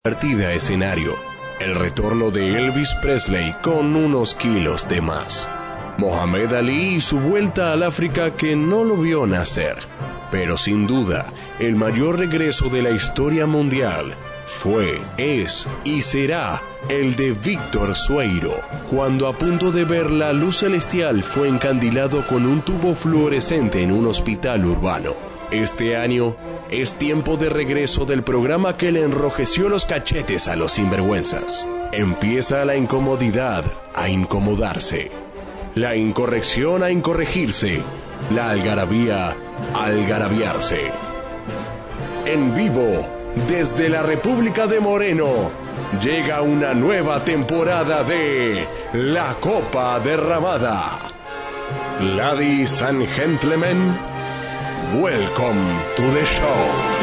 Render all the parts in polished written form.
Partida escenario, el retorno de Elvis Presley con unos kilos de más. Mohamed Ali y su vuelta al África que no lo vio nacer. Pero sin duda, el mayor regreso de la historia mundial fue, es y será el de Víctor Sueiro, cuando a punto de ver la luz celestial fue encandilado con un tubo fluorescente en un hospital urbano. Este año es tiempo de regreso del programa que le enrojeció los cachetes a los sinvergüenzas. Empieza la incomodidad a incomodarse, la incorrección a incorregirse, la algarabía a algarabiarse. En vivo, desde la República de Moreno, llega una nueva temporada de La Copa Derramada. Ladies and gentlemen, welcome to the show.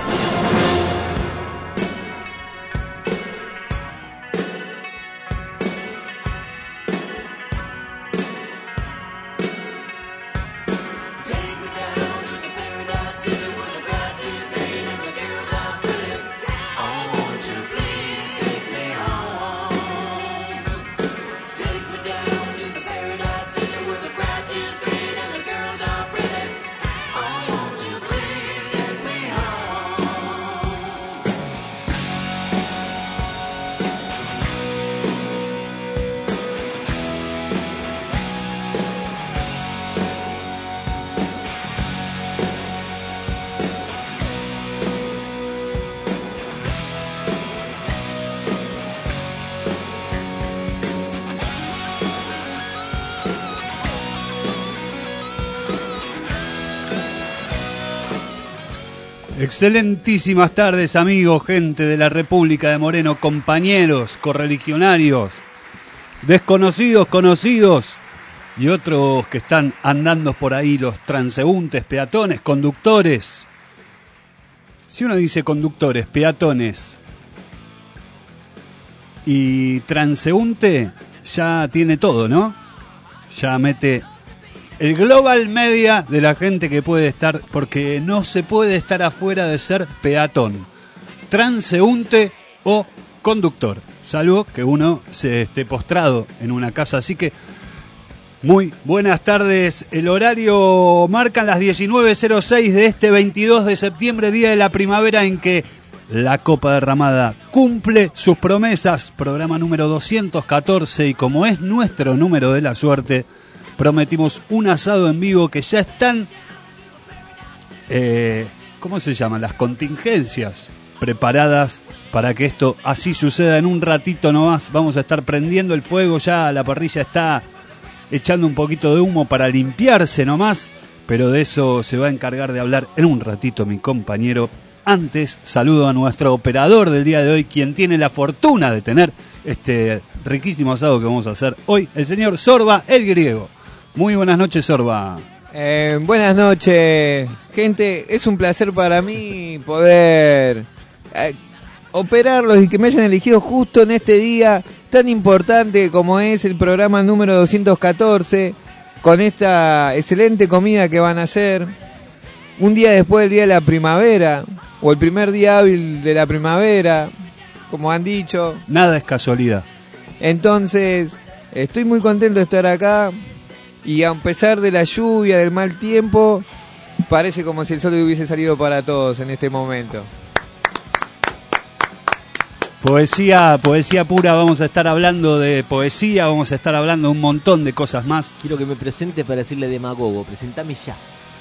Excelentísimas tardes, amigos, gente de la República de Moreno, compañeros, correligionarios, desconocidos, conocidos y otros que están andando por ahí, los transeúntes, peatones, conductores. Si uno dice conductores, peatones y transeúnte, ya tiene todo, ¿no? Ya mete el global media de la gente que puede estar, porque no se puede estar afuera de ser peatón, transeúnte o conductor, salvo que uno se esté postrado en una casa. Así que muy buenas tardes. El horario marcan las 19:06 de este 22 de septiembre, día de la primavera en que la Copa Derramada cumple sus promesas. Programa número 214 y como es nuestro número de la suerte, prometimos un asado en vivo que ya están, ¿cómo se llaman? Las contingencias preparadas para que esto así suceda. En un ratito nomás vamos a estar prendiendo el fuego, ya la parrilla está echando un poquito de humo para limpiarse nomás, pero de eso se va a encargar de hablar en un ratito mi compañero. Antes, saludo a nuestro operador del día de hoy, quien tiene la fortuna de tener este riquísimo asado que vamos a hacer hoy, el señor Sorba, el griego. Muy buenas noches, Sorba. Buenas noches, gente. Es un placer para mí poder operarlos y que me hayan elegido justo en este día tan importante como es el programa número 214, con esta excelente comida que van a hacer un día después del día de la primavera, o el primer día hábil de la primavera, como han dicho. Nada es casualidad. Entonces, estoy muy contento de estar acá. Y a pesar de la lluvia, del mal tiempo, parece como si el sol hubiese salido para todos en este momento. Poesía pura, vamos a estar hablando de poesía, vamos a estar hablando de un montón de cosas más. Quiero que me presentes para decirle demagogo, presentame ya.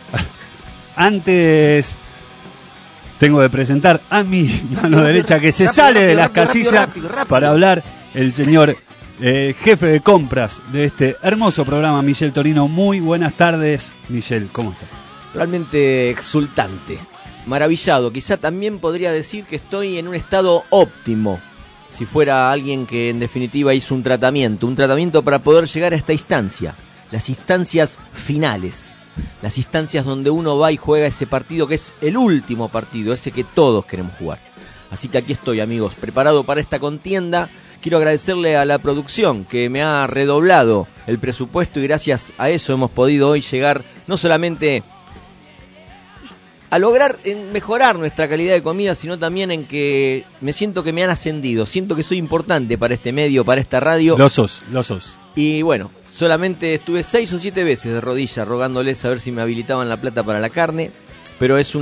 Antes tengo de presentar a mi mano derecha que se sale de las casillas para hablar el señor jefe de compras de este hermoso programa, Michel Torino. Muy buenas tardes, Michel, ¿cómo estás? Realmente exultante, maravillado. Quizá también podría decir que estoy en un estado óptimo, si fuera alguien que en definitiva hizo un tratamiento para poder llegar a esta instancia, las instancias finales, las instancias donde uno va y juega ese partido que es el último partido, ese que todos queremos jugar. Así que aquí estoy, amigos, preparado para esta contienda. Quiero agradecerle a la producción que me ha redoblado el presupuesto y gracias a eso hemos podido hoy llegar no solamente a lograr mejorar nuestra calidad de comida, sino también en que me siento que me han ascendido, siento que soy importante para este medio, para esta radio. Lo sos. Y bueno, solamente estuve 6 o 7 veces de rodillas rogándoles a ver si me habilitaban la plata para la carne, pero es un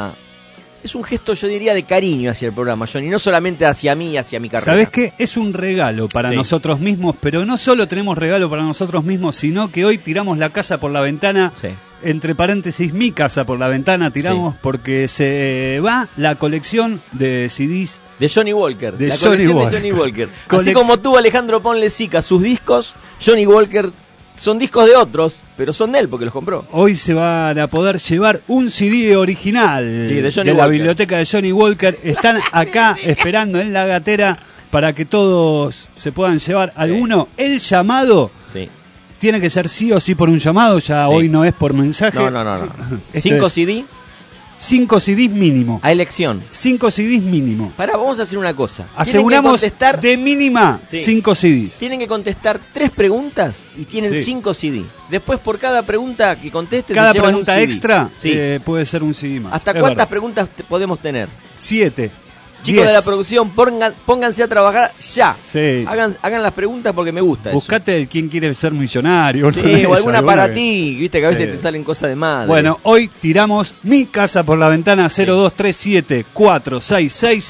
gesto, yo diría, de cariño hacia el programa, Johnny, no solamente hacia mí y hacia mi carrera. ¿Sabés qué? Es un regalo para nosotros mismos, pero no solo tenemos regalo para nosotros mismos, sino que hoy tiramos la casa por la ventana. Sí. Entre paréntesis, mi casa por la ventana tiramos porque se va la colección de CDs de Johnny Walker. De la Johnny colección Walker. De Johnny Walker. Así como tuvo Alejandro Ponle Sica sus discos, Johnny Walker son discos de otros, pero son de él porque los compró. Hoy se van a poder llevar un CD original de la biblioteca de Johnny Walker. Están acá esperando en la gatera para que todos se puedan llevar alguno. El llamado... Sí. Tiene que ser sí o sí por un llamado, ya hoy no es por mensaje. No. 5 CD. 5 CDs mínimo. A elección. 5 CDs mínimo. Vamos a hacer una cosa. Aseguramos de mínima 5 CDs. Tienen que contestar 3 preguntas y tienen 5 CD. Después por cada pregunta que conteste cada se llevan pregunta un CD. Extra puede ser un CD más. ¿Hasta cuántas preguntas podemos tener? 7. Chicos 10. de la producción, pónganse a trabajar ya. Sí. Hagan las preguntas porque me gusta. Buscate el quién quiere ser millonario. Sí, o alguna para ti. Viste que a veces te salen cosas de madre. Bueno, hoy tiramos mi casa por la ventana 0237 466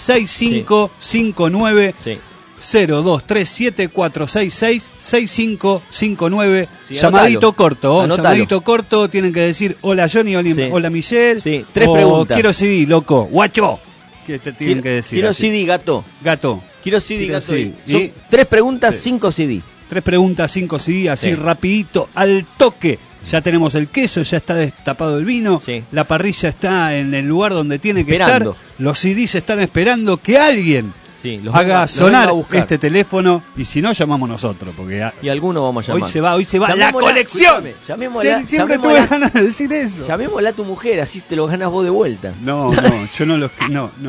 6559. Sí. 0237 466 6559. Llamadito corto. Anótalo. Llamadito corto. Tienen que decir hola Johnny, hola Michelle. Sí. 3 preguntas. Quiero CD, loco. Guacho. ¿Qué te tienen que decir? Quiero CD, gato. Quiero CD, gato. Sí. Son 3 preguntas, 5 CD. 3 preguntas, 5 CD, así rapidito, al toque. Ya tenemos el queso, ya está destapado el vino, la parrilla está en el lugar donde tiene que estar. Los CDs están esperando que alguien haga sonar este teléfono, y si no, llamamos nosotros. Porque y alguno vamos a llamar. Hoy se va la colección. Siempre tuve ganas de decir eso. Llamémosla a tu mujer, así te lo ganas vos de vuelta. No, yo no los...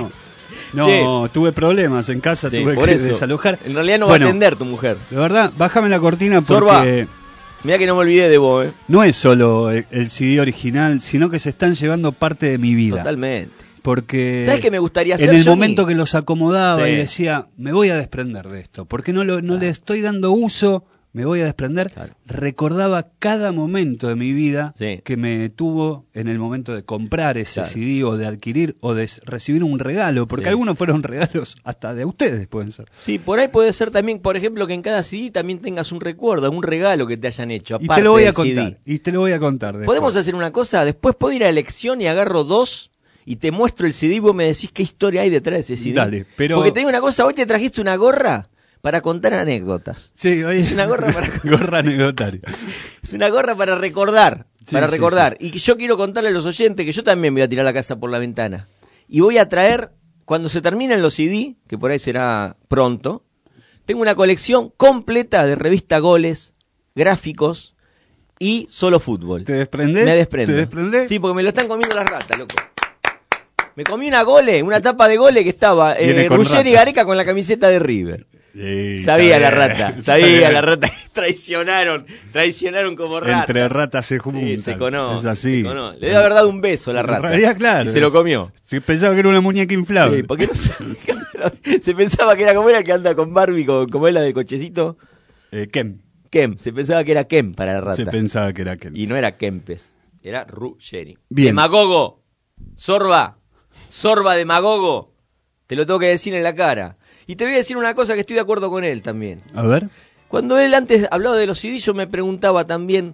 No, tuve problemas en casa, tuve que desalojar. En realidad no va a atender tu mujer. De verdad, bájame la cortina porque... Sorba, mirá que no me olvidé de vos, No es solo el CD original, sino que se están llevando parte de mi vida. Totalmente. Porque ¿sabes qué me gustaría hacer, en el Johnny? momento que los acomodaba y decía, me voy a desprender de esto, porque no le estoy dando uso, me voy a desprender. Claro. Recordaba cada momento de mi vida que me tuvo en el momento de comprar ese CD o de adquirir o de recibir un regalo, porque algunos fueron regalos hasta de ustedes, pueden ser. Sí, por ahí puede ser también, por ejemplo, que en cada CD también tengas un recuerdo, un regalo que te hayan hecho. Y te lo voy a contar. Y te lo voy a contar después. ¿Podemos hacer una cosa? Después puedo ir a elección y agarro 2 y te muestro el CD y vos me decís qué historia hay detrás de ese CD. Dale, pero... Porque te digo una cosa, hoy te trajiste una gorra para contar anécdotas. Sí, hoy es una gorra para... gorra anecdotaria. Es una gorra para recordar, Y que yo quiero contarle a los oyentes que yo también voy a tirar la casa por la ventana. Y voy a traer, cuando se terminen los CD, que por ahí será pronto, tengo una colección completa de revista Goles, gráficos y solo fútbol. ¿Te desprendés? Me desprendo. ¿Te desprendés? Sí, porque me lo están comiendo las ratas, loco. Me comí una tapa de Goles que estaba Ruggeri y Gareca con la camiseta de River. Sí, sabía la rata que traicionaron como rata. Entre ratas se juntan. Sí, se conoce. Es así. Le debe haber dado un beso a la rata. En realidad, claro. Y se lo comió. Sí, pensaba que era una muñeca inflable. Sí, porque se pensaba que era como era que anda con Barbie, como es la de cochecito. Kem. Se pensaba que era Kem para la rata. Se pensaba que era Kem. Y no era Kempes, era Ruggeri. Bien. Demagogo, Sorba demagogo. Te lo tengo que decir en la cara. Y te voy a decir una cosa que estoy de acuerdo con él también. A ver. Cuando él antes hablaba de los CDs, yo me preguntaba también,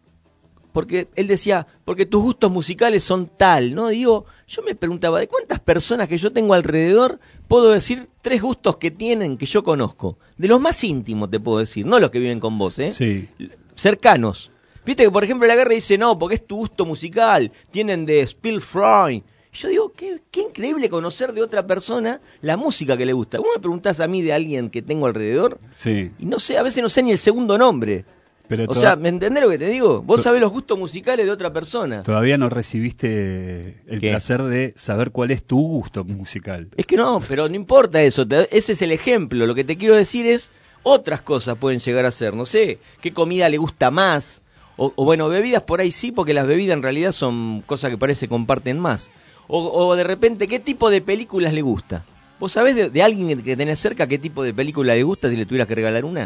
porque él decía, porque tus gustos musicales son tal, ¿no? Digo, yo me preguntaba, ¿de cuántas personas que yo tengo alrededor puedo decir 3 gustos que tienen que yo conozco? De los más íntimos te puedo decir, no los que viven con vos, Sí. Cercanos. Viste que, por ejemplo, la guerra dice, no, porque es tu gusto musical, tienen de Spielfreund. Yo digo, qué increíble conocer de otra persona la música que le gusta. Vos me preguntás a mí de alguien que tengo alrededor, y no sé, a veces no sé ni el segundo nombre. Pero o sea, ¿me entendés lo que te digo? Vos sabés los gustos musicales de otra persona. Todavía no recibiste el placer de saber cuál es tu gusto musical. Es que no, pero no importa eso, ese es el ejemplo. Lo que te quiero decir es, otras cosas pueden llegar a ser, no sé, qué comida le gusta más, O bueno, bebidas por ahí sí, porque las bebidas en realidad son cosas que parece comparten más. O de repente, ¿qué tipo de películas le gusta? ¿Vos sabés de alguien que tenés cerca qué tipo de película le gusta si le tuvieras que regalar una?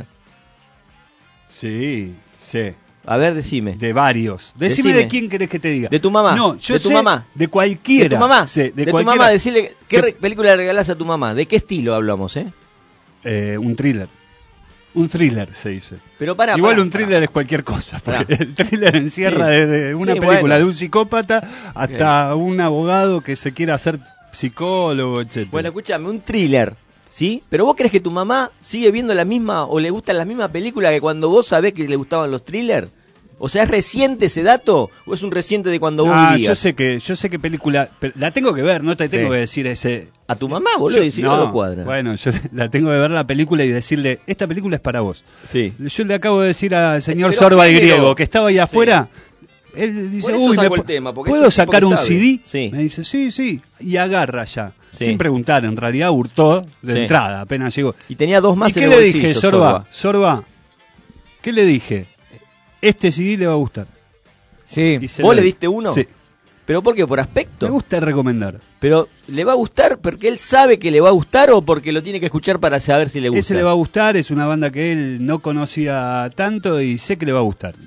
Sí. A ver, decime. De varios. Decime de quién querés que te diga. De tu mamá. No, yo de tu sé mamá. De cualquiera. De tu mamá. Sí, de cualquiera. tu mamá, decirle qué película le regalás a tu mamá. ¿De qué estilo hablamos, Un thriller. Un thriller se dice. Pero Igual un thriller es cualquier cosa, porque el thriller encierra desde una película de un psicópata hasta un abogado que se quiera hacer psicólogo, etc. Bueno, escúchame, un thriller, ¿sí? Pero vos crees que tu mamá sigue viendo la misma o le gustan las mismas películas que cuando vos sabés que le gustaban los thrillers. O sea, ¿es reciente ese dato o es un reciente de cuando vos vivías? Yo sé qué película, la tengo que ver, no te tengo que decir ese. A tu mamá, boludo, y si no lo cuadra. Bueno, yo la tengo que ver la película y decirle, esta película es para vos. Sí. Yo le acabo de decir al señor Pero Sorba y género. Griego, que estaba ahí afuera. Él dice, Por eso saco el tema, porque es ¿puedo un tipo sacar que un sabe. CD? Sí. Me dice, sí. Y agarra ya. Sí. Sin preguntar, en realidad hurtó de entrada, apenas llegó. Y tenía dos más ¿Y en qué el le bolsillo, dije, Sorba? ¿Qué le dije? Este CD le va a gustar. Sí. Y se ¿Vos lo le di. diste uno? Sí. ¿Pero por qué? ¿Por aspecto? Me gusta recomendar. ¿Pero le va a gustar porque él sabe que le va a gustar o porque lo tiene que escuchar para saber si le gusta? Ese le va a gustar, es una banda que él no conocía tanto y sé que le va a gustar.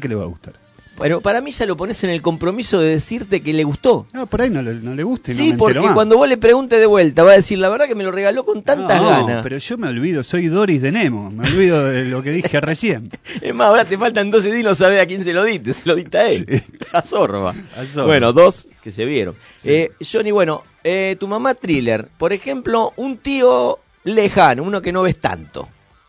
Pero para mí ya lo pones en el compromiso de decirte que le gustó. No, por ahí no le gusta y no Sí, me entero porque más. cuando vos le preguntes de vuelta va a decir, la verdad que me lo regaló con tantas ganas. Pero yo me olvido, soy Doris de Nemo, me olvido de lo que dije recién. Es más, ahora te faltan 12 días y no sabés a quién se lo diste a él. Sí. A Sorba. A Sorba. Bueno, dos que se vieron. Sí. Johnny, bueno, tu mamá thriller. Por ejemplo, un tío lejano, uno que no ves tanto.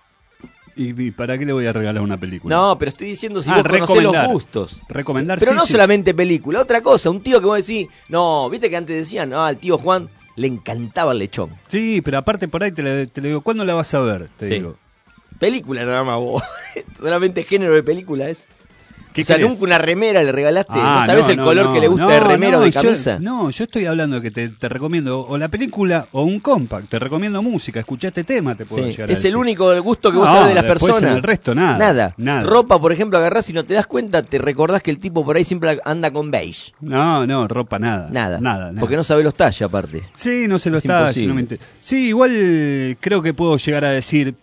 ¿Y para qué le voy a regalar una película? No, pero estoy diciendo si vos conocés los gustos. Recomendar, Pero sí, no sí. solamente película, otra cosa. Un tío que vos decís, no, viste que antes decían, al tío Juan le encantaba el lechón. Sí, pero aparte por ahí te le digo, ¿cuándo la vas a ver? Te Sí. digo. Película nada más vos. Solamente género de película es. ¿Qué O sea, querés? nunca una remera le regalaste. Ah, ¿No sabés el color que le gusta de remera o de camisa? Yo estoy hablando de que te recomiendo o la película o un compact. Te recomiendo música, escuchá este tema, te puedo Sí, llegar a es decir. el único gusto que vos No, sabés de las después personas. en el resto nada. Nada. Ropa, por ejemplo, agarrás y no te das cuenta, te recordás que el tipo por ahí siempre anda con beige. No, ropa nada. Nada. Porque no sabés los talles aparte. Sí, no se lo Es está. imposible. Si no me sí, igual creo que puedo llegar a decir.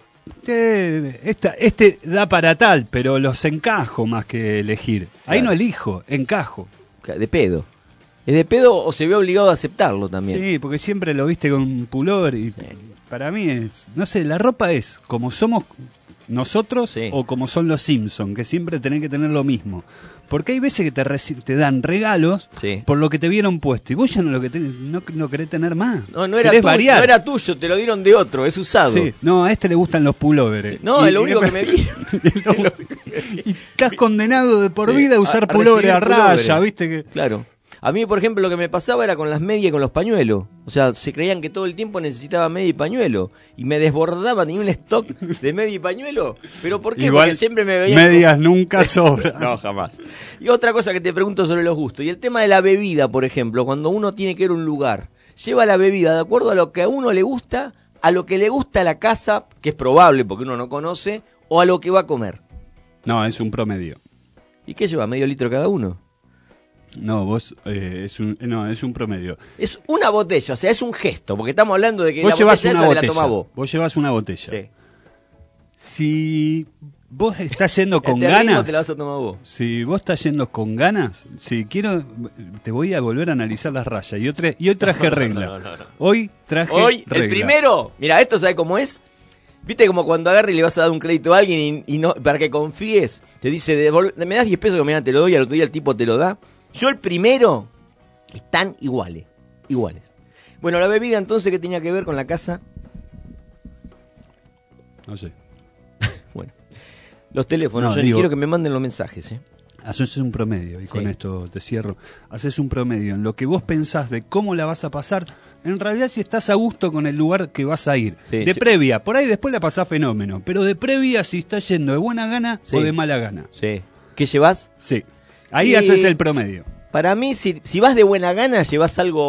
Este da para tal, pero los encajo más que elegir. Ahí Claro. no elijo, encajo. De pedo. ¿Es de pedo o se ve obligado a aceptarlo también? Sí, porque siempre lo viste con pullover y para mí es, no sé, la ropa es como somos nosotros Sí. o como son los Simpsons, que siempre tenés que tener lo mismo. Porque hay veces que te dan regalos Sí. por lo que te vieron puesto y vos ya no querés tener más. No Querés era tuyo, variar. no era tuyo, te lo dieron de otro, es usado. Sí, no, a este le gustan los pullovers. Sí. No, es lo único que me dieron. Y estás condenado de por Sí, vida a usar a pullovers a recibir raya, pullovers. ¿viste? Que Claro. A mí, por ejemplo, lo que me pasaba era con las medias y con los pañuelos. O sea, se creían que todo el tiempo necesitaba media y pañuelo. Y me desbordaba, tenía un stock de media y pañuelo. ¿Pero por qué? igual Porque siempre me veían... medias nunca sobran. No, jamás. Y otra cosa que te pregunto sobre los gustos. Y el tema de la bebida, por ejemplo. Cuando uno tiene que ir a un lugar, lleva la bebida de acuerdo a lo que a uno le gusta, a lo que le gusta a la casa, que es probable porque uno no conoce, o a lo que va a comer. No, es un promedio. ¿Y qué lleva? ¿Medio litro cada uno? No, vos es un promedio. Es una botella, o sea, es un gesto, porque estamos hablando de que Vos la llevas botella una esa botella. te la tomás vos. Vos llevas una botella. Sí. Si vos estás yendo con Este ritmo ganas, te la vas a tomar vos. si vos estás yendo con ganas, si quiero, te voy a volver a analizar las rayas. Y hoy traje regla. no. Hoy traje Hoy, regla. el primero, mira, esto ¿sabes cómo es? Viste como cuando agarras y le vas a dar un crédito a alguien y no, para que confíes, te dice, me das 10 pesos que mañana te lo doy, al otro día el tipo te lo da. Yo el primero, están iguales. Bueno, la bebida entonces, ¿qué tenía que ver con la casa? No sé. Bueno, los teléfonos, No, yo digo- quiero que me manden los mensajes, Haces un promedio, y Sí. con esto te cierro. Haces un promedio en lo que vos pensás de cómo la vas a pasar. En realidad, si estás a gusto con el lugar que vas a ir. Sí, De sí. previa, por ahí después la pasás fenómeno. Pero de previa, si estás yendo de buena gana Sí. o de mala gana. Sí. ¿Qué llevas? Sí. Ahí Y- haces el promedio. Para mí, si vas de buena gana, llevas algo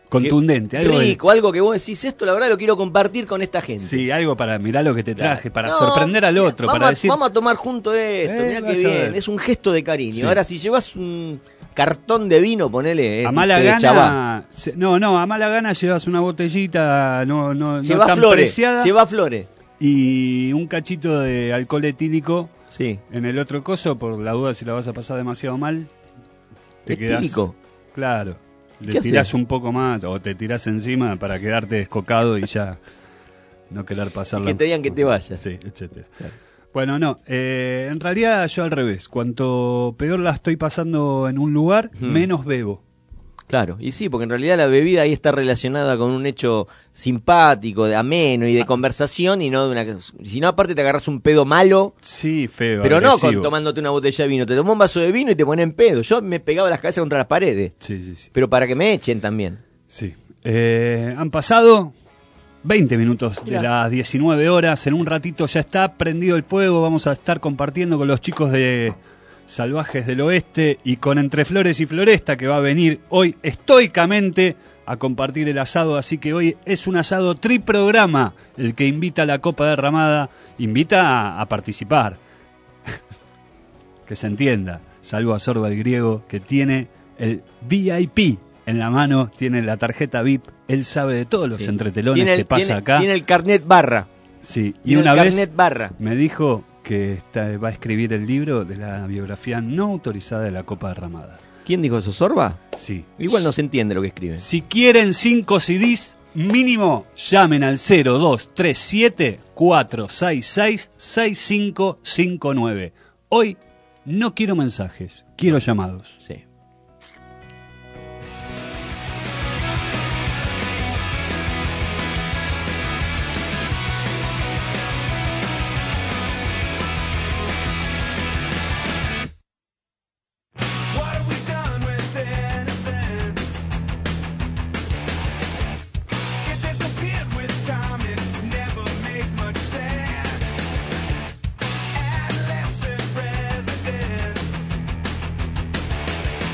contundente. Algo rico, algo que vos decís, esto la verdad lo quiero compartir con esta gente. Sí, algo para mirar lo que te traje, para No, sorprender al otro, vamos para decir... Vamos a tomar junto esto, mirá qué vas a bien, ver. es un gesto de cariño. Sí. Ahora, si llevas un cartón de vino, ponele... A mala de Chabá. gana... No, a mala gana llevas una botellita no Lleva tan flores, preciada lleva flores. y un cachito de alcohol etílico Sí. en el otro coso, por la duda si la vas a pasar demasiado mal. ¿Etílico? Claro. Le ¿Qué tirás haces? un poco más o te tirás encima para quedarte descocado y ya no querer pasarla. Y que te digan que te vayas. Sí, etcétera. Bueno, no, en realidad yo al revés. Cuanto peor la estoy pasando en un lugar, menos bebo. Claro, y sí, porque en realidad la bebida ahí está relacionada con un hecho simpático, de ameno y de conversación, y no de una... Si no, aparte te agarras un pedo malo, Sí, feo. pero no agresivo. con tomándote una botella de vino. Te tomó un vaso de vino y te pones en pedo. Yo me pegaba las cabezas contra las paredes, Sí, sí, sí. pero para que me echen también. Sí. Han pasado 20 minutos Mirá. de las 19 horas. En un ratito ya está prendido el fuego. Vamos a estar compartiendo con los chicos de Salvajes del Oeste y con Entre Flores y Floresta, que va a venir hoy estoicamente a compartir el asado. Así que hoy es un asado triprograma el que invita a la Copa Derramada. Invita a participar. Que se entienda. Salvo a Sorba el Griego, que tiene el VIP en la mano, tiene la tarjeta VIP, él sabe de todos los Sí. entretelones que pasa acá. Tiene el carnet barra. Sí, y Tiene una el vez carnet barra. me dijo que va a escribir el libro de la biografía no autorizada de la Copa Derramada. ¿Quién dijo eso, Sorba? Sí. Igual no se entiende lo que escribe. Si quieren 5 CDs, mínimo llamen al 0237 466 6559. Hoy no quiero mensajes, quiero llamados. Sí. What have we done with innocence? It disappeared with time, it never made much sense. Adolescent residents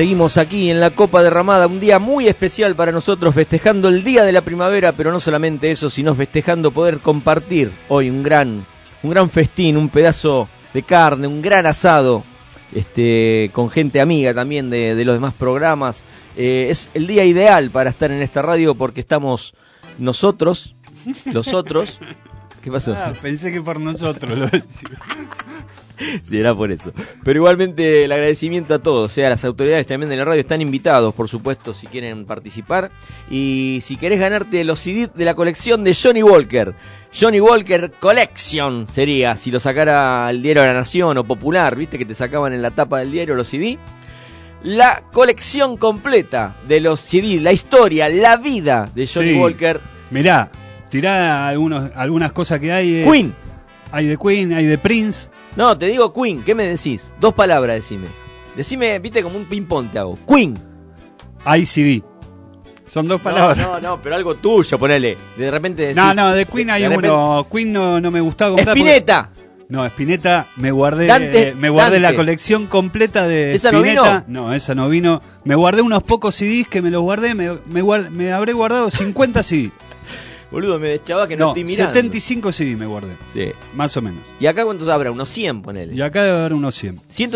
Seguimos aquí en la Copa Derramada, un día muy especial para nosotros, festejando el Día de la Primavera, pero no solamente eso, sino festejando poder compartir hoy un gran festín, un pedazo de carne, un gran asado, con gente amiga también de los demás programas. Es el día ideal para estar en esta radio porque estamos nosotros, los otros. ¿Qué pasó? Pensé que por nosotros lo decía. Sí, era por eso. Pero igualmente el agradecimiento a todos, a las autoridades también de la radio están invitados, por supuesto, si quieren participar. Y si querés ganarte los CD de la colección de Johnny Walker. Johnny Walker Collection sería, si lo sacara el diario de la Nación o Popular, viste que te sacaban en la tapa del diario los CD. La colección completa de los CD, la historia, la vida de Johnny Walker. Mirá, tirá algunas cosas que hay. Queen. Hay de Queen, hay de Prince. No, te digo Queen, ¿qué me decís? 2 palabras decime. Decime, viste, como un ping-pong te hago. Queen. Hay CD. Son 2 palabras. No, pero algo tuyo, ponele. De repente decís... No, de Queen hay uno. Queen no me gustaba comprar. ¡Spinetta! No, Spinetta me guardé Dante. la colección completa de ¿Esa Spinetta. no vino? No, esa no vino. Me guardé unos pocos CDs que me los guardé. Me habré guardado 50 CD. Boludo, me deschaba que no estoy mirando. 75 CD me guardé. Sí. Más o menos. ¿Y acá cuántos habrá? Unos 100, ponele. Y acá debe haber unos 100.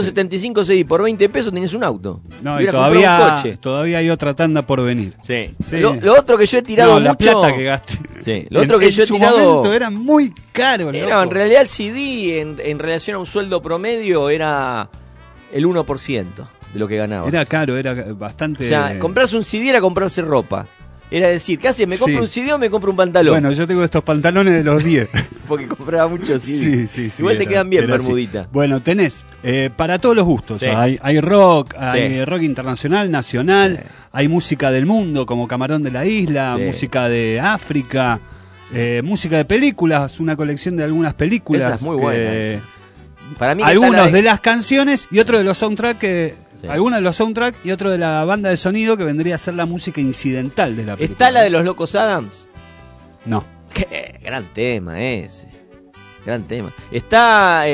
175 CD por 20 pesos tenés un auto. No, y Hubieras comprado un coche. todavía hay otra tanda por venir. Sí. Sí. Lo otro que yo he tirado la mucho... plata que gasté. Sí. Lo otro que yo he su tirado... momento era muy caro, Era, loco. en realidad el CD, en relación a un sueldo promedio, era el 1% de lo que ganaba. Era caro, era bastante... O sea, comprarse un CD era comprarse ropa. Era decir, ¿qué hace? ¿Me compro un CD o me compro un pantalón? Bueno, yo tengo estos pantalones de los 10. Porque compraba mucho CD. Sí. Igual te quedan bien, era así. bermudita. Bueno, tenés para todos los gustos. Sí. Hay rock, hay Sí. rock internacional, nacional, Sí. hay música del mundo como Camarón de la Isla, Sí. música de África, música de películas, una colección de algunas películas. Esa es muy buena, esa. Para mí que algunos está de las canciones y otro de los soundtracks que... Sí. Algunos de los soundtracks y otro de la banda de sonido que vendría a ser la música incidental de la película. ¿Está la de los Locos Adams? No. Qué gran tema ese. Gran tema. ¿Está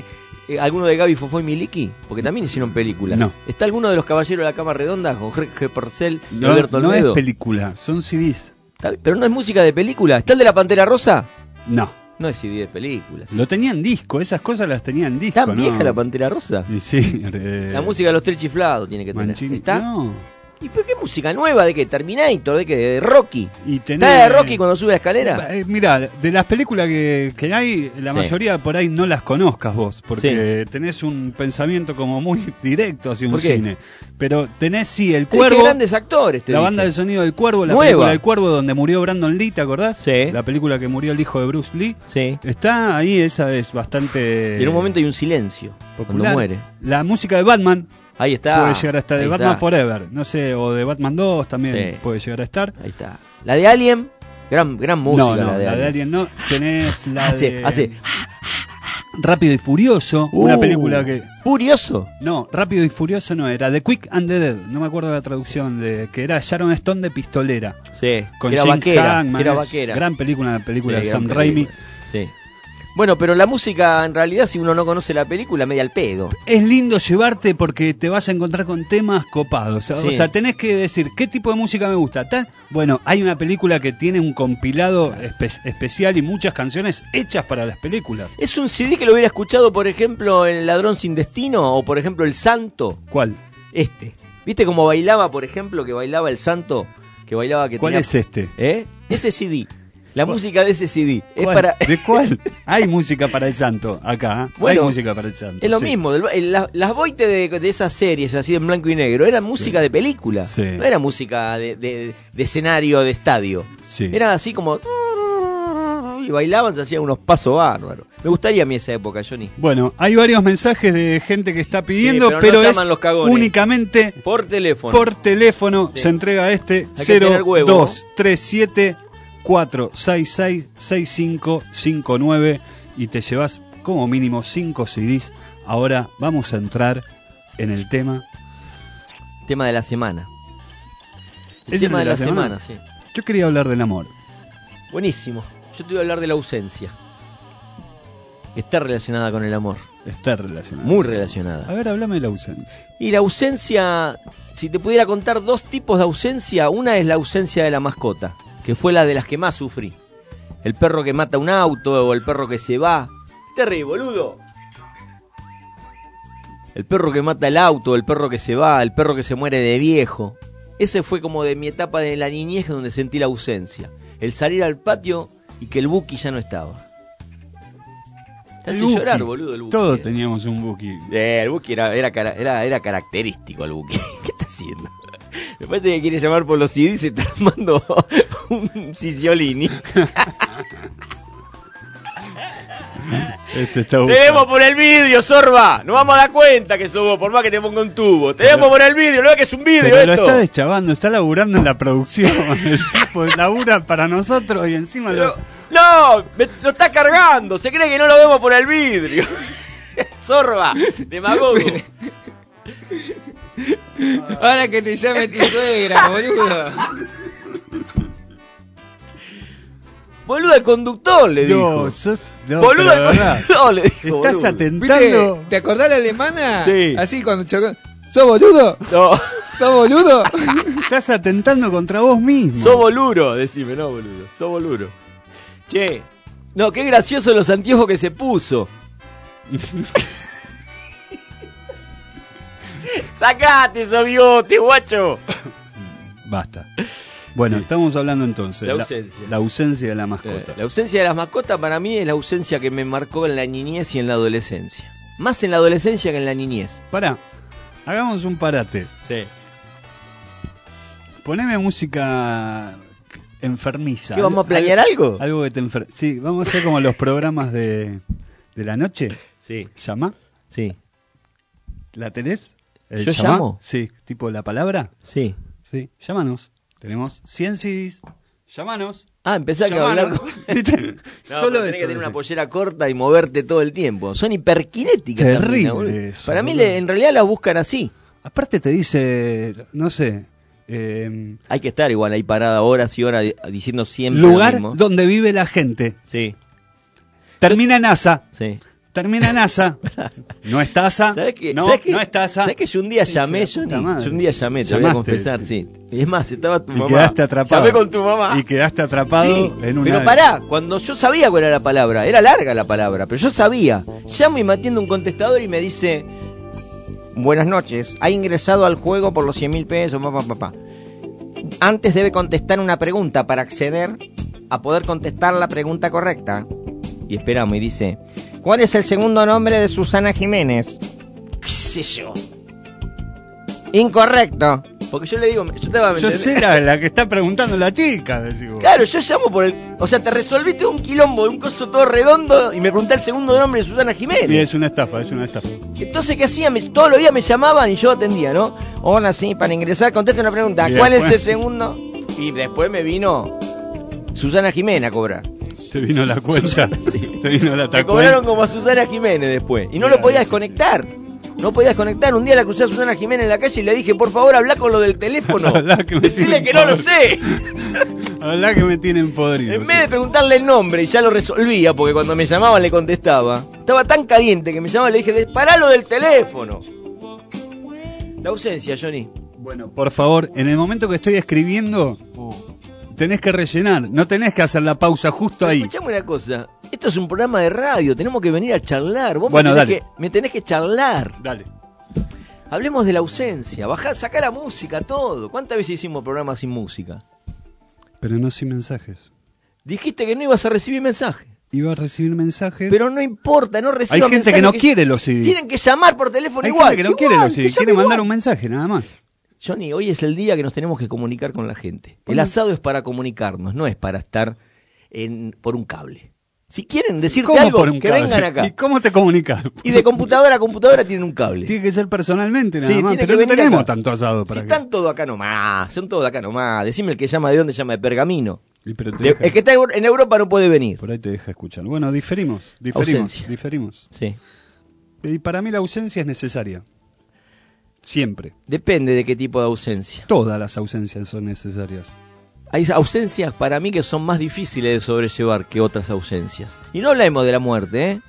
alguno de Gaby Fofó y Miliki? Porque también hicieron películas. No. ¿Está alguno de los Caballeros de la Cama Redonda con Jorge Porcel y No, Alberto no Olmedo? es película, son CDs. Pero no es música de película. ¿Está el de la Pantera Rosa? No. No es CD de películas. Lo tenía en disco, esas cosas las tenía en disco. ¿Tan ¿no? vieja la Pantera Rosa? Y sí. La música de los Tres Chiflados tiene que tener. Mancini. ¿Está? No. ¿Y por qué música nueva? ¿De qué? ¿Terminator? ¿De qué? ¿De Rocky? Y tenés- ¿Está de Rocky cuando sube la escalera? Mirá, de las películas que hay, la Sí. mayoría por ahí no las conozcas vos, porque tenés un pensamiento como muy directo hacia un ¿Por qué? cine. Pero tenés, sí, El Qué Cuervo, grandes actores, te la dije. banda de sonido del Cuervo, la Nueva. película del Cuervo donde murió Brandon Lee, ¿te acordás? Sí. La película que murió el hijo de Bruce Lee. Sí. Está ahí, esa es bastante Y en un momento hay un silencio popular. cuando muere. La música de Batman Ahí está. puede llegar a estar, de Ahí Batman está. Forever, no sé, o de Batman 2 también Sí. puede llegar a estar. Ahí está. La de Alien, gran música. No, la de Alien no. Tenés la Hace- de Rápido y Furioso, una película que... Furioso. No, Rápido y Furioso no era, The Quick and the Dead, no me acuerdo la traducción, que era Sharon Stone de pistolera. Sí. Con que era Jim vaquera. Hackman, Que era vaquera. Gran película Sí, de gran Sam película. Raimi. Sí. Bueno, pero la música, en realidad, si uno no conoce la película, media al pedo. Es lindo llevarte porque te vas a encontrar con temas copados. Sí. O sea, tenés que decir, ¿qué tipo de música me gusta? ¿Tal? Bueno, hay una película que tiene un compilado especial y muchas canciones hechas para las películas. ¿Es un CD que lo hubiera escuchado, por ejemplo, El Ladrón Sin Destino? O, por ejemplo, El Santo. ¿Cuál? ¿Viste cómo bailaba, por ejemplo, que bailaba El Santo? Que bailaba que ¿Cuál tenía... es este? Ese CD. La música de ese CD. Es ¿Cuál? para... ¿De cuál? Hay música para el santo acá. Bueno, hay música para el santo. Es lo sí. mismo, las boites de esas series así en blanco y negro eran música de película, Sí. no era música de escenario, de estadio. Sí. Era así como... Y bailaban, se hacían unos pasos bárbaros. Me gustaría a mí esa época, Johnny. Bueno, hay varios mensajes de gente que está pidiendo, Sí, pero pero no es llaman los cagones. únicamente Por teléfono. por teléfono. Sí. Se entrega Hay que tener 0237 466 6559 y te llevas como mínimo 5 CDs. Ahora vamos a entrar en el tema. Tema de la semana. El ¿Es tema el de la semana, sí. Yo quería hablar del amor. Buenísimo. Yo te voy a hablar de la ausencia. está relacionada con el amor. Está relacionado. Muy relacionada. A ver, háblame de la ausencia. Y la ausencia, si te pudiera contar dos tipos de ausencia, una es la ausencia de la mascota, que fue la de las que más sufrí. El perro que mata un auto o el perro que se va. Te reí, boludo. El perro que mata el auto, el perro que se va, el perro que se muere de viejo. Ese fue como de mi etapa de la niñez donde sentí la ausencia. El salir al patio y que el Buki ya no estaba. Te hace El Buki. llorar, boludo, el Buki. Todos teníamos un Buki. El Buki era característico, el Buki. ¿Qué está haciendo? Me parece que quiere llamar por los CDs y se está armando un Ciciolini. Este está Te vemos por el vidrio, Sorba. No vamos a dar cuenta que sos vos, por más que te ponga un tubo. Te vemos por el vidrio, no es que es un vidrio Pero lo esto. está deschavando, está laburando en la producción. El tipo labura para nosotros y encima Pero- no, lo está cargando. Se cree que no lo vemos por el vidrio. Sorba, demagogo. Ahora que te llame tu suegra, boludo. Boludo el conductor, le dijo. No, Boludo pero de el verdad, conductor, le dijo. estás boludo. atentando. ¿Viste? ¿Te acordás la alemana? Sí. Así cuando chocó. ¿Sos boludo? No, ¿Sos boludo? Estás atentando contra vos mismo. sos boluro, decime, no boludo. Sos boluro. Che, no, qué gracioso los anteojos que se puso. Sacate esos bigotes, guacho. Basta. Bueno, estamos hablando entonces. La ausencia. La ausencia de la mascota. La ausencia de las mascotas para mí es la ausencia que me marcó en la niñez y en la adolescencia. Más en la adolescencia que en la niñez. Pará, hagamos un parate. Sí. Poneme música enfermiza. ¿Qué, vamos a planear algo? Algo que te Sí, vamos a hacer como los programas de la noche. Sí, ¿Llama? sí, ¿La tenés? ¿El ¿Yo llamá? llamo? Sí, tipo la palabra. sí. Sí, llámanos. Tenemos 100 CDs. Llámanos. Ah, empecé a hablar. Llamanos. ¿Viste? No, Solo tenés eso. que tener una decís. pollera corta y moverte todo el tiempo. Son hiperkinéticas. esas Terrible minas, boludo. eso, Para mí boludo. en realidad las buscan así. Aparte te dice, no sé, Hay que estar igual ahí parada horas y horas diciendo siempre lo lugar mismo. donde vive la gente. Sí, Termina en asa. sí. Termina en asa. No es taza. ¿Sabés que, No, ¿sabés que, no es taza. ¿Sabés que yo un día Dice llamé, la Johnny? puta madre. Yo un día llamé, te voy a Llamaste. confesar, sí. Y es más, estaba tu Y mamá. quedaste atrapado. Llamé con tu mamá. Y quedaste atrapado Sí, en una. pero pará, cuando yo sabía cuál era la palabra, era larga la palabra, pero yo sabía. Llamo y me atiende un contestador y me dice: buenas noches, ha ingresado al juego por los 100.000 pesos, papá. Antes debe contestar una pregunta para acceder a poder contestar la pregunta correcta. Y esperamos, y dice: ¿cuál es el segundo nombre de Susana Jiménez? ¿Qué sé yo? Incorrecto. Porque yo le digo, yo te voy a Yo sé la que está preguntando la chica, decís vos. Claro, yo llamo por el... O sea, te resolviste un quilombo de un coso todo redondo y me pregunté el segundo nombre de Susana Y Jiménez. es una estafa, es una estafa. Entonces, ¿qué hacía? Todos los días me llamaban y yo atendía, ¿no? Hola, sí, para ingresar, contesta una pregunta. Y ¿Cuál es después- el segundo? Y después me vino Susana Jiménez a cobrar. Te vino la cuenta. Sí. Te vino la Me tacuenta. cobraron como a Susana Jiménez después. Y no lo podía desconectar. No podía desconectar. Un día la crucé a Susana Jiménez en la calle y le dije, por favor, habla con lo del teléfono. Hablá que me Decirle tienen que no lo podrido. sé. Hablá que me tienen podrido. En vez de preguntarle el nombre y ya lo resolvía, porque cuando me llamaban le contestaba. Estaba tan caliente que me llamaba y le dije, dispará lo del teléfono. La ausencia, Johnny. Bueno, por favor, en el momento que estoy escribiendo, tenés que rellenar. No tenés que hacer la pausa justo ahí. Escuchame una cosa. Esto es un programa de radio, tenemos que venir a charlar. Vos Bueno, dale. me tenés que charlar. Dale. Hablemos de la ausencia. Bajá, sacá la música, todo. ¿Cuántas veces hicimos programas sin música? Pero no sin mensajes. Dijiste que no ibas a recibir mensajes. Iba a recibir mensajes. Pero no importa, no reciban hay gente mensajes que no quiere los CDs. Tienen que llamar por teléfono Hay igual. gente que no quiere Igual, los que CDs. llame Quiere mandar igual. un mensaje, nada más. Johnny, hoy es el día que nos tenemos que comunicar con la gente. El Bueno. asado es para comunicarnos, no es para estar por un cable. Si quieren decirte ¿Cómo algo, por un que cable? vengan acá. ¿Y cómo te comunicas? Y de computadora a computadora tienen un cable. Tiene que ser personalmente, nada Sí, más. tiene Pero que no venir tenemos acá. tanto asado Si para que. están todos acá nomás, son todos acá nomás. Decime el que llama de dónde llama, de Pergamino. Y pero te De- deja- el que está en Europa no puede venir. Por ahí te deja escuchar. Bueno, diferimos. Ausencia. Diferimos. Sí. Y para mí la ausencia es necesaria. Siempre. Depende de qué tipo de ausencia. Todas las ausencias son necesarias. Hay ausencias para mí que son más difíciles de sobrellevar que otras ausencias. Y no hablemos de la muerte, ¿eh?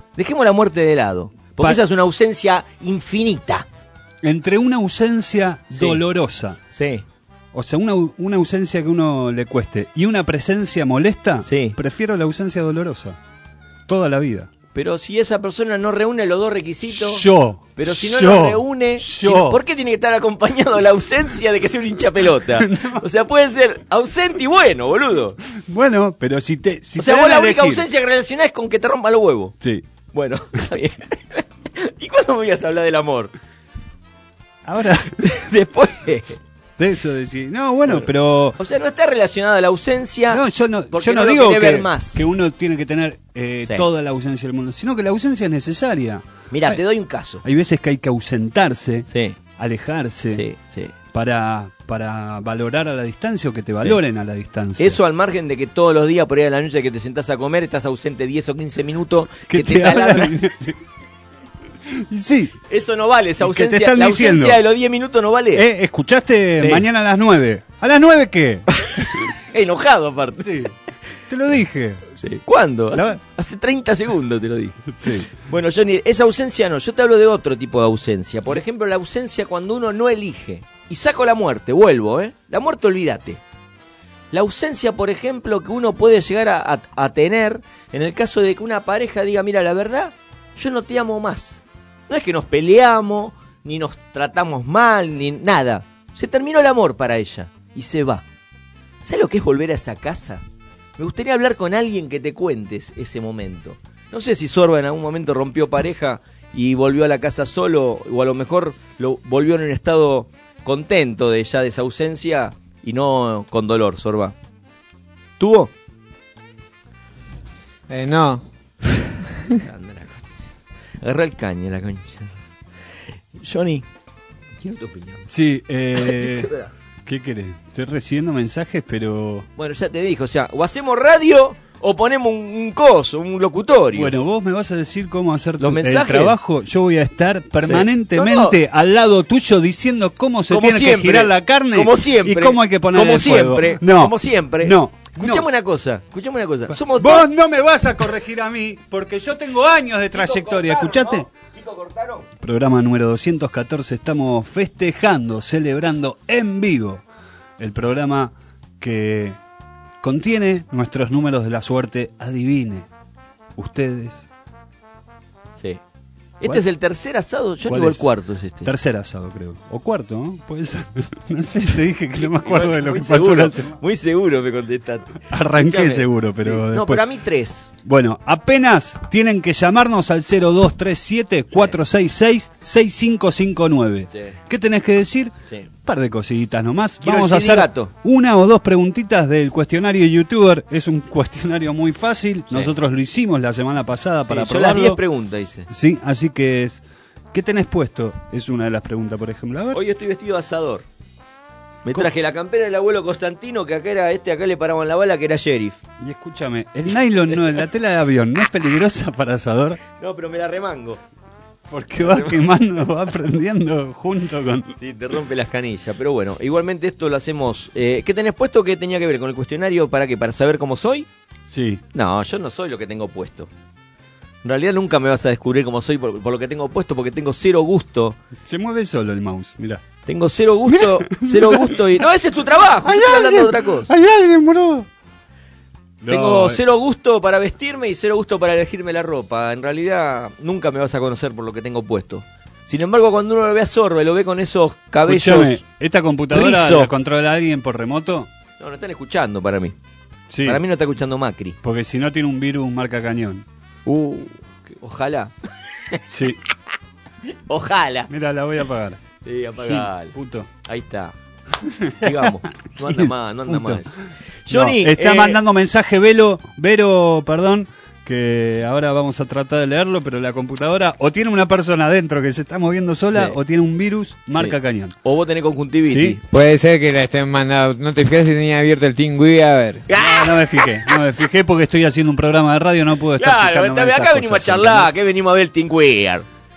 Dejemos la muerte de lado. Porque esa es una ausencia infinita. Entre una ausencia Sí. dolorosa, Sí. o sea, una ausencia que uno le cueste, y una presencia molesta, Sí. prefiero la ausencia dolorosa. Toda la vida. Pero si esa persona no reúne los dos requisitos... Yo. Pero si no yo, lo reúne, yo. ¿por qué tiene que estar acompañado de la ausencia de que sea un hincha pelota? O sea, puede ser ausente y bueno, boludo. Bueno, pero si te. Si O sea, te vos dan la a única elegir- ausencia que relacionás es con que te rompa los huevos. Sí. Bueno, está bien. ¿Y cuándo me ibas a hablar del amor? Ahora, Después. de eso decir. No, bueno, pero. O sea, no está relacionada a la ausencia. No, yo no, porque yo no lo digo querés que, ver más. que uno tiene que tener Sí. toda la ausencia del mundo, sino que la ausencia es necesaria. Mira, Hay- te doy un caso. Hay veces que hay que ausentarse, Sí, alejarse, sí, sí. para valorar a la distancia o que te valoren a la distancia. Eso al margen de que todos los días por ahí a la noche que te sentás a comer estás ausente 10 o 15 minutos que que te taladran. hablan. Y sí, Eso no vale, esa Y que te ausencia, están la diciendo, ausencia de los 10 minutos no vale. ¿escuchaste? Sí. Mañana a las 9. ¿A las 9 qué? Enojado aparte. Sí, te lo dije. Sí. ¿Cuándo? La- Hace 30 segundos te lo dije. Sí. Bueno, Johnny, esa ausencia no, yo te hablo de otro tipo de ausencia. Por ejemplo, la ausencia cuando uno no elige. Y saco la muerte, vuelvo, ¿eh? La muerte, olvídate. La ausencia, por ejemplo, que uno puede llegar a tener en el caso de que una pareja diga, mira, la verdad, yo no te amo más. No es que nos peleamos, ni nos tratamos mal, ni nada. Se terminó el amor para ella y se va. ¿Sabes lo que es volver a esa casa? Me gustaría hablar con alguien que te cuentes ese momento. No sé si Sorba en algún momento rompió pareja y volvió a la casa solo, o a lo mejor lo volvió en un estado contento de ya de esa ausencia y no con dolor, Sorba. ¿Tuvo? No. Anda la concha. Agarra el caño, la concha. Johnny, quiero tu opinión. Sí, ¿qué querés? Estoy recibiendo mensajes, pero... Bueno, ya te dije, o sea, o hacemos radio o ponemos un coso, un locutorio. Bueno, vos me vas a decir cómo hacer ¿Los el mensajes? trabajo. Yo voy a estar permanentemente No, al lado tuyo diciendo cómo se Como tiene siempre, que girar la carne como siempre, y cómo hay que poner como el fuego. siempre, No, como siempre. No. Escuchame no. una cosa. Somos Vos no me vas a corregir a mí porque yo tengo años de trayectoria. ¿Escuchaste? Chico, cortaron. Programa número 214. Estamos festejando, celebrando en vivo el programa que contiene nuestros números de la suerte. Adivine. Ustedes. Sí. ¿Cuál? Este es el tercer asado, yo ¿Cuál digo el es? cuarto es este. Tercer asado, creo. O cuarto, ¿no? Puede ser. No sé si te dije que no me acuerdo Igual, de lo muy que pasó seguro, la semana. Muy seguro me contestaste. Arranqué Escuchame. seguro, pero Sí. No, después... pero a mí 3. Bueno, apenas tienen que llamarnos al 0237-466-6559. Sí. ¿Qué tenés que decir? Sí. Un par de cositas nomás. Quiero Vamos el a hacer siligato. una o dos preguntitas del cuestionario YouTuber. Es un cuestionario muy fácil. Sí. Nosotros lo hicimos la semana pasada para yo las probarlo. 10 preguntas hice. Sí, así que es... ¿Qué tenés puesto? Es una de las preguntas, por ejemplo. A ver. Hoy estoy vestido de asador. Me ¿Cómo? traje la campera del abuelo Constantino, que acá era acá le paraban la bala, que era sheriff. Y escúchame, el nylon no, la tela de avión, ¿no es peligrosa para asador? No, pero me la remango. Porque va quemando, va prendiendo junto con... Sí, te rompe las canillas. Pero bueno, igualmente esto lo hacemos. ¿Qué tenés puesto? ¿Qué tenía que ver con el cuestionario? ¿Para qué? ¿Para saber cómo soy? Sí. No, yo no soy lo que tengo puesto. En realidad nunca me vas a descubrir cómo soy por lo que tengo puesto, porque tengo cero gusto. Se mueve solo el mouse, mirá. Tengo cero gusto y... No, ese es tu trabajo, yo estoy hablando de otra cosa. ¡Hay alguien, boludo! Tengo cero gusto para vestirme y cero gusto para elegirme la ropa. En realidad nunca me vas a conocer por lo que tengo puesto. Sin embargo, cuando uno lo ve a Sorbe, lo ve con esos cabellos... Escuchame, ¿esta computadora rizo. la controla alguien por remoto? No están escuchando para mí. Sí. Para mí no está escuchando Macri. Porque si no tiene un virus marca cañón. Ojalá. Sí. Ojalá. Mira, la voy a apagar. Sí, apagalo. Gil, puto. Ahí está. Sigamos. No anda más, no anda Puto. más. Johnny, No, está mandando mensaje Vero, perdón, que ahora vamos a tratar de leerlo, pero la computadora o tiene una persona adentro que se está moviendo sola Sí. o tiene un virus marca Sí. cañón. O vos tenés conjuntivitis. Sí. Puede ser que la estén mandando. No te fijas si tenía abierto el Team Wii, a ver. No me fijé porque estoy haciendo un programa de radio, no puedo estar Claro, fijándome acá esas venimos cosas, a charlar, que venimos a ver el Team Weir.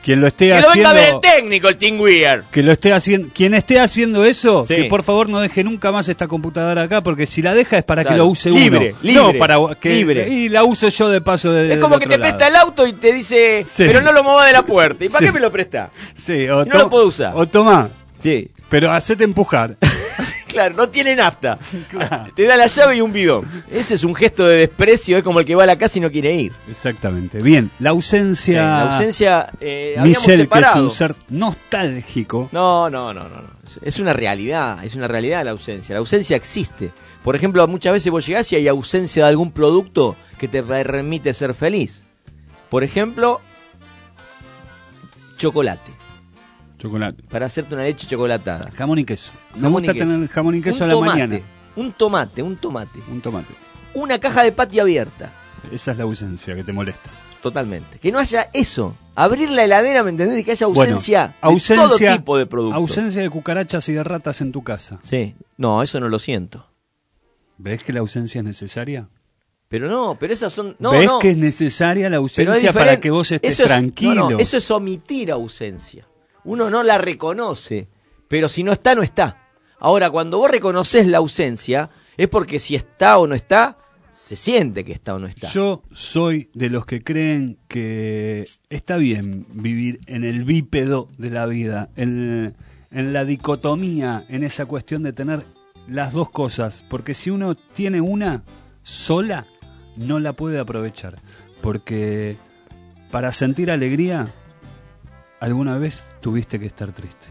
Quien lo esté Que lo venga a ver el haciendo, técnico, el Team Weir. que lo esté haciendo, quien esté haciendo eso, Sí. que por favor no deje nunca más esta computadora acá, porque si la deja es para que Claro. lo use Libre, uno. libre, No para que libre. y la uso yo de paso de Es como del que otro te presta lado. el auto y te dice, Sí. pero no lo muevas de la puerta. ¿Y para Sí. qué me lo presta? Sí, o Si no lo puedo usar. O tomá, Sí. pero hacete empujar. Claro, no tiene nafta. Claro. Te da la llave y un bidón. Ese es un gesto de desprecio, es como el que va a la casa y no quiere ir. Exactamente. Bien, la Sí, ausencia. la ausencia, habíamos Michelle, que es separado. un ser nostálgico. No. Es una realidad la ausencia. La ausencia existe. Por ejemplo, muchas veces vos llegás y hay ausencia de algún producto que te remite a ser feliz. Por ejemplo, chocolate. Chocolate. Para hacerte una leche chocolatada. Jamón y queso. Me Jamón y gusta queso. tener jamón y queso a Un la tomate, mañana. Un tomate. Un tomate. Una caja de patty abierta. Esa es la ausencia que te molesta. Totalmente. Que no haya eso. Abrir la heladera, ¿me entendés? Y que haya Bueno, ausencia, ausencia de todo tipo de productos. Ausencia de cucarachas y de ratas en tu casa. Sí. No, eso no lo siento. ¿Ves que la ausencia es necesaria? Pero esas son... No, ¿Ves no. que es necesaria la Pero es ausencia para diferente. que vos estés Eso es- tranquilo? no, eso es omitir ausencia. Uno no la reconoce, pero si no está, no está. Ahora, cuando vos reconoces la ausencia, es porque si está o no está, se siente que está o no está. Yo soy de los que creen que está bien vivir en el bípedo de la vida, en la dicotomía, en esa cuestión de tener las dos cosas, porque si uno tiene una sola, no la puede aprovechar, porque para sentir alegría, alguna vez tuviste que estar triste.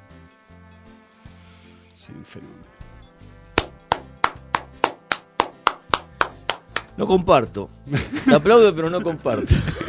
Sí, un fenómeno. No comparto. Te aplaudo, pero no comparto.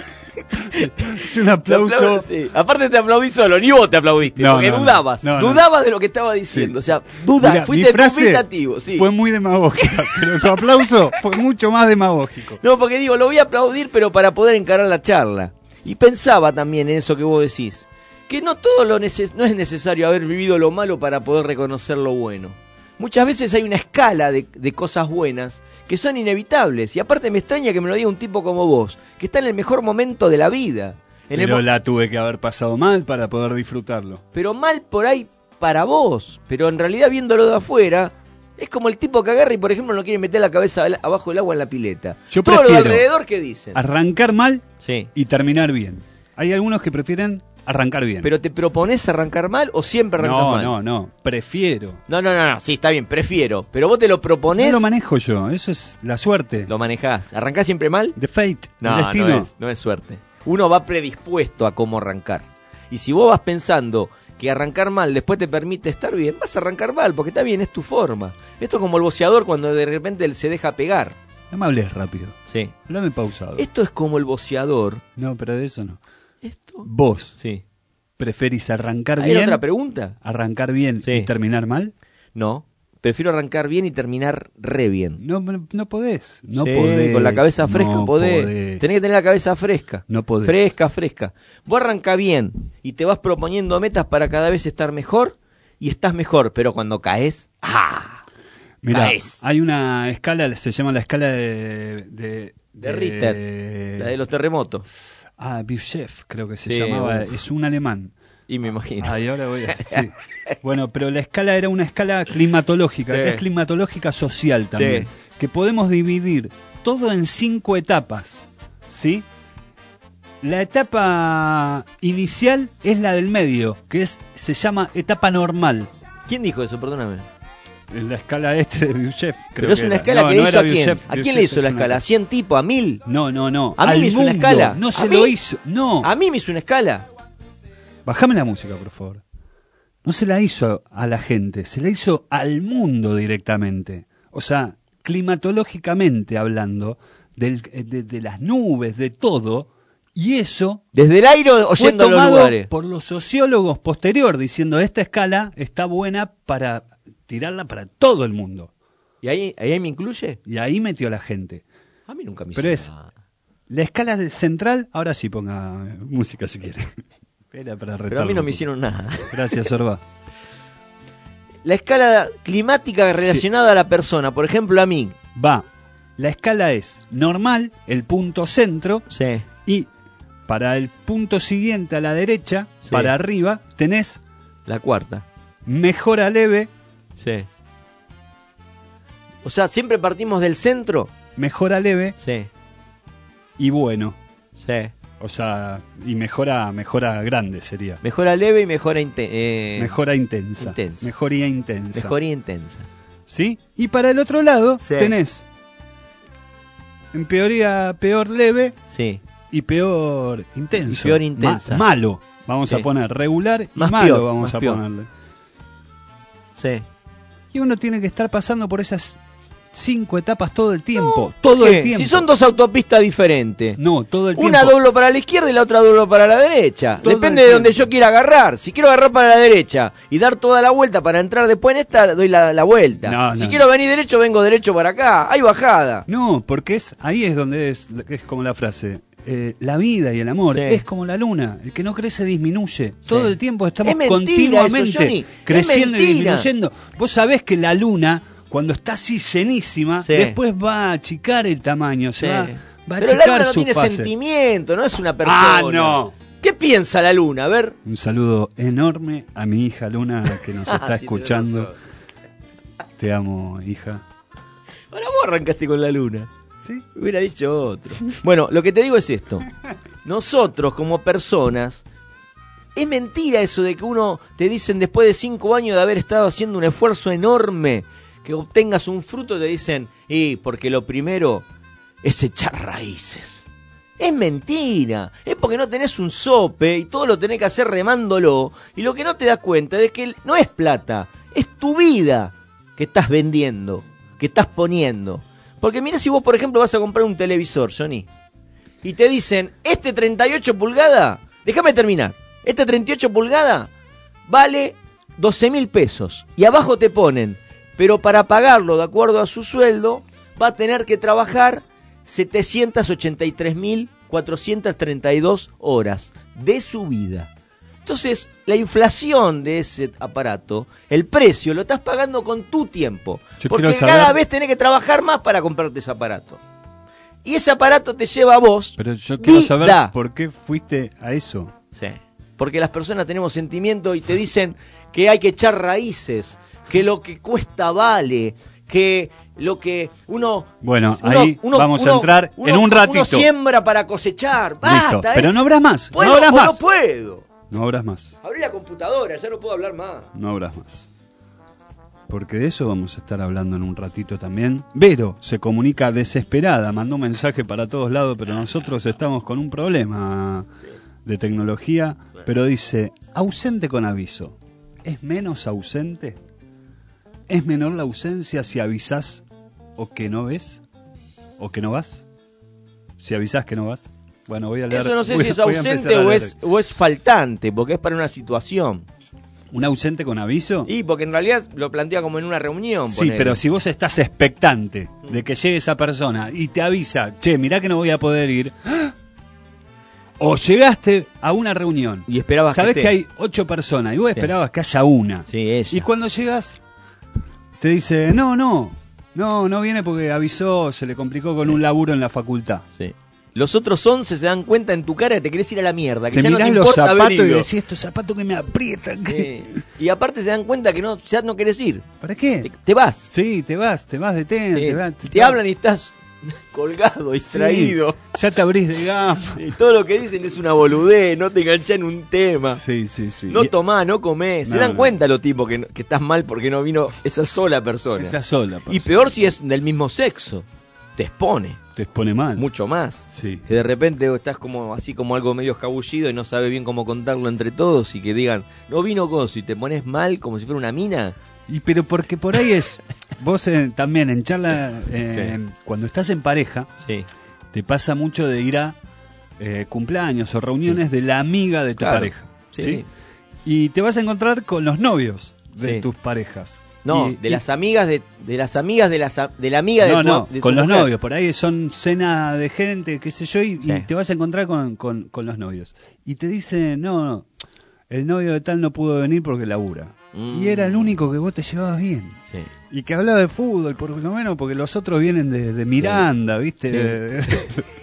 Es un Te aplauso. aplaudo, sí. Aparte te aplaudí solo, ni vos te aplaudiste, No, porque no, no. dudabas. No, no. Dudabas de lo que estaba diciendo. Sí. O sea, duda, Mirá, fuiste mi frase dubitativo. Sí. fue muy demagógica, pero tu aplauso fue mucho más demagógico. No, porque digo, lo voy a aplaudir, pero para poder encarar la charla. Y pensaba también en eso que vos decís, que no todo no es necesario haber vivido lo malo para poder reconocer lo bueno. Muchas veces hay una escala de cosas buenas que son inevitables. Y aparte me extraña que me lo diga un tipo como vos, que está en el mejor momento de la vida. Pero la tuve que haber pasado mal para poder disfrutarlo. Pero mal por ahí para vos. Pero en realidad viéndolo de afuera, es como el tipo que agarra y por ejemplo no quiere meter la cabeza abajo del agua en la pileta. Yo Todo lo de prefiero alrededor, ¿qué dicen? Arrancar mal Sí. y terminar bien. Hay algunos que prefieren arrancar bien. ¿Pero te propones arrancar mal o siempre arrancas mal? No, prefiero. No, sí, está bien, prefiero. Pero vos te lo propones, No lo manejo yo, eso es la suerte. lo manejás. ¿Arrancás siempre mal? The fate, No, el destino. no es suerte. Uno va predispuesto a cómo arrancar. Y si vos vas pensando que arrancar mal después te permite estar bien, vas a arrancar mal, porque está bien, es tu forma. Esto es como el boxeador cuando de repente se deja pegar. No me hables rápido, Sí. háblame pausado. Esto es como el boxeador. No, pero de eso no. ¿Esto? ¿Vos Sí. preferís arrancar ¿Hay bien, otra pregunta? arrancar bien Sí. y terminar mal? No. Prefiero arrancar bien y terminar re bien. No podés. No Sí, podés. con la cabeza fresca no podés. Tenés que tener la cabeza fresca. No podés. Fresca. Vos arranca bien y te vas proponiendo metas para cada vez estar mejor y estás mejor, pero cuando caes, ¡ah! Mirá, Caes. hay una escala, se llama la escala de Richter, la de los terremotos. Biuschev, creo que se Sí, llamaba, bueno. es un alemán. Y me imagino. Ay, ahora voy a... sí. Bueno, pero la escala era una escala climatológica, Sí. que es climatológica social también, Sí. que podemos dividir todo en 5 etapas, ¿sí? La etapa inicial es la del medio, que se llama etapa normal. ¿Quién dijo eso? Perdóname. En la escala de Biuschev, creo Pero es que una era. escala No, que no hizo era a quién. Biuschev, ¿A quién Biuschev le hizo es la una- escala? ¿A 100 tipos? ¿A 1000? No. A mí Al me hizo una mundo. escala. No ¿A se mí? lo hizo. No. ¿A mí me hizo una escala? Bájame la música, por favor. No se la hizo a la gente, se la hizo al mundo directamente. O sea, climatológicamente hablando, de las nubes, de todo. Y eso ¿Desde el aire o fue yendo a los tomado lugares? por los sociólogos posterior, diciendo esta escala está buena para tirarla para todo el mundo. ¿Y ahí me incluye? Y ahí metió a la gente. A mí nunca me hizo Pero es nada. la escala central, ahora sí ponga música si quiere. Era para Pero a mí no me retarlo. hicieron nada. Gracias, Sorba. La escala climática relacionada a la persona, por ejemplo, a mí. Va. La escala es normal, el punto centro, Sí. y para el punto siguiente a la derecha, Sí. para arriba, tenés La cuarta. mejora leve, Sí. O sea, siempre partimos del centro. mejora leve Sí. y bueno. Sí. O sea, y mejora grande sería. Mejora leve y mejora Mejora intensa. intensa. Mejoría intensa. mejoría intensa. ¿Sí? Y para el otro lado Sí. tenés empeoría peor leve Sí. y peor intenso. Y peor intensa. Malo. Vamos Sí. a poner regular y Más malo peor, vamos más a peor. ponerle. Sí. Y uno tiene que estar pasando por esas 5 etapas todo el tiempo. ¿Por todo qué? el tiempo. Si son dos autopistas diferentes. No, todo el tiempo. Una doblo para la izquierda y la otra doblo para la derecha. Todo Depende el de donde tiempo. yo quiera agarrar. Si quiero agarrar para la derecha y dar toda la vuelta para entrar después en esta, doy la vuelta. No, si no, quiero venir derecho, vengo derecho para acá. Hay bajada. No, porque ahí es donde es como la frase. La vida y el amor Sí. es como la luna. El que no crece disminuye. Todo el tiempo estamos Es mentira continuamente eso, Johnny. Es creciendo y mentira. disminuyendo. Vos sabés que la luna, cuando está así llenísima, Sí. después va a achicar el tamaño. Se Sí. va a Pero achicar la luna no su tiene fase. sentimiento, no es una persona. Ah, no. ¿Qué piensa la luna? A ver. Un saludo enorme a mi hija Luna que nos está Sí, tenés escuchando. razón. Te amo, hija. Ahora vos arrancaste con la luna. ¿Sí? Hubiera dicho otro. Bueno, lo que te digo es esto. Nosotros como personas, es mentira eso de que uno te dicen después de 5 años de haber estado haciendo un esfuerzo enorme, que obtengas un fruto, te dicen, y porque lo primero es echar raíces. Es mentira, es porque no tenés un sope y todo lo tenés que hacer remándolo, y lo que no te das cuenta es que no es plata, es tu vida que estás vendiendo, que estás poniendo. Porque mira si vos, por ejemplo, vas a comprar un televisor, Johnny, y te dicen, este 38 pulgadas, déjame terminar, este 38 pulgadas vale 12.000 pesos, y abajo te ponen, pero para pagarlo de acuerdo a su sueldo, va a tener que trabajar 783.432 horas de su vida. Entonces, la inflación de ese aparato, el precio, lo estás pagando con tu tiempo. Yo Porque quiero saber- cada vez tenés que trabajar más para comprarte ese aparato. Y ese aparato te lleva a vos. Pero yo quiero vida. saber por qué fuiste a eso. Sí. Porque las personas tenemos sentimiento y te dicen que hay que echar raíces, que lo que cuesta vale, que lo que uno... Bueno, ahí vamos a entrar en un ratito. Uno siembra para cosechar. Listo, Basta, pero no habrás más. ¿Puedo no habrás o más. no puedo? No habrás más. Abrí la computadora, ya no puedo hablar más. No habrás más. Porque de eso vamos a estar hablando en un ratito también. Vero se comunica desesperada, mandó un mensaje para todos lados, pero nosotros estamos con un problema de tecnología. Pero dice, ausente con aviso. ¿Es menos ausente? ¿Es menor la ausencia si avisás o que no ves? ¿O que no vas? Si avisás que no vas. Bueno, voy a leer. Eso no sé voy- si es voy a empezar ausente a o leer. es faltante, porque es para una situación. ¿Un ausente con aviso? Y porque en realidad lo plantea como en una reunión. Sí, ponele. pero si vos estás expectante de que llegue esa persona y te avisa, che, mirá que no voy a poder ir, ¡ah! O llegaste a una reunión Y esperabas sabés que que, esté. hay 8 personas y vos Sí. esperabas que haya una. Sí, ella. Y cuando llegas, te dice, no viene porque avisó, se le complicó con un laburo en la facultad. Sí. Los otros 11 se dan cuenta en tu cara que te querés ir a la mierda, que Te ya no te mirás los importa haber zapatos y ido. decís, estos zapatos que me aprietan. Sí. Y aparte se dan cuenta que no, ya no querés ir. ¿Para qué? Te vas. Sí, te vas, detén, Sí. Te hablan y estás colgado, distraído. Sí, ya te abrís de gama. Y todo lo que dicen es una boludez, no te enganchás en un tema. Sí, sí, sí. No Y- tomás, no comés. Se No, dan no. cuenta los tipos que estás mal porque no vino esa sola persona. Esa sola. Y peor si es del mismo sexo. Te expone Te expone mal. mucho más. Sí. Que de repente estás como así como algo medio escabullido y no sabes bien cómo contarlo entre todos y que digan, no vino Coso y te pones mal como si fuera una mina. Y pero porque por ahí es, vos también en charla, Sí. cuando estás en pareja, Sí. te pasa mucho de ir a cumpleaños o reuniones de la amiga de tu Claro. pareja. Sí. ¿sí? Y te vas a encontrar con los novios de Sí. tus parejas. No, Y- de las amigas de las amigas de la amiga no, de tu, no, de tu con los mujer. novios, por ahí son cena de gente, qué sé yo, y Sí. te vas a encontrar con los novios. Y te dicen, no, el novio de tal no pudo venir porque labura. Y era el único que vos te llevabas bien. Sí. Y que hablaba de fútbol, por lo menos, porque los otros vienen de Miranda, ¿viste?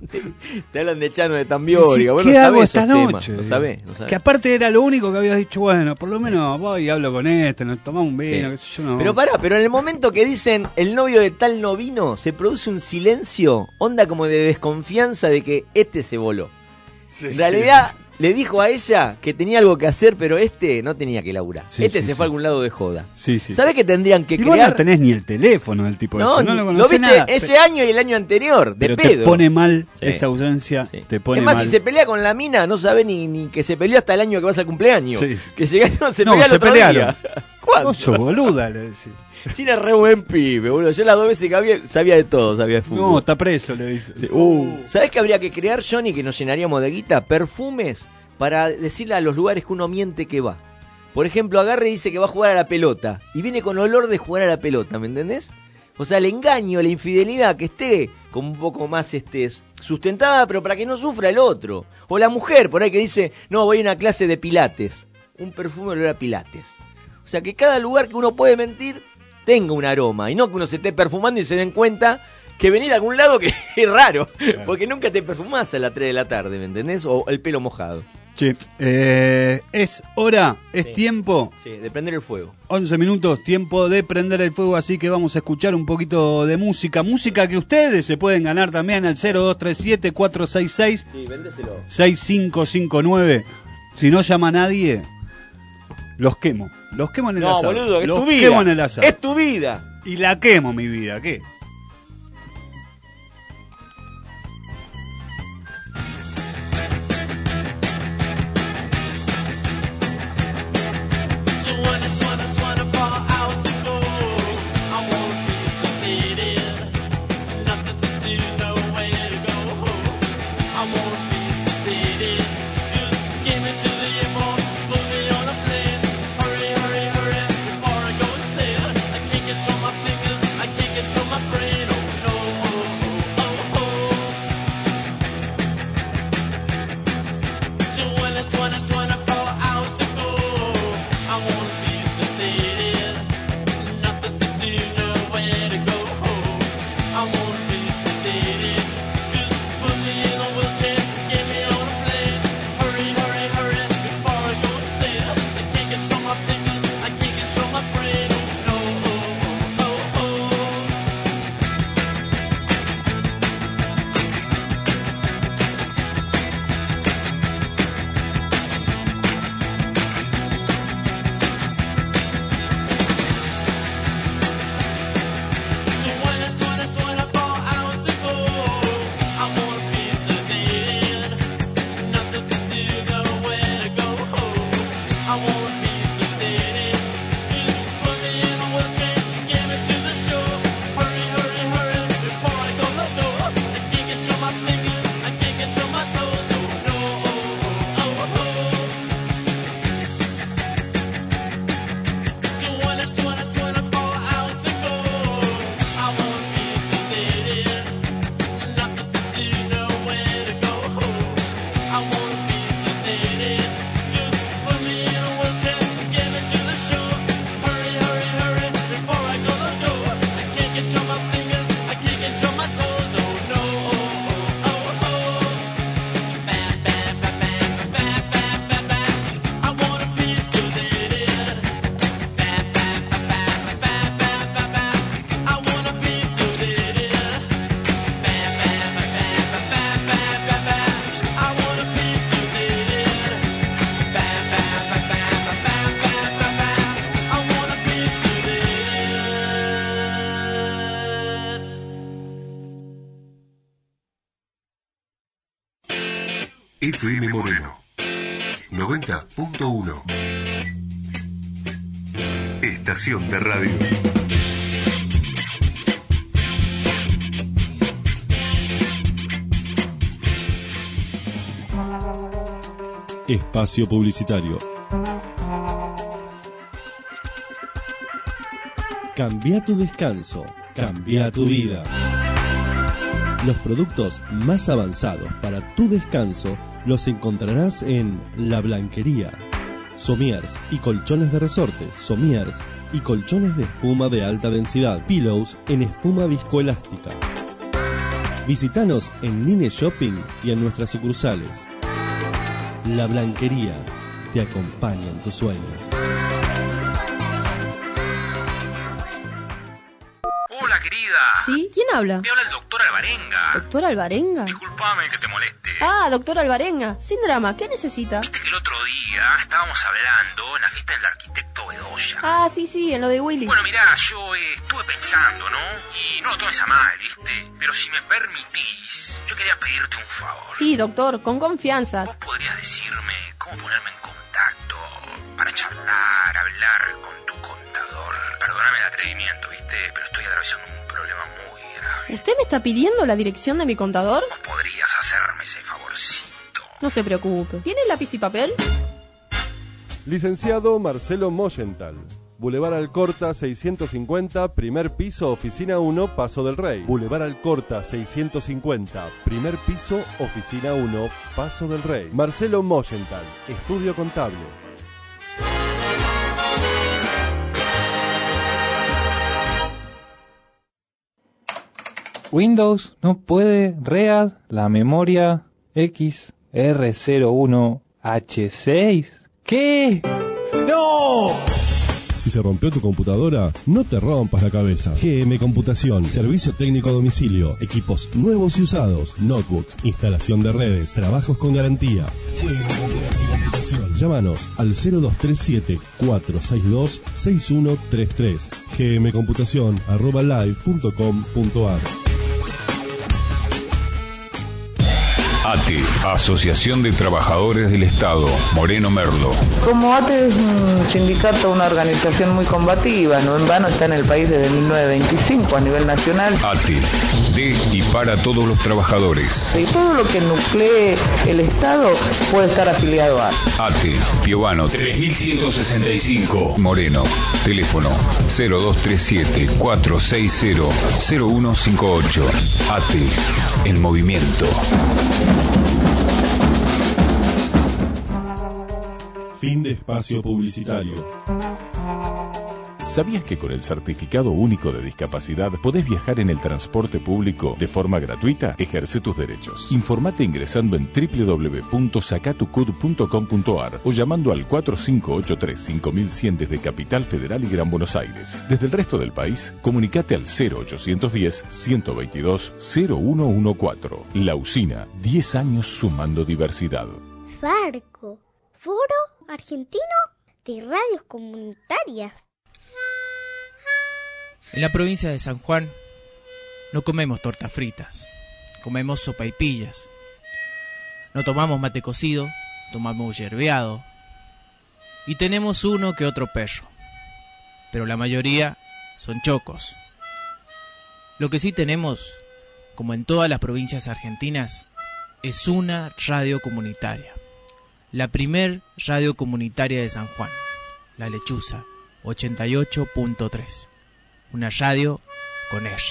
Te hablan de Chano de Tambióriga. Vos ¿Qué no hago sabés esta esos temas, noche? No sabés, no sabés. Que aparte era lo único que habías dicho, bueno, por lo menos voy y hablo con este, nos tomamos un vino, Sí. qué sé yo, no. Pero en el momento que dicen el novio de tal no vino, se produce un silencio, onda como de desconfianza de que este se voló. Sí, En realidad le dijo a ella que tenía algo que hacer, pero este no tenía que laburar. Sí, este sí, se sí. fue a algún lado de joda. Sí, sí. ¿Sabés que tendrían que Y vos crear? no tenés ni el teléfono del tipo No, ese, no lo lo conocés viste nada. ese año y el año anterior, de pero pedo. te pone mal Sí. esa ausencia, Sí. te pone es más, mal. si se pelea con la mina, no sabe ni que se peleó hasta el año que vas al cumpleaños. Sí. Que llegaron, se No, pelearon se el otro pelearon. día. ¿Cuándo? Vos sos boluda, le decís. Tiene re buen pibe, boludo. Yo las 2 veces que había, sabía de todo, sabía de fútbol. No, está preso, le dice. Sí. ¿Sabés qué habría que crear, Johnny, que nos llenaríamos de guita? Perfumes para decirle a los lugares que uno miente que va. Por ejemplo, agarre y dice que va a jugar a la pelota. Y viene con olor de jugar a la pelota, ¿me entendés? O sea, el engaño, la infidelidad, que esté como un poco más sustentada, pero para que no sufra el otro. O la mujer, por ahí que dice, no, voy a una clase de pilates. Un perfume olor a pilates. O sea, que cada lugar que uno puede mentir tenga un aroma. Y no que uno se esté perfumando y se den cuenta que venir de algún lado que es raro. Porque nunca te perfumás a las 3 de la tarde, ¿me entendés? O el pelo mojado. Che, es hora, es Sí. tiempo. Sí, de prender el fuego. 11 minutos, tiempo de prender el fuego, así que vamos a escuchar un poquito de música. Música que ustedes se pueden ganar también al 0237-466-6559. Sí, véndeselo. Si no llama a nadie, los quemo. Los quemo en el No, asado. boludo, es los tu vida. quemo en el asado. Es tu vida. Y la quemo, mi vida, ¿qué? FM Moreno 90.1. Estación de radio. Espacio publicitario. Cambia tu descanso, cambia tu vida. Los productos más avanzados para tu descanso los encontrarás en La Blanquería. Somiers y colchones de resorte, somiers y colchones de espuma de alta densidad, pillows en espuma viscoelástica. Visítanos en Line Shopping y en nuestras sucursales. La Blanquería te acompaña en tus sueños. Hola, querida. ¿Sí? ¿Quién habla? Te habla el doctor Alvarenga. ¿Doctor Alvarenga? Disculpame que te moleste. Ah, doctor Alvarenga. Sin drama, ¿qué necesita? Viste que el otro día estábamos hablando en la fiesta del arquitecto Bedoya. Ah, sí, en lo de Willy. Bueno, mirá, yo estuve pensando, ¿no? Y no lo tomes a mal, ¿viste? Pero si me permitís, yo quería pedirte un favor. Sí, doctor, con confianza. ¿Vos podrías decirme cómo ponerme en contacto para charlar, hablar con tu contador? Perdóname el atrevimiento, ¿viste? Pero estoy atravesando un problema muy grave. ¿Usted me está pidiendo la dirección de mi contador? ¿Vos podrías hacerme ese favorcito? No se preocupe. ¿Tiene lápiz y papel? Licenciado Marcelo Moyenthal. Boulevard Alcorta 650, primer piso, oficina 1, Paso del Rey. Boulevard Alcorta 650, primer piso, oficina 1, Paso del Rey. Marcelo Moyenthal, estudio contable. Windows no puede read la memoria XR01H6. ¿Qué? ¡No! Si se rompió tu computadora, no te rompas la cabeza. GM Computación, servicio técnico a domicilio, equipos nuevos y usados, notebooks, instalación de redes, trabajos con garantía. GM Computación. Llámanos al 0237-462-6133. gmcomputación@live.com.ar. ATE, Asociación de Trabajadores del Estado, Moreno Merlo. Como ATE es un sindicato, una organización muy combativa, no en vano está en el país desde 1925 a nivel nacional. ATE, de y para todos los trabajadores. Y todo lo que nuclee el Estado puede estar afiliado a ATE, Piovano 3165, Moreno. Teléfono 0237-460-0158. ATE, el movimiento. Fin de espacio publicitario. ¿Sabías que con el Certificado Único de Discapacidad podés viajar en el transporte público de forma gratuita? Ejerce tus derechos. Informate ingresando en www.sacatucud.com.ar o llamando al 4583-5100 desde Capital Federal y Gran Buenos Aires. Desde el resto del país, comunicate al 0810-122-0114. La Usina, 10 años sumando diversidad. Farco, Foro Argentino de Radios Comunitarias. En la provincia de San Juan no comemos tortas fritas, comemos sopaipillas. No tomamos mate cocido, tomamos yerbeado. Y tenemos uno que otro perro, pero la mayoría son chocos. Lo que sí tenemos, como en todas las provincias argentinas, es una radio comunitaria. La primer radio comunitaria de San Juan, La Lechuza, 88.3. Una radio con R.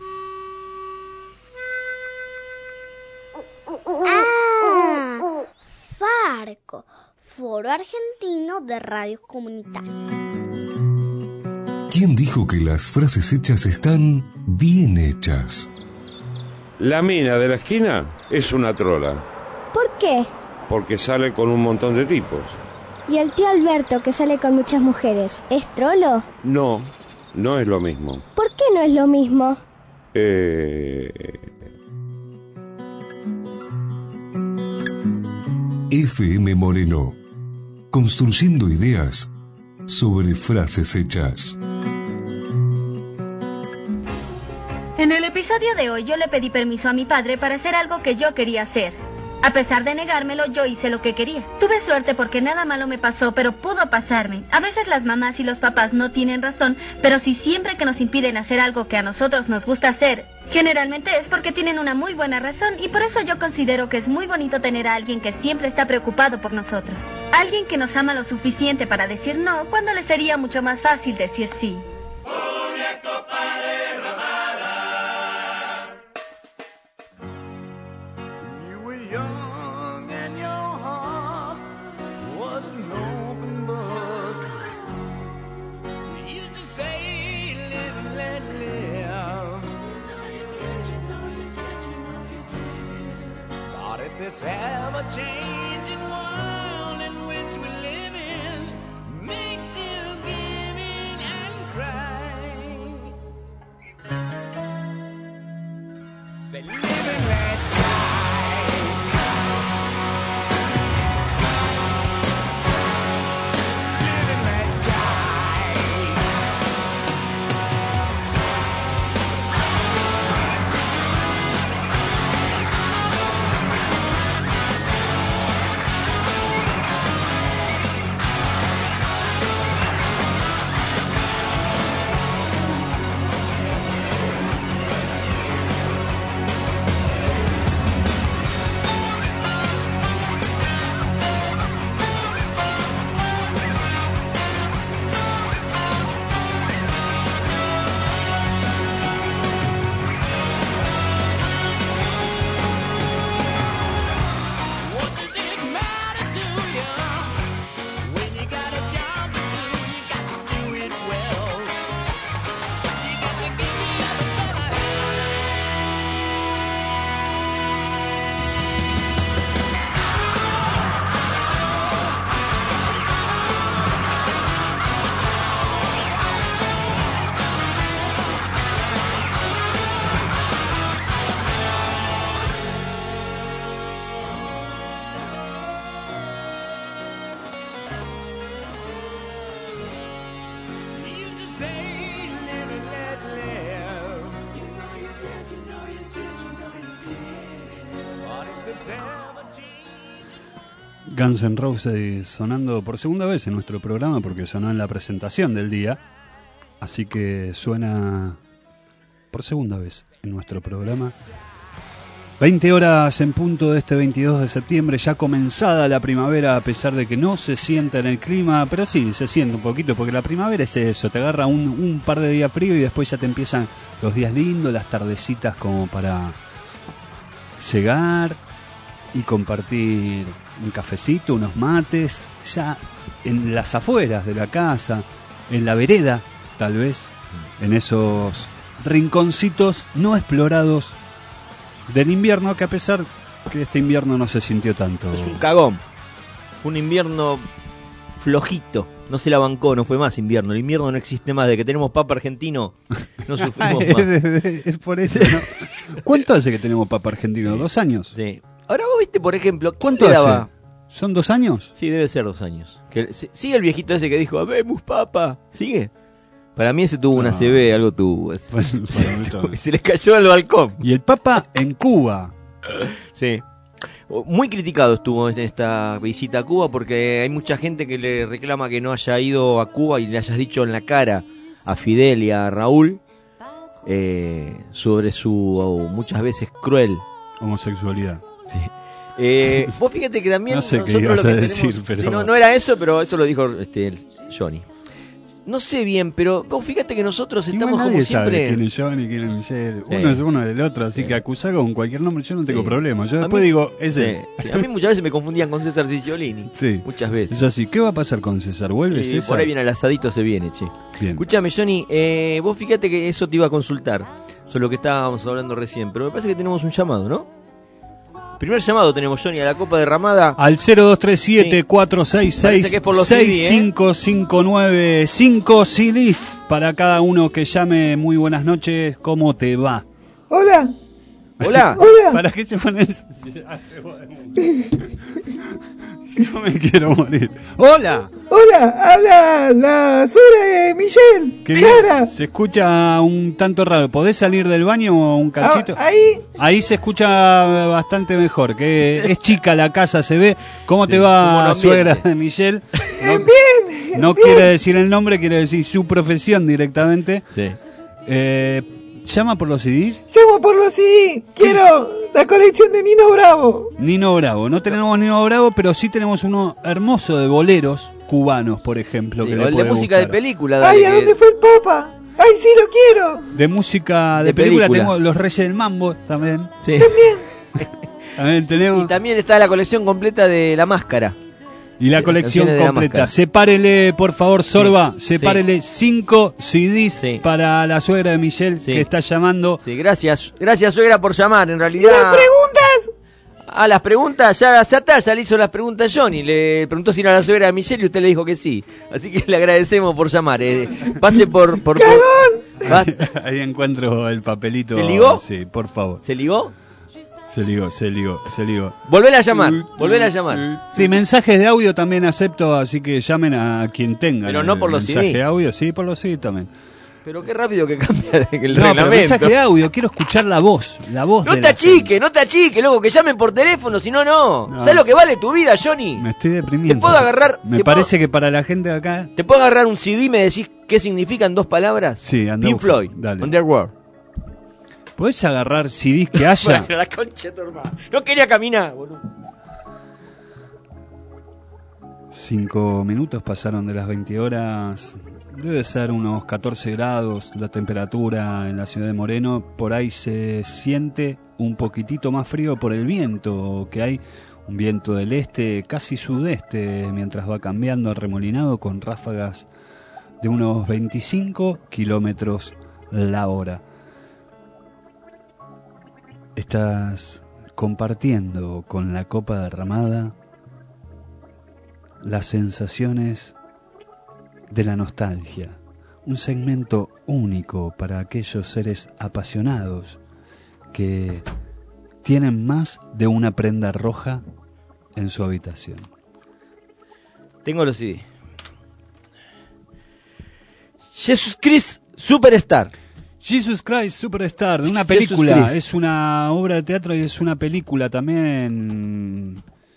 Ah, Farco, Foro Argentino de Radios Comunitarias. ¿Quién dijo que las frases hechas están bien hechas? La mina de la esquina es una trola. ¿Por qué? Porque sale con un montón de tipos. ¿Y el tío Alberto, que sale con muchas mujeres, es trolo? No, no es lo mismo. ¿Por qué no es lo mismo? FM Moreno. Construyendo ideas sobre frases hechas. En el episodio de hoy yo le pedí permiso a mi padre para hacer algo que yo quería hacer. A pesar de negármelo, yo hice lo que quería. Tuve suerte porque nada malo me pasó, pero pudo pasarme. A veces las mamás y los papás no tienen razón, pero si siempre que nos impiden hacer algo que a nosotros nos gusta hacer, generalmente es porque tienen una muy buena razón, y por eso yo considero que es muy bonito tener a alguien que siempre está preocupado por nosotros. Alguien que nos ama lo suficiente para decir no, cuando le sería mucho más fácil decir sí. Una copa derramada. You were young and your heart was an open book. You used to say, live and let live. if this ever-changing world in which we live in makes you giving and cry. Say, live and let die. Live and let die. Guns N' Roses sonando por segunda vez en nuestro programa, porque sonó en la presentación del día, así que suena por segunda vez en nuestro programa. 20 horas en punto de este 22 de septiembre, ya comenzada la primavera, a pesar de que no se sienta en el clima, pero sí, se siente un poquito, porque la primavera es eso, te agarra un par de días frío y después ya te empiezan los días lindos, las tardecitas como para llegar y compartir un cafecito, unos mates, ya en las afueras de la casa, en la vereda, tal vez, en esos rinconcitos no explorados del invierno, que a pesar que este invierno no se sintió tanto. Es un cagón. Fue un invierno flojito. No se la bancó, no fue más invierno. El invierno no existe más. De que tenemos papa argentino, no sufrimos más. Es por eso, ¿no? ¿Cuánto hace que tenemos papa argentino? Sí. 2 años. Sí. Ahora vos viste, por ejemplo, ¿cuánto le hace? daba? ¿Son 2 años? Sí, debe ser 2 años. ¿Sigue el viejito ese que dijo, habemos papa? ¿Sigue? Para mí ese tuvo una CB, algo tuvo. Se les cayó al balcón. Y el Papa en Cuba. Sí. Muy criticado estuvo en esta visita a Cuba, porque hay mucha gente que le reclama que no haya ido a Cuba y le hayas dicho en la cara a Fidel y a Raúl sobre su muchas veces cruel homosexualidad. Sí. Vos fíjate que también no sé qué ibas a decir, pero sí, no era eso, pero eso lo dijo Johnny. No sé bien, pero vos fíjate que nosotros estamos como siempre. Sabe quién es Johnny, quién es Michelle. Sí. Uno es uno del otro, así que acusar con cualquier nombre yo no tengo problema. Yo después digo, ese. Sí. A mí muchas veces me confundían con César Cicciolini. Sí. Muchas veces. Eso sí, ¿qué va a pasar con César? ¿Vuelve César? Por ahí viene el asadito, se viene, che. Bien. Escúchame, Johnny, vos fíjate que eso te iba a consultar, sobre lo que estábamos hablando recién, pero me parece que tenemos un llamado, ¿no? Primer llamado tenemos, Johnny, a la Copa Derramada. Al 0237-466-6559. 5 CDs para cada uno que llame. Muy buenas noches, ¿cómo te va? Hola. Hola. Hola. ¿Para qué se pone eso? Yo me quiero morir. ¡Hola! Hola, habla la suegra de Michelle. Clara. Se escucha un tanto raro. ¿Podés salir del baño un cachito? Ahí. Ahí se escucha bastante mejor. Que es chica la casa, se ve. ¿Cómo te va, suegra de Michelle? Bien. No quiere decir el nombre, quiere decir su profesión directamente. Sí. ¿Llama por los CDs? Llamo por los CDs. Quiero la colección de Nino Bravo. Nino Bravo. No tenemos Nino Bravo, pero sí tenemos uno hermoso de boleros cubanos, por ejemplo. Sí, que o le el de puede música gustar. de película. Dale, Ay, ¿a dónde fue el Papa? Ay, sí, lo quiero. De música de película tenemos Los Reyes del Mambo también. Sí. También tenemos. Y también está la colección completa de La Máscara. Y la colección completa. Sepárele, por favor, Sorba. Sepárele 5 CDs para la suegra de Michelle que está llamando. Sí, gracias, suegra, por llamar. En realidad. ¿Las preguntas? las preguntas, ya le hizo las preguntas a Johnny. Le preguntó si era la suegra de Michelle y usted le dijo que sí. Así que le agradecemos por llamar. Pase por Ahí encuentro el papelito. ¿Se ligó? Sí, por favor. ¿Se ligó? Se ligó. Volver a llamar. Sí, mensajes de audio también acepto, así que llamen a quien tenga. Pero no por los mensaje CD. de audio, sí, por los CD también. Pero qué rápido que cambia el No, reglamento. pero mensaje de audio, quiero escuchar la voz. No de te la achique, loco, que llamen por teléfono, si no, no. ¿Sabes lo que vale tu vida, Johnny? Me estoy deprimiendo. ¿Te puedo agarrar? Me parece que para la gente de acá... ¿Te puedo agarrar un CD y me decís qué significan 2 palabras? Sí, anda. Pink Floyd, dale. Underworld. ¿Podés agarrar CDs que haya? Bueno, la concha de tu hermano. No quería caminar, boludo. 5 minutos pasaron de las 20 horas. Debe ser unos 14 grados la temperatura en la ciudad de Moreno. Por ahí se siente un poquitito más frío por el viento que hay. Un viento del este, casi sudeste, mientras va cambiando arremolinado con ráfagas de unos 25 kilómetros la hora. Estás compartiendo con la copa derramada las sensaciones de la nostalgia, un segmento único para aquellos seres apasionados que tienen más de una prenda roja en su habitación. Tengo los CD. Jesus Christ Superstar. Jesus Christ Superstar, de una Jesus película, Christ. es una obra de teatro y es una película también.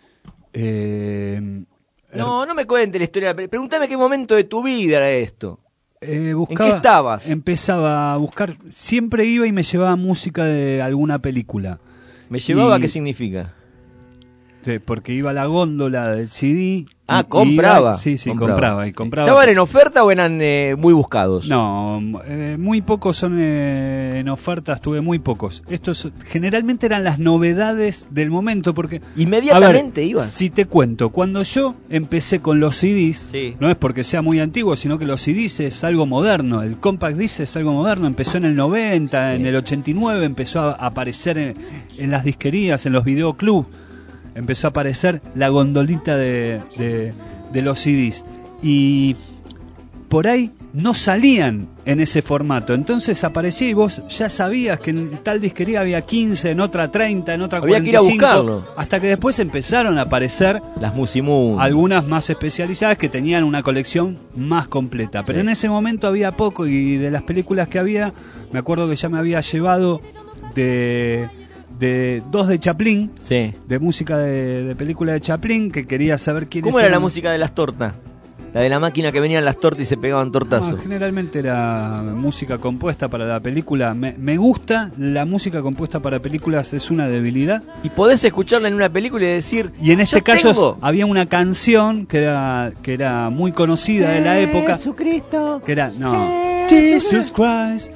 No me cuente la historia. Pregúntame qué momento de tu vida era esto. Buscaba, ¿En qué estabas? Empezaba a buscar, siempre iba y me llevaba música de alguna película. ¿Me llevaba qué significa? Sí, porque iba a la góndola del CD. Ah, compraba. Compraba. ¿Estaban en oferta o eran muy buscados? No, muy pocos son en ofertas, tuve muy pocos. Estos generalmente eran las novedades del momento, porque... Inmediatamente iban. Si te cuento, cuando yo empecé con los CDs, sí, no es porque sea muy antiguo, sino que los CDs es algo moderno, el compact disc es algo moderno, empezó en el 90, sí, en el 89 empezó a aparecer en las disquerías, en los videoclubs. Empezó a aparecer la gondolita de los CDs y por ahí no salían en ese formato, entonces aparecía y vos ya sabías que en tal disquería había 15, en otra 30, en otra había 45, que ir a buscarlo. Hasta que después empezaron a aparecer las Musimun, algunas más especializadas que tenían una colección más completa, pero sí, en ese momento había poco y de las películas que había, me acuerdo que ya me había llevado de 2 de Chaplin, sí, de música de película de Chaplin, que quería saber quién ¿Cómo era la música de las tortas? La de la máquina que venían las tortas y se pegaban tortazos. No, generalmente era música compuesta para la película. Me gusta la música compuesta para películas, es una debilidad. Y podés escucharla en una película y decir... Y en este caso había una canción que era muy conocida de la época. Jesucristo. Que era, no. Jesus Christ.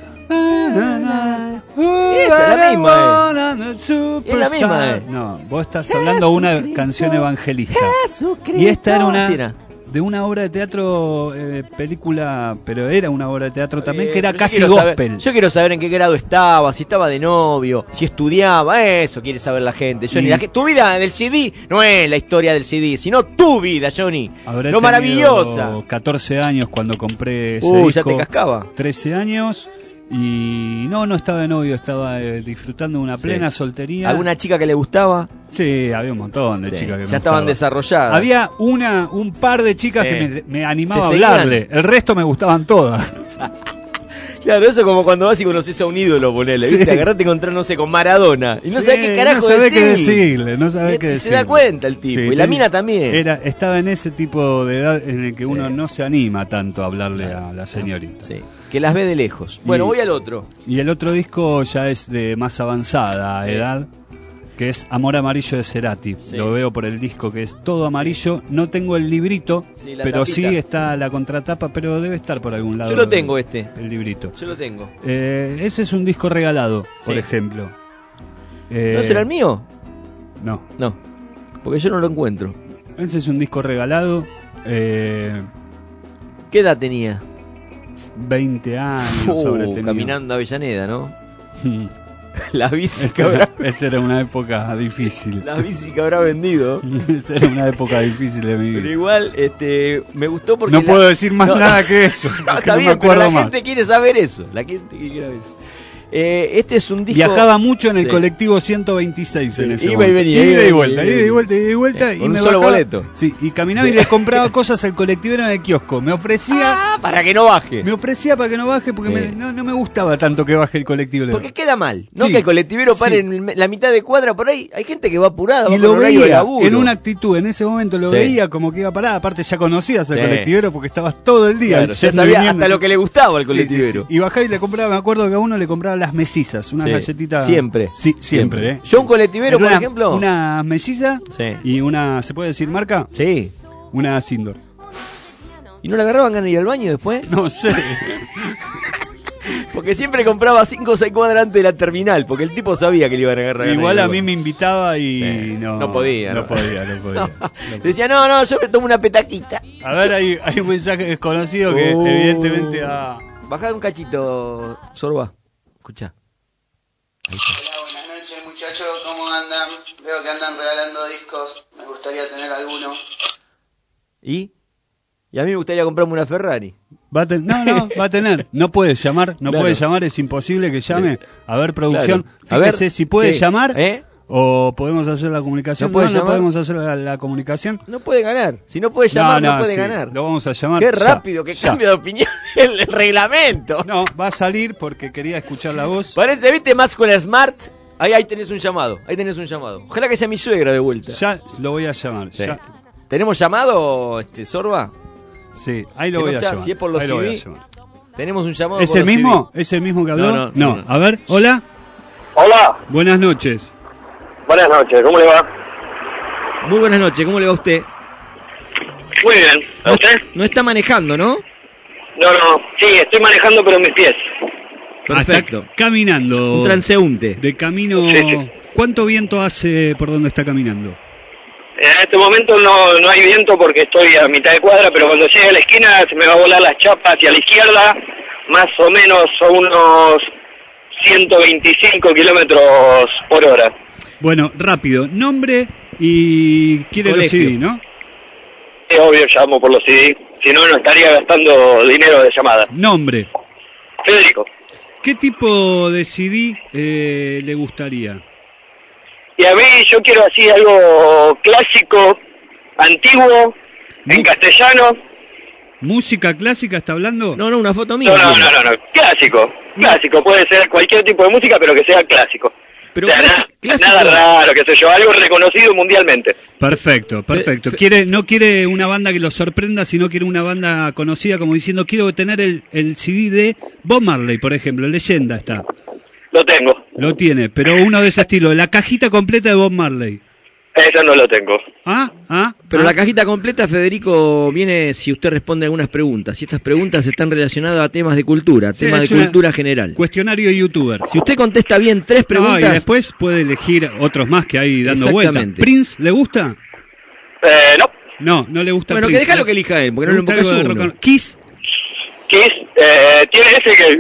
Esa es la misma, Es la misma, No, vos estás hablando de una canción evangelista. Y esta era de una obra de teatro, película, pero era una obra de teatro también, que era casi gospel. Yo quiero saber en qué grado estaba, si estaba de novio, si estudiaba, eso quiere saber la gente. Johnny, tu vida del CD no es la historia del CD, sino tu vida, Johnny. Lo maravillosa. 14 años cuando compré ese disco. Ya te cascaba. 13 años. Y no estaba de novio, estaba disfrutando de una plena soltería. ¿Alguna chica que le gustaba? Sí, había un montón de chicas que me ya estaban desarrolladas. Había un par de chicas que me animaba a hablarle. El resto me gustaban todas. Claro, eso como cuando vas y conoces a un ídolo, ponele, ¿viste? Agarrate y encontrás, no sé, con Maradona. Y no sabés qué carajo no sabés qué decirle. No sabés qué decirle. Se da cuenta el tipo. Y la mina también. Estaba en ese tipo de edad en el que uno no se anima tanto a hablarle a la señorita. Sí. Que las ve de lejos. Bueno, voy al otro. Y el otro disco ya es de más avanzada edad, que es Amor Amarillo de Cerati. Sí. Lo veo por el disco, que es todo amarillo. No tengo el librito, pero tapita. Sí está la contratapa, pero debe estar por algún lado. Yo lo tengo el librito. Yo lo tengo. Ese es un disco regalado, por ejemplo. ¿No será el mío? No. No, porque yo no lo encuentro. Ese es un disco regalado. ¿Qué edad tenía? 20 años. Caminando a Avellaneda, ¿no? La bici que esa era una época difícil. La bici que habrá vendido. Esa era una época difícil de mi vida. Pero igual, me gustó porque... No puedo decir más nada que eso. No, está no bien, me acuerdo pero la más. gente quiere saber eso. La gente quiere saber eso. Este es un disco... Viajaba mucho en el Sí. colectivo 126 en ese Iba y momento. venía, Ida iba y y vuelta, venía. ida y vuelta, ida y vuelta. Con y un me solo bajaba, boleto. Sí, y caminaba y le compraba cosas al colectivero en el kiosco. Me ofrecía... para que no baje. Me ofrecía para que no baje porque Sí. no me gustaba tanto que baje el colectivo. Porque queda mal, ¿no? Sí, Que el colectivero sí. pare en la mitad de cuadra por ahí. Hay gente que va apurada, va Y con lo horario de veía laburo. en una actitud, en ese momento lo Sí. veía como que iba a parar. Aparte ya conocías al Sí. colectivero porque estabas todo el día. Claro, ya yendo y sabía viniendo. hasta lo que le gustaba al Sí, sí, colectivero. sí. Y bajaba y le compraba, me acuerdo que a uno le compraba las mellizas, unas Sí. galletitas. Siempre. Sí, siempre. Yo un colectivero, por Era ejemplo... Una melliza Sí. y una, ¿se puede decir marca? Sí. Una Sindor. ¿Y no le agarraban ganas de ir al baño después? No sé. Porque siempre compraba 5 o 6 cuadras antes de la terminal, porque el tipo sabía que le iban a agarrar ganas Igual de ir a al mí baño. me invitaba y Sí. no. No podía, No ¿no? podía. Decía, no, yo me tomo una petaquita. A ver, hay un mensaje desconocido que evidentemente ha... Bajá un cachito, Sorba. Escucha. Buenas noches muchachos, ¿cómo andan? Veo que andan regalando discos, me gustaría tener alguno. ¿Y? Y a mí me gustaría comprarme una Ferrari. Va a tener. No puede llamar, Claro. puede llamar, es imposible que llame. A ver, producción, Claro. A fíjese ver, si puede ¿qué? llamar o podemos hacer la comunicación. ¿No puede no llamar? podemos hacer la comunicación. No puede ganar. Si no puede llamar, no, puede sí, ganar. Lo vamos a llamar. Qué ya, rápido que ya. cambia de opinión el reglamento. No, va a salir porque quería escuchar la voz. Parece, ¿viste? Más con la Smart. Ahí tenés un llamado. Ojalá que sea mi suegra de vuelta. Ya lo voy a llamar. Sí. Ya. ¿Tenemos llamado, Sorba? Sí, ahí lo Que voy no a sea, llamar. si es por los Ahí lo voy a CD. llamar. Tenemos un llamado ¿Es por el los mismo? CD. ¿Es el mismo que habló? No. A ver, hola. Hola. Buenas noches. Buenas noches, ¿cómo le va? Muy buenas noches, ¿cómo le va a usted? Muy bien, ¿a usted? No está manejando, ¿no? No, sí, estoy manejando pero en mis pies. Perfecto. Está caminando. Un transeúnte. De camino. Sí. ¿Cuánto viento hace por donde está caminando? En este momento no hay viento porque estoy a mitad de cuadra, pero cuando llegue a la esquina se me va a volar las chapas hacia la izquierda, más o menos a unos 125 kilómetros por hora. Bueno, rápido. Nombre y quiere los Colegio. CD, ¿no? Es obvio, llamo por los CD, si no estaría gastando dinero de llamada. Nombre. Federico. ¿Qué tipo de CD le gustaría? Y a mí yo quiero así algo clásico, antiguo, en castellano. ¿Música clásica está hablando? No, una foto mía. No, clásico, puede ser cualquier tipo de música, pero que sea clásico. Pero O sea, clásico. nada raro, qué sé yo, algo reconocido mundialmente. Perfecto. No quiere una banda que lo sorprenda, sino quiere una banda conocida, como diciendo, quiero tener el CD de Bob Marley, por ejemplo, Leyenda está. Lo tengo, Lo tiene, pero uno de ese estilo, la cajita completa de Bob Marley. eso no lo tengo. Pero la cajita completa, Federico, viene si usted responde algunas preguntas. Si estas preguntas están relacionadas a temas de cultura, Sí, temas es de una- cultura general. Cuestionario youtuber. Si usted contesta bien 3 preguntas... y después puede elegir otros más que hay dando vueltas. Exactamente. ¿Prince le gusta? No. No le gusta Bueno, Prince. que déjalo que elija él, porque no Le lo gusta empujás algo de uno. rock and- Kiss. Kiss, tiene ese que...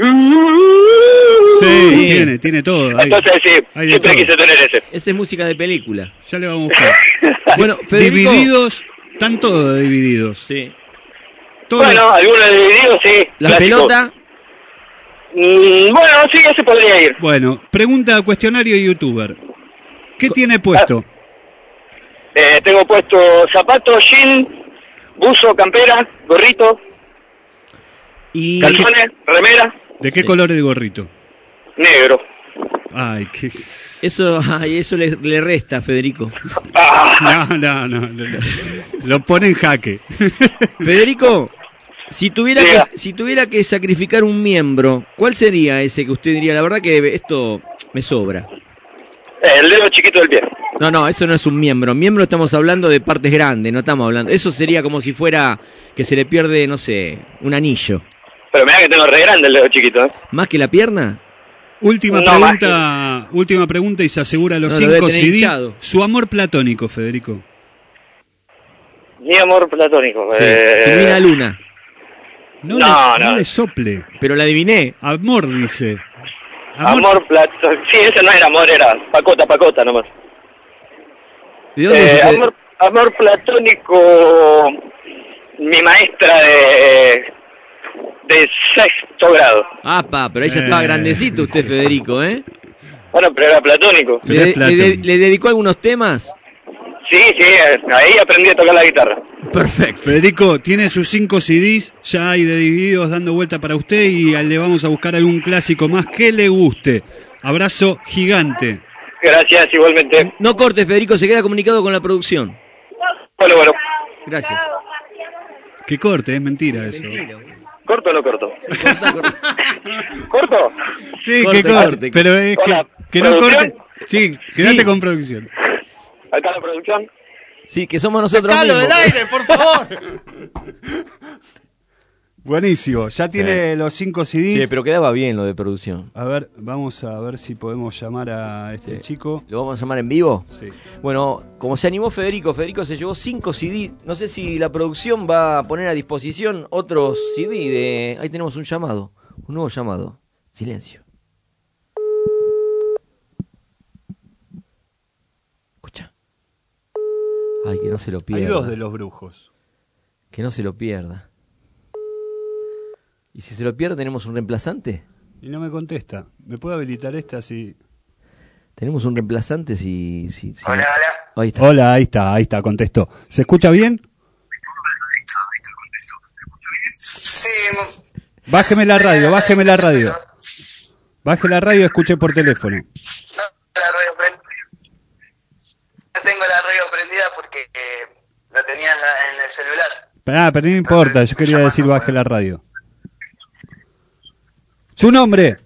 Sí, tiene todo. Hay- Entonces sí, hay de siempre todo. quise tener ese. Esa es música de película. Ya le vamos a buscar. Bueno, Federico... Divididos, están todos divididos. Sí. Todos. Bueno, algunos divididos sí. La clásico. pelota... Bueno, sí, ese podría ir. Bueno, pregunta cuestionario youtuber. ¿Qué tiene puesto? Tengo puesto zapatos, jean, buzo, campera, gorrito, Y... calzones, remera, ¿De qué color es el gorrito? negro. Ay, qué... Eso le resta, Federico. No. Lo pone en jaque. Federico, si tuviera que sacrificar un miembro, ¿cuál sería ese que usted diría? La verdad que esto me sobra. El dedo chiquito del pie. No, eso no es un miembro. Miembro estamos hablando de partes grandes, no estamos hablando... Eso sería como si fuera que se le pierde, no sé, un anillo. Pero mirá que tengo re grande el dedo chiquito, ¿eh? ¿Más que la pierna? Última pregunta y se asegura los No, lo debe 5 tener CD. hinchado. Su amor platónico, Federico. Mi amor platónico. Silvina Luna. No No, le sople. Pero la adiviné. Amor, dice. Amor platónico. Sí, ese no era amor, era pacota nomás. ¿De dónde Amor platónico, mi maestra de sexto grado. Apa, pero ahí ya estaba grandecito usted, Federico, ¿eh? Bueno, pero era platónico. ¿Le dedicó algunos temas? Sí, ahí aprendí a tocar la guitarra. Perfecto. Federico, tiene sus 5 CDs, ya hay de divididos dando vuelta para usted y le vamos a buscar algún clásico más que le guste. Abrazo gigante. Gracias, igualmente. No corte, Federico, se queda comunicado con la producción. Bueno. Gracias. Que corte, es mentira eso. ¿Corto o no corto? ¿Corto? Sí, corte, que corte, pero es Hola, que no corte. Sí, quédate con producción. ¿Acá la producción? Sí, que somos nosotros ¡Sacalo mismos. del aire, por favor! Buenísimo, ya tiene los 5 CDs. Sí, pero quedaba bien lo de producción. A ver, vamos a ver si podemos llamar a este chico. ¿Lo vamos a llamar en vivo? Sí. Bueno, como se animó Federico se llevó 5 CD. No sé si la producción va a poner a disposición otros CD. Ahí tenemos un llamado, un nuevo llamado. Silencio. Escucha. Ay, que no se lo pierda. Hay 2 de los brujos. Que no se lo pierda. ¿Y si se lo pierde tenemos un reemplazante? Y no me contesta. ¿Me puede habilitar esta si...? Tenemos un reemplazante si... Hola. Ahí está. Hola, ahí está, contestó. ¿Se escucha bien? Sí. Bájeme la radio. Baje la radio, escuche por teléfono. No tengo la radio prendida porque la tenía en el celular. Pero no importa, yo quería decir baje la radio. ¿Su nombre?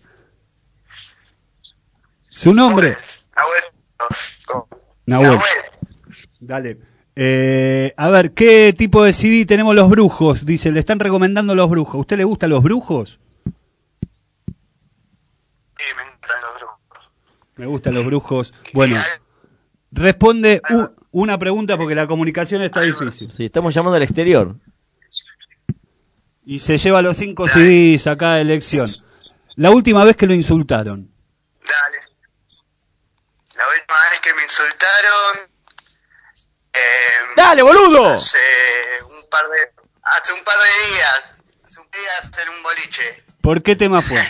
Nahuel. Dale. A ver, ¿qué tipo de CD tenemos los brujos? Dice, le están recomendando los brujos. ¿A usted le gustan los brujos? Sí, me gustan los brujos. Me gustan los brujos. Bueno, responde una pregunta porque la comunicación está difícil. Sí, estamos llamando al exterior. Y se lleva los 5 CDs acá de elección. La última vez que lo insultaron. Dale. La última vez que me insultaron... ¡Dale, boludo! Hace un par de días. Hace un día en un boliche. ¿Por qué tema fue?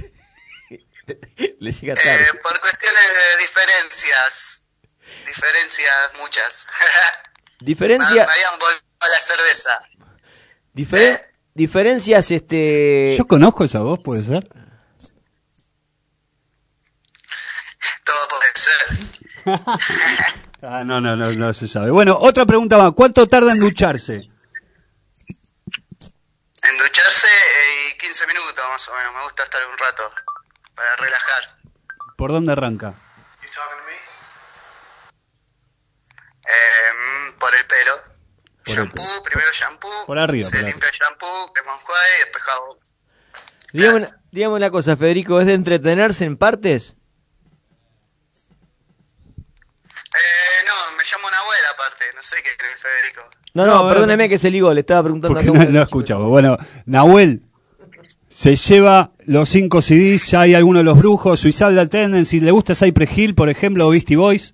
Le llega tarde. Por cuestiones de diferencias. Diferencias muchas. Diferencia... Me habían volado la cerveza. Diferencias, Yo conozco esa voz, ¿puede ser? Todo puede ser. No se sabe. Bueno, otra pregunta más. ¿Cuánto tarda en ducharse? En ducharse 15 minutos más o menos. Me gusta estar un rato para relajar. ¿Por dónde arranca? Por el pelo. Primero shampoo. Por arriba. Se limpia el shampoo, crema enjuague y después jabón. Dígame una cosa, Federico, ¿es de entretenerse en partes? No, me llamo Nahuel aparte. No sé qué crees, Federico. No, perdóneme que se ligó, le estaba preguntando Porque acá. no escuchamos. Bueno, Nahuel se lleva los 5 CDs, ya hay algunos de los brujos, Suicidal Tendency, ¿le gusta Cypress Hill, por ejemplo, o Beastie Boys?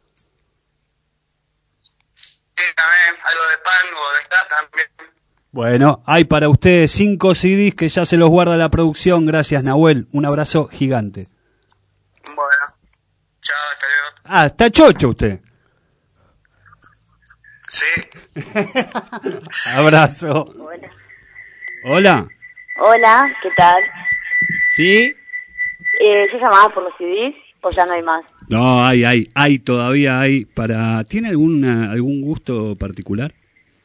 Sí, también, algo de pango, de ska también. Bueno, hay para ustedes 5 CDs que ya se los guarda la producción. Gracias, Nahuel. Un abrazo gigante. Bueno, chao, hasta luego. Ah, está chocho usted. Sí. Abrazo. Hola. Hola, ¿qué tal? ¿Sí? ¿Yo llamaba por los CDs o ya no hay más? No, todavía hay para... ¿Tiene algún gusto particular?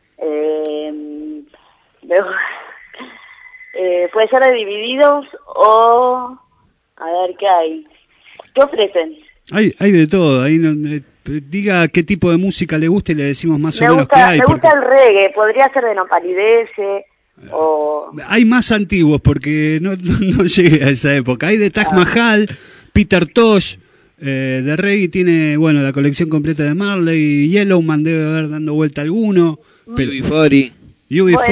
Puede ser de Divididos o... A ver, ¿qué hay? ¿Qué ofrecen? Hay de todo. Ahí diga qué tipo de música le gusta y le decimos más o menos qué hay. Me gusta el reggae, podría ser de Nopalidece o... Hay más antiguos porque no llegué a esa época. Hay de Taj Mahal, Peter Tosh, de reggae tiene, bueno, la colección completa de Marley, Yellowman debe haber dando vuelta alguno.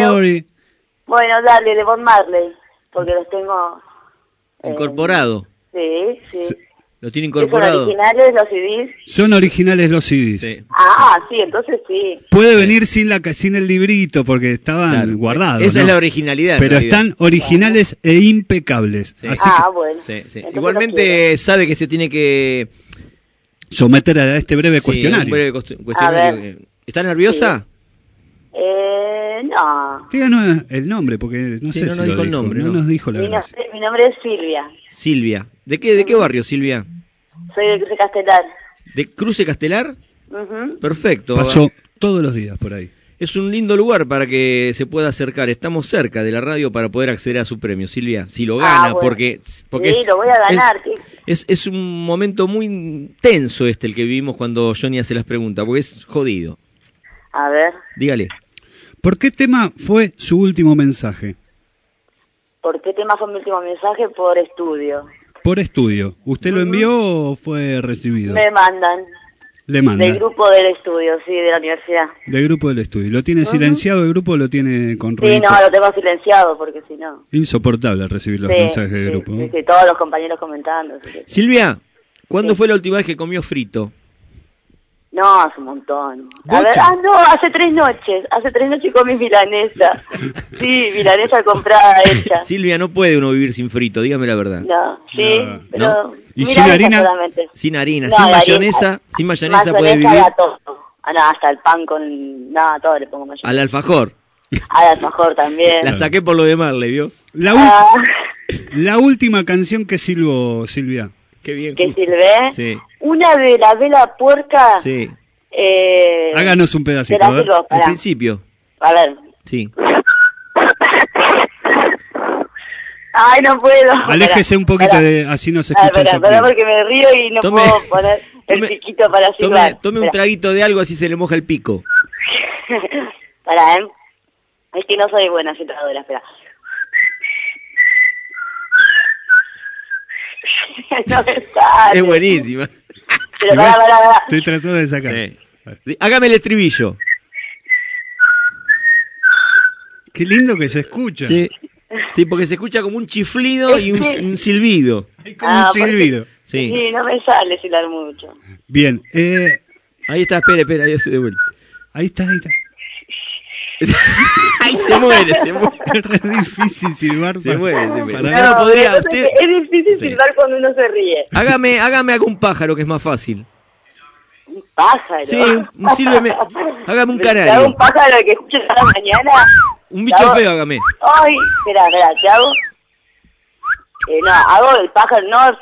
UB40. Bueno, dale, de Bob Marley, porque los tengo... Incorporado. Sí, sí. Lo tiene ¿Son incorporado. originales los CDs? Son originales los CDs. Sí. Ah, sí, entonces sí. Puede venir sin el librito porque estaban Claro. guardados. Esa ¿no? es la originalidad. en Pero realidad. están originales e impecables. Sí. Así Bueno. Sí, sí. Entonces Igualmente sabe que se tiene que... que someter a este breve Sí, cuestionario. un breve cuestionario. A ver. ¿Está nerviosa? No. Díganos el nombre porque no Sí, sé no si nos lo dijo el nombre, no ¿no? nos dijo la Mi, verdad. mi nombre es Silvia. Silvia. ¿De qué barrio, Silvia? Soy de Cruce Castelar. ¿De Cruce Castelar? Ujú. Perfecto. Pasó todos los días por ahí. Es un lindo lugar para que se pueda acercar. Estamos cerca de la radio para poder acceder a su premio, Silvia. Si lo gana, Bueno. porque Sí, lo voy a ganar. es un momento muy tenso el que vivimos cuando Johnny hace las preguntas, porque es jodido. A ver, Dígale. ¿Por qué tema fue su último mensaje? ¿por qué tema fue mi último mensaje? Por estudio. Por estudio. ¿Usted lo envió o fue recibido? Me mandan. Le manda. Del grupo del estudio, sí, de la universidad. Del grupo del estudio. ¿Lo tiene silenciado el grupo o lo tiene con Sí, ruidito? no, lo tengo silenciado porque si no. Insoportable recibir los Sí, mensajes de sí, grupo. sí, sí, todos los compañeros comentando. Así que- Silvia, ¿cuándo fue la última vez que comió frito? No, hace un montón. A ¿Bocha? ver, no, hace 3 noches. Hace 3 noches comí milanesa. Sí, milanesa comprada hecha. Silvia, no puede uno vivir sin frito, dígame la verdad. No, sí, pero... ¿No? ¿Y milanesa sin harina? solamente. Sin harina, No, sin la mayonesa, harina- sin mayonesa puede vivir. a todo. Ah, no, hasta el pan con... No, todo le pongo mayonesa. Al alfajor. Al alfajor también. La saqué por lo de Marley, ¿vio? La última canción que silbó, Silvia. Qué bien. Que silbé. Sí, Una de la vela puerca. sí. Háganos un Te pedacito. la a ver. silbo, Al pará. principio, A ver. sí. Ay, no puedo. Aléjese un poquito, así no se escucha el Espera, sonido. porque me río y no Tome- puedo poner el piquito para silbar. Tome un traguito de algo así se le moja el pico. Pará, Es que no soy buena silbadora, espera. No me sale. Es buenísima. Pero pará. Estoy tratando de sacar. Sí. Hágame el estribillo. Qué lindo que se escucha. Sí. Sí, porque se escucha como un chiflido y un silbido. Como un silbido. Sí. Sí, no me sale silbar mucho. Bien. Ahí está, espera, ahí se devuelve. Ahí está. Ahí se muere. Es re difícil silbar. Se muere. Para- Usted no podría, lo que pasa usted- es que es difícil Sí. silbar cuando uno se ríe. Hágame algún pájaro que es más fácil. Un pájaro. Sí, sílveme. Hágame un ¿Te hago canario. un pájaro que escuches a la mañana? Un bicho ¿Te hago- feo, hágame. Ay, espera, ¿te hago? No, hago el pájaro, no.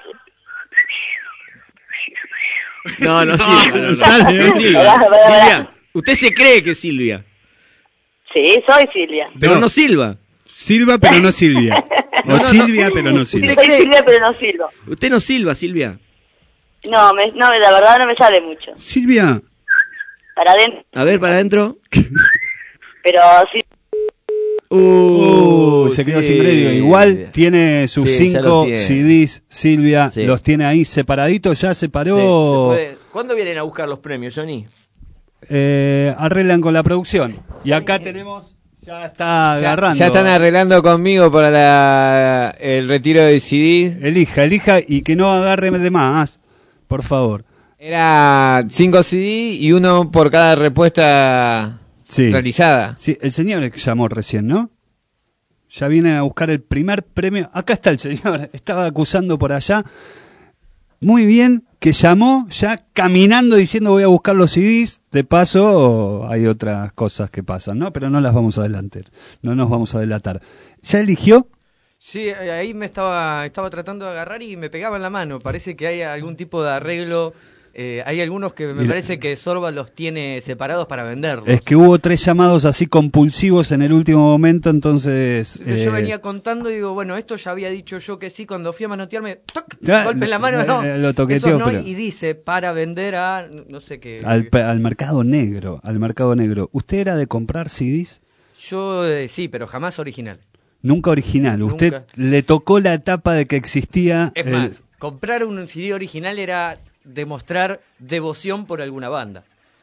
No sirve. No sale, sirve. Pará. Silvia, usted se cree que es Silvia, Sí, soy Silvia. pero no silba. Silva, pero no Silvia. O Silvia, pero no Silvia. Soy Silvia, pero no silbo. Usted no silba, Silvia. No, la verdad no me sale mucho. Silvia. Para adentro, A ver, para adentro. pero sí. Se quedó sin crédito. Igual tiene sus Sí, ya 5 lo tiene. CDs, Silvia. Sí. Los tiene ahí separaditos. Ya separó. ¿Cuándo vienen a buscar los premios, Johnny? Arreglan con la producción. Y acá tenemos. Ya está agarrando. Ya están arreglando conmigo para el retiro de CD. Elija y que no agarre de más, por favor. Era 5 CD y uno por cada respuesta realizada. Sí, el señor que llamó recién, ¿no? Ya viene a buscar el primer premio. Acá está el señor, estaba acusando por allá. Muy bien, que llamó ya caminando diciendo voy a buscar los CDs. De paso, hay otras cosas que pasan, ¿no? Pero no las vamos a adelantar. No nos vamos a delatar. ¿Ya eligió? Sí, ahí me estaba tratando de agarrar y me pegaba en la mano. Parece que hay algún tipo de arreglo. Hay algunos que me Mira. parece que Sorba los tiene separados para venderlos. Es que hubo 3 llamados así compulsivos en el último momento, entonces... Entonces yo venía contando y digo, bueno, esto ya había dicho yo que sí, cuando fui a manotearme, ¡toc! Ya, golpe en la mano, no. lo toqueteó, Esos no, pero- y dice, para vender a, no sé qué. al mercado negro, ¿Usted era de comprar CDs? Yo sí, pero jamás original. Nunca original. Usted Nunca. le tocó la etapa de que existía... Es más, comprar un CD original era demostrar devoción por alguna banda.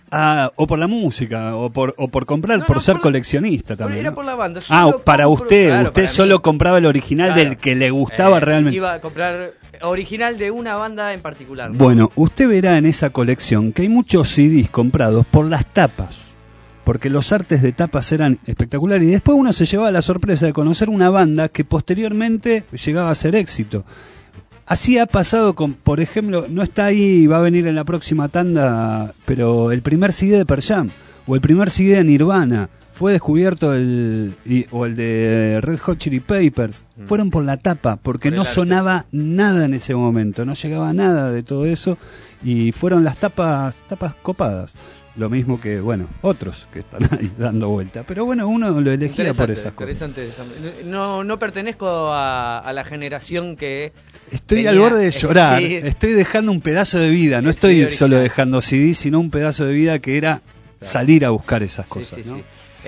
O por la música, o por comprar, por ser coleccionista también. Era ¿no? por la banda. Para compro, usted, claro, usted para solo mí. compraba el original Claro. del que le gustaba realmente. Iba a comprar original de una banda en particular, ¿no? Bueno, usted verá en esa colección que hay muchos CDs comprados por las tapas, porque los artes de tapas eran espectaculares, y después uno se llevaba la sorpresa de conocer una banda que posteriormente llegaba a ser éxito. Así ha pasado con, por ejemplo, no está ahí, va a venir en la próxima tanda, pero el primer CD de Pearl Jam o el primer CD de Nirvana fue descubierto o el de Red Hot Chili Peppers, fueron por la tapa, porque no sonaba nada en ese momento, no llegaba nada de todo eso, y fueron las tapas copadas. Lo mismo que, bueno, otros que están ahí dando vuelta. Pero bueno, uno lo elegía por esas cosas. No pertenezco a la generación que... Estoy al borde de llorar, estoy dejando un pedazo de vida, no estoy solo dejando CD, sino un pedazo de vida que era salir a buscar esas cosas, ¿no?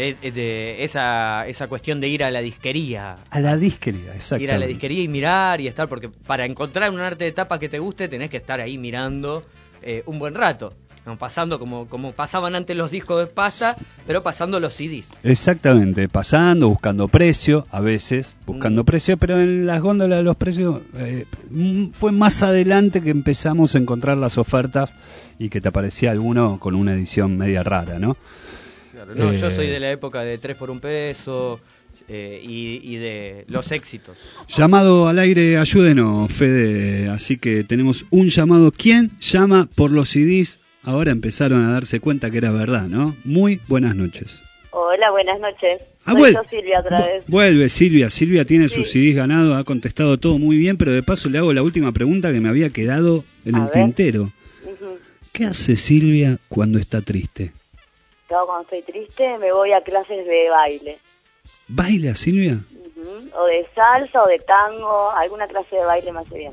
Esa cuestión de ir a la disquería. A la disquería, exacto. Ir a la disquería y mirar y estar, porque para encontrar un arte de tapa que te guste tenés que estar ahí mirando un buen rato. Pasando como pasaban antes los discos de pasta, pero pasando los CDs. Exactamente, pasando, buscando precio, a veces buscando precio, pero en las góndolas de los precios fue más adelante que empezamos a encontrar las ofertas y que te aparecía alguno con una edición media rara, ¿no? Claro, no, yo soy de la época de 3 por $1 y de los éxitos. Llamado al aire, ayúdenos, Fede, así que tenemos un llamado. ¿Quién llama por los CDs? Ahora empezaron a darse cuenta que era verdad, ¿no? Muy buenas noches. Hola, buenas noches. Soy Silvia otra vez. Vuelve Silvia. Silvia tiene sus CDs ganados, ha contestado todo muy bien, pero de paso le hago la última pregunta que me había quedado en el tintero. ¿Qué hace Silvia cuando está triste? Cuando estoy triste me voy a clases de baile. ¿Baila, Silvia? O de salsa o de tango, alguna clase de baile me hace bien.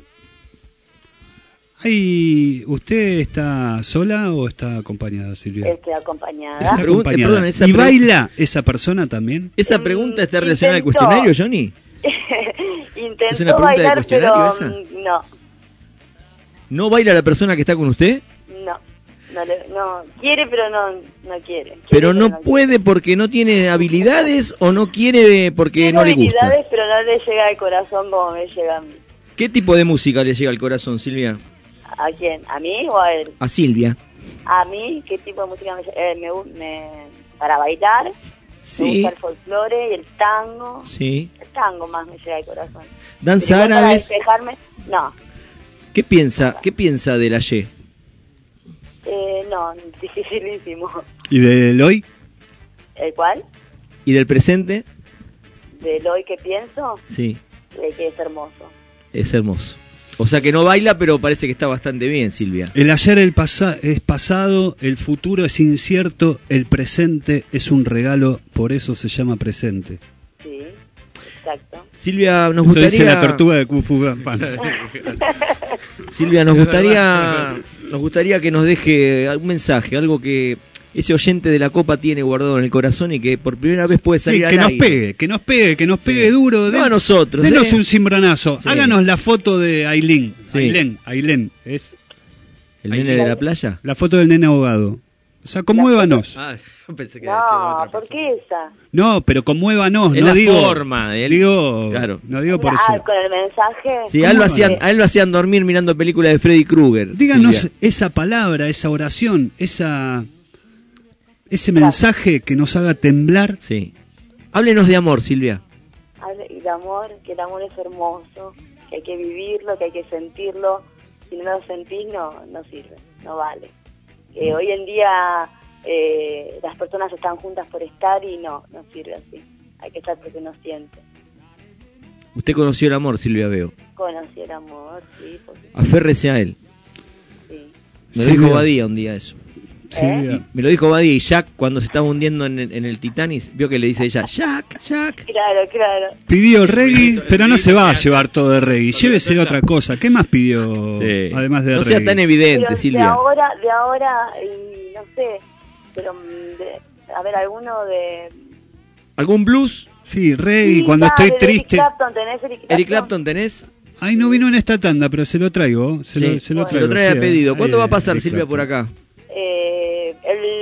¿Usted está sola o está acompañada, Silvia? Estoy acompañada. Está acompañada. ¿Y baila esa persona también? ¿Esa pregunta está relacionada al cuestionario, Johnny? Intentó ¿Es una pregunta de bailar, cuestionario pero esa? no. ¿No baila la persona que está con usted? No, quiere, pero no quiere. Pero no puede porque no tiene habilidades o no quiere porque no le gusta. Tiene habilidades, pero no le llega al corazón como me llega a mí. ¿Qué tipo de música le llega al corazón, Silvia? ¿A quién? ¿A mí o a él? A Silvia. A mí, ¿qué tipo de música para bailar? Sí. Me gusta el folclore y el tango. Sí. El tango más me llega al corazón. ¿Danza Para árabes? despejarme, no. ¿Qué piensa de la Y? No, dificilísimo. ¿Y del hoy? ¿El cuál? ¿Y del presente? ¿Del hoy que pienso? Sí. De que es hermoso. Es hermoso. O sea que no baila, pero parece que está bastante bien, Silvia. El ayer es pasado, el futuro es incierto, el presente es un regalo, por eso se llama presente. Sí, exacto. Silvia, nos Eso gustaría... dice la tortuga de Kung Fu Panda. Silvia, nos gustaría que nos deje algún mensaje, algo que ese oyente de la copa tiene guardado en el corazón y que por primera vez puede salir al aire. Que nos pegue duro. No a nosotros. Denos un cimbronazo. Sí. Háganos la foto de Ailén. Sí. Ailén. ¿Es el nene de la playa? La foto del nene ahogado. O sea, conmuévanos. Pensé que no, ¿por qué esa? No, pero conmuévanos, es no la digo. Forma de él. Claro. No digo por eso. Con el mensaje. Sí, a él lo hacían dormir mirando películas de Freddy Krueger. Díganos Silvia. esa palabra, esa oración, ese mensaje que nos haga temblar. Sí. Háblenos de amor, Silvia. Y de amor, que el amor es hermoso, que hay que vivirlo, que hay que sentirlo. Si no lo sentís, no sirve, no vale. Hoy en día las personas están juntas por estar y no sirve así. Hay que estar porque uno siente. Usted conoció el amor, Silvia, veo. Conocí el amor, sí. Aférrese a él. Sí. Me lo dijo Badía un día eso. Silvia. Me lo dijo Badía y Jack cuando se estaba hundiendo en el Titanic, vio que le dice ella, Jack. Claro. Pidió reggae, pero no se va a llevar todo de reggae. Llévese otra cosa. ¿Qué más pidió además de reggae? No sea tan evidente, pero Silvia. De ahora, y no sé, pero a ver, alguno de... ¿Algún blues? Sí, reggae, cuando estoy triste. Eric Clapton, ¿tenés? Ay, no vino en esta tanda, pero se lo traigo. Se lo traigo, trae a sí, pedido. ¿Cuándo va a pasar, Eric Silvia, Clapton. por acá?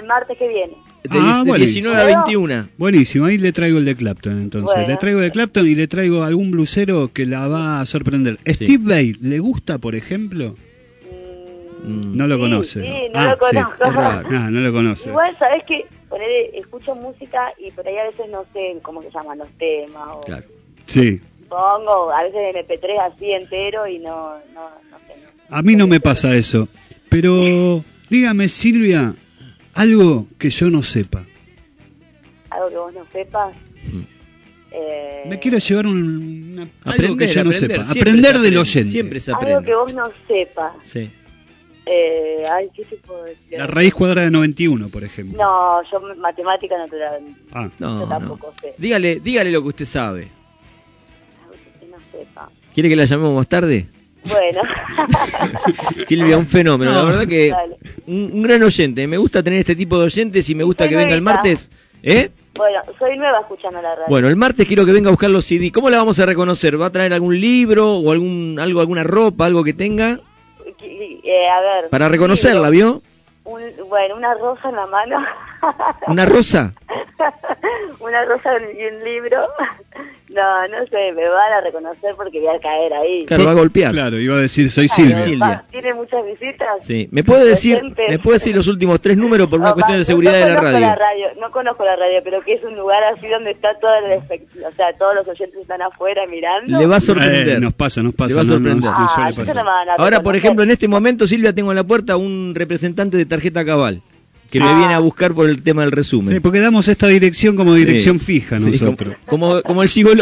martes que viene. De buenísimo. 19 a 21. Buenísimo, ahí le traigo el de Clapton entonces. Bueno. Le traigo de Clapton y le traigo algún blusero que la va a sorprender. ¿Steve Vai le gusta, por ejemplo? No lo conoce. Sí, no lo conozco. Sí. Es raro. No lo conoce. Igual, ¿sabés qué? Escucho música y por ahí a veces no sé cómo se llaman los temas. O Claro. Sí. pongo a veces MP3 así entero y no sé. A mí no me pasa eso. Pero dígame, Silvia, algo que yo no sepa. Algo que vos no sepas. Me quiero llevar algo Aprender, que yo no aprender. sepa. Siempre Aprender se del aprende, oyente. siempre se Algo aprende. que vos no sepas. Sí. Ay, ¿qué te puedo decir? La raíz cuadrada de 91, por ejemplo. No, yo matemática no te la... Ah. yo tampoco sé. Dígale lo que usted sabe. Algo que no sepa. ¿Quiere que la llamemos más tarde? Bueno. Silvia, un fenómeno. La verdad que Dale. un gran oyente. Me gusta tener este tipo de oyentes y me gusta Soy que venga el nuevita. martes. ¿Eh? Bueno, soy nueva escuchando la radio. Bueno, el martes quiero que venga a buscar los CD. ¿Cómo la vamos a reconocer? ¿Va a traer algún libro o alguna ropa, algo que tenga? A ver. Para reconocerla, libro. ¿vio? Bueno, una rosa en la mano. ¿Una rosa? Una rosa y un libro. No sé, me van a reconocer porque voy a caer ahí. Claro, va a golpear. Claro, iba a decir, soy Claro, Silvia. ¿Tiene muchas visitas? Sí. ¿Me puede decir los últimos 3 números por una cuestión de seguridad de la radio? No conozco la radio, pero que es un lugar así donde está todos los oyentes están afuera mirando. Le va a sorprender. Nos pasa. Le va a sorprender. suele eso pasar. no me van a Ahora, por reconocer. ejemplo, en este momento, Silvia, tengo en la puerta un representante de Tarjeta Cabal que me Ah. viene a buscar por el tema del resumen. Sí, porque damos esta dirección como dirección Sí. fija Sí, nosotros. como el gigoló.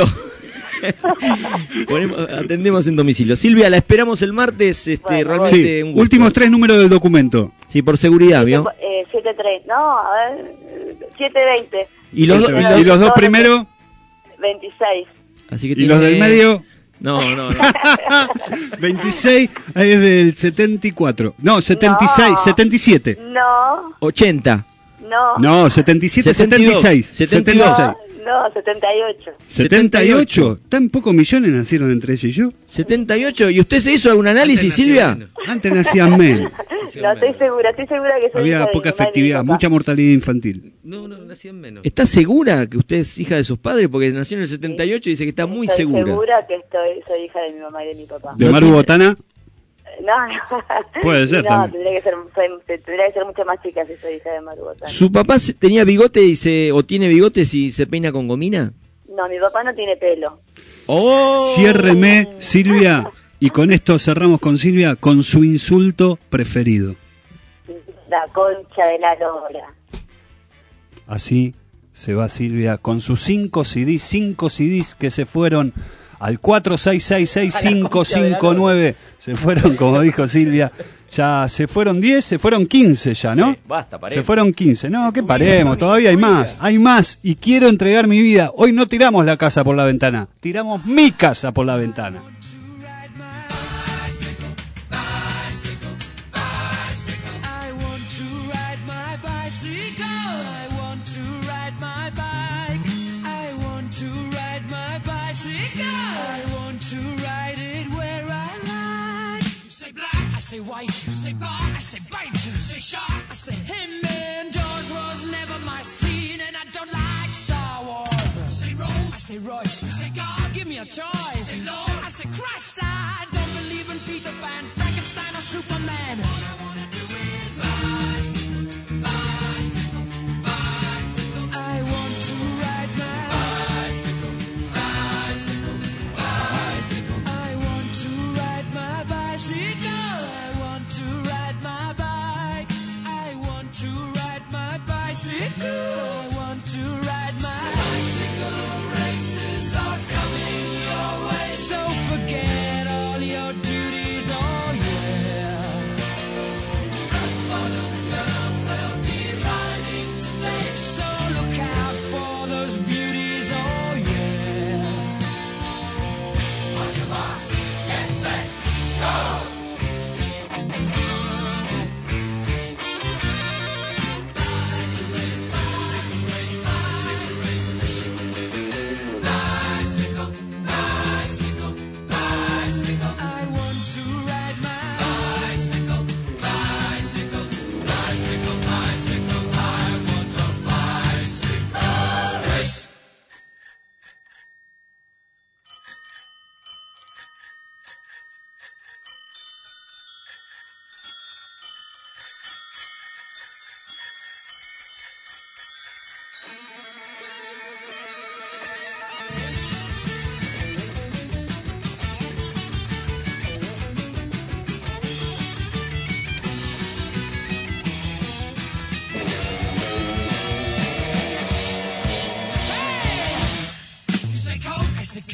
Atendemos en domicilio. Silvia, la esperamos el martes. Realmente Sí, un gusto. últimos 3 números del documento. Sí, por seguridad, ¿vio? 7-3, no, a ver, 7-20. ¿Y los, ¿Y los dos primeros? 26. Así que ¿Y los del medio? No. 26 es del 74. No, 76, No. 77. No, 80. no. No, 77, 72, 76. 72. No, 78. 78. ¿Tan pocos millones nacieron entre ella y yo? 78. ¿Y usted se hizo algún análisis, Silvia? Antes nacían menos. No, estoy segura que soy hija Había de poca mi mamá y de mi efectividad, papá. mucha mortalidad infantil. No, nacían menos. ¿Está segura que usted es hija de sus padres? Porque nació en el 78 y dice que está muy Estoy segura. segura que soy hija de mi mamá y de mi papá. ¿De Maru Botana? No. Puede ser No, también. tendría que ser mucho más chica si soy hija de Maru Botana. ¿Su papá tenía bigote o tiene bigotes y se peina con gomina? No, mi papá no tiene pelo. ¡Oh! Ciérreme, Silvia, y con esto cerramos con Silvia, con su insulto preferido. La concha de la lora. Así se va Silvia con sus 5 CDs que se fueron al 46665559. Se fueron, como dijo Silvia, ya se fueron 10, se fueron 15 ya, ¿no? Basta, paremos. Se fueron 15. No, que paremos, todavía hay más. Y quiero entregar mi vida. Hoy no tiramos la casa por la ventana, tiramos mi casa por la ventana. I want to ride my bicycle. I want to ride my bike. I want to ride my bicycle. I want to ride it where I like. You say black, I say white. You say bar, I say bite. You say shark, I say him. And Jaws was never my scene, and I don't like Star Wars. You say Rose, I say Royce. You say God, give me a choice. You say Lord, I say Christ. I don't believe in Peter Pan, Frankenstein, or Superman. All I wanna do is bicycle, bicycle, bicycle. I want to ride my bicycle, bicycle, bicycle. I want to ride my bicycle. I want to ride my bike. I want to ride my bicycle. I want to ride my bicycle. Races are coming your way, so forget all your duties. Oh yeah.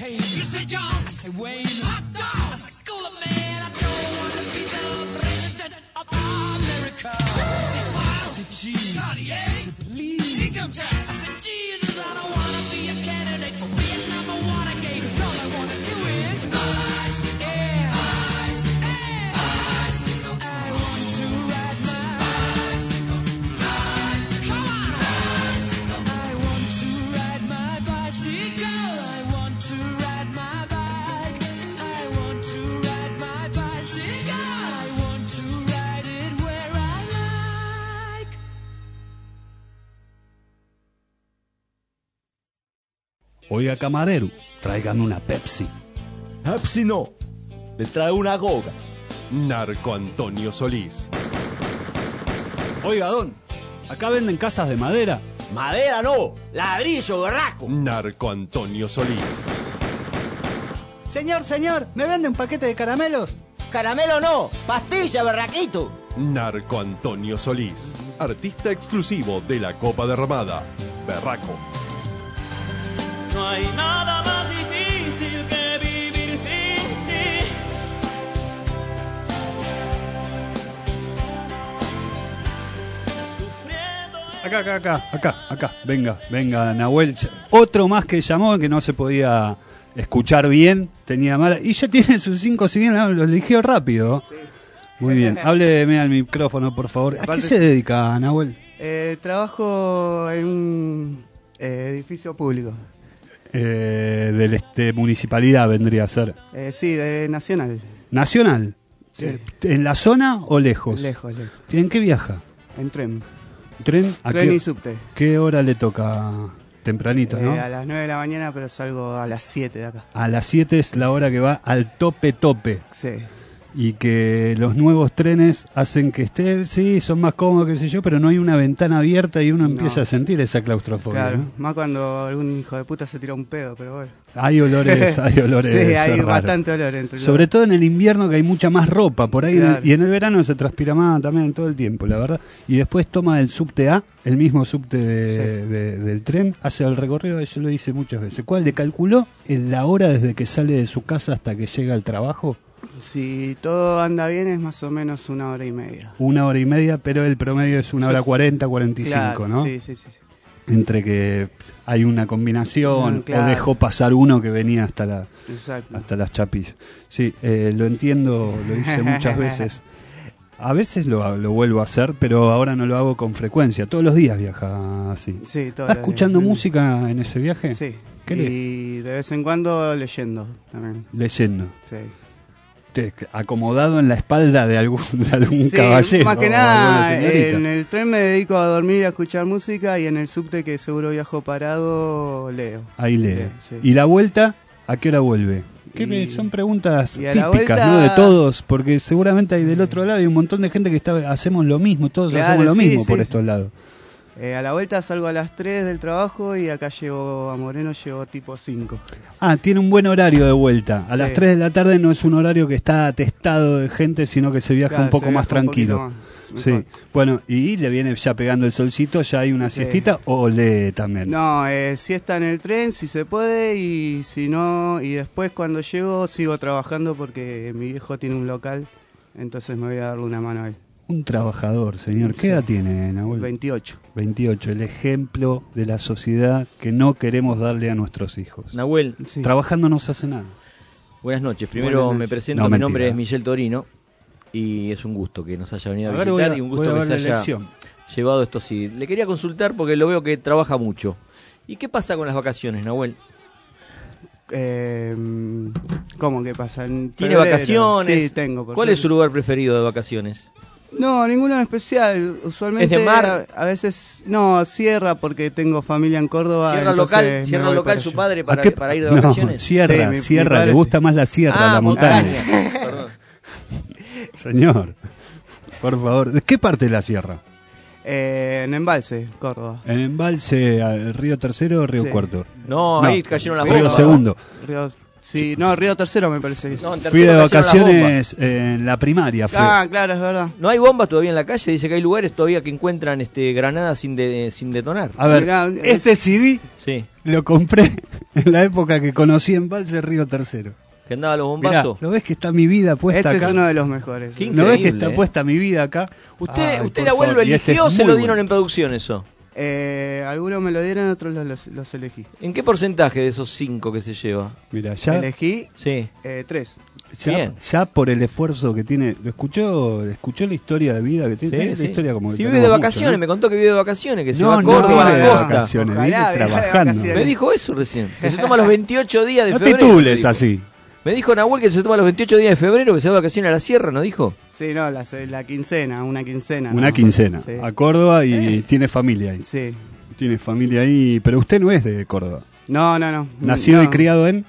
Kane. You say John, I say Wayne. Hot dog, I say cooler man. I don't want to be the president of America. I say smile, I say cheese, Cartier, I say please, income tax. I say Jesus, I don't want to be a candidate for Vietnam or Watergate. 'Cause all I want to do is bicycle, bicycle, bicycle. I want to ride my bicycle, bicycle. Come on, bicycle. I want to ride my bicycle. I want to ride my bike. I want to ride my bicycle. I want to ride it where I like. Oiga, camarero, tráigame una Pepsi. Pepsi no, le trae una goga. Narco Antonio Solís. Oiga, don, acá venden casas de madera. Madera no, ladrillo, berraco. Narco Antonio Solís. Señor, ¿me vende un paquete de caramelos? Caramelo no, pastilla, berraquito. Narco Antonio Solís. Artista exclusivo de la Copa Derramada. Berraco. No hay nada más difícil que vivir sin ti. Acá. Venga, Nahuel. Otro más que llamó que no se podía escuchar bien, tenía mala. Y ya tiene sus 5 siguientes, lo eligió rápido. Sí. Muy bien, hábleme al micrófono, por favor. ¿A qué se dedica, Nahuel? Trabajo en un edificio público. De municipalidad vendría a ser. Sí, de Nacional. ¿Nacional? Sí. ¿En la zona o lejos? Lejos. ¿En qué viaja? En tren. ¿Tren? Tren y subte. ¿Qué hora le toca? Tempranito, ¿no? A las 9 de la mañana, pero salgo a las 7 de acá. A las 7 es la hora que va al tope. Sí. Y que los nuevos trenes hacen que sí, son más cómodos, qué sé yo, pero no hay una ventana abierta y uno empieza a sentir esa claustrofobia. Claro, ¿no? más cuando algún hijo de puta se tira un pedo, pero bueno. Hay olores. Sí, hay raros. bastante olor entre los... Sobre todo en el invierno, que hay mucha más ropa por ahí, claro. y en el verano se transpira más también todo el tiempo, la verdad. Y después toma el subte A, el mismo subte del tren, hace el recorrido, yo lo hice muchas veces. ¿Cuál le calculó en la hora desde que sale de su casa hasta que llega al trabajo? Si todo anda bien es más o menos 1 hora y media. 1 hora y media, pero el promedio es 1 hora 40, 45, claro, ¿no? Sí. Entre que hay una combinación, claro. o dejó pasar uno que venía hasta las chapillas. Sí, lo entiendo, lo hice muchas veces. A veces lo vuelvo a hacer, pero ahora no lo hago con frecuencia. Todos los días viaja así. Sí, ¿Está escuchando música en ese viaje? Sí. ¿Qué y de vez en cuando leyendo también. Leyendo. Sí. Acomodado en la espalda de algún sí, caballero. Más que nada, en el tren me dedico a dormir y a escuchar música, y en el subte, que seguro viajo parado, leo. Ahí lee. Sí. ¿Y la vuelta? ¿A qué hora vuelve? Son preguntas típicas, vuelta... ¿no? De todos, porque seguramente hay del otro lado, hay un montón de gente que hacemos lo mismo, todos hacemos lo mismo por estos lados. A la vuelta salgo a las 3 del trabajo y acá llego a Moreno, llego tipo 5. Ah, tiene un buen horario de vuelta. A las 3 de la tarde no es un horario que está atestado de gente, sino que se viaja un poco más tranquilo. Sí, bueno, y le viene ya pegando el solcito, ya hay una siestita, o lee también. No, siesta en el tren si se puede, y si no, y después cuando llego sigo trabajando porque mi viejo tiene un local, entonces me voy a darle una mano a él. Un trabajador, señor. ¿Qué edad tiene, Nahuel? 28. 28, el ejemplo de la sociedad que no queremos darle a nuestros hijos. Nahuel. Trabajando no se hace nada. Buenas noches. Primero me presento, mi nombre es Michel Torino y es un gusto que nos haya venido a visitar y un gusto que se haya llevado esto. Sí, le quería consultar porque lo veo que trabaja mucho. ¿Y qué pasa con las vacaciones, Nahuel? ¿Cómo que pasa? ¿Tiene vacaciones? Sí, tengo. ¿Cuál es su lugar preferido de vacaciones? No, ninguno en especial. Usualmente ¿Es de mar? A veces no, Sierra, porque tengo familia en Córdoba. ¿Cierra local su padre para ir de vacaciones? Sierra, le gusta más la sierra, la montaña. Perdón. Señor, por favor, ¿de qué parte de la sierra? En Embalse, Córdoba. ¿En Embalse, Río Tercero o Río Cuarto? No, ahí cayeron las Río bombas. Segundo. Sí, no, Río Tercero me parece que es. No, en Fui de tercero cayeron las vacaciones en la primaria. Fui. Ah, claro, es verdad. No hay bombas todavía en la calle, dice que hay lugares todavía que encuentran granadas sin detonar. A ver, Mirá, este CD Sí. lo compré en la época que conocí en Embalse Río Tercero. Que andaba los Mirá, bombazos. ¿lo ves que está mi vida puesta Ese acá? es uno de los mejores. Qué ¿No ves que increíble, está puesta mi vida acá? ¿Usted, Ay, usted por el abuelo lo favor, y este eligió o es se muy lo dieron bueno. en producción eso? Algunos me lo dieron, otros los elegí. ¿En qué porcentaje de esos 5 que se lleva? Mira, ya, Elegí Sí. 3. Bien. ya por el esfuerzo que tiene, escuchó la historia de vida que tiene? Sí, La historia como que sí, vive tenemos de mucho, vacaciones, ¿no? me contó que vive de vacaciones, que se No, va a no, Córdoba, a vive la de costa. vacaciones, Ojalá vive viva de trabajando. vacaciones. Me dijo eso recién, que se toma los 28 días de No febrero. titules me dijo. así. Me dijo Nahuel que se toma los 28 días de febrero, que se va de vacaciones a la sierra, ¿no dijo? Sí, no, la quincena, una quincena. Una ¿no? quincena. Sí. A Córdoba y tiene familia ahí. Sí. Tiene familia ahí, pero usted no es de Córdoba. No. Nacido No. y criado en...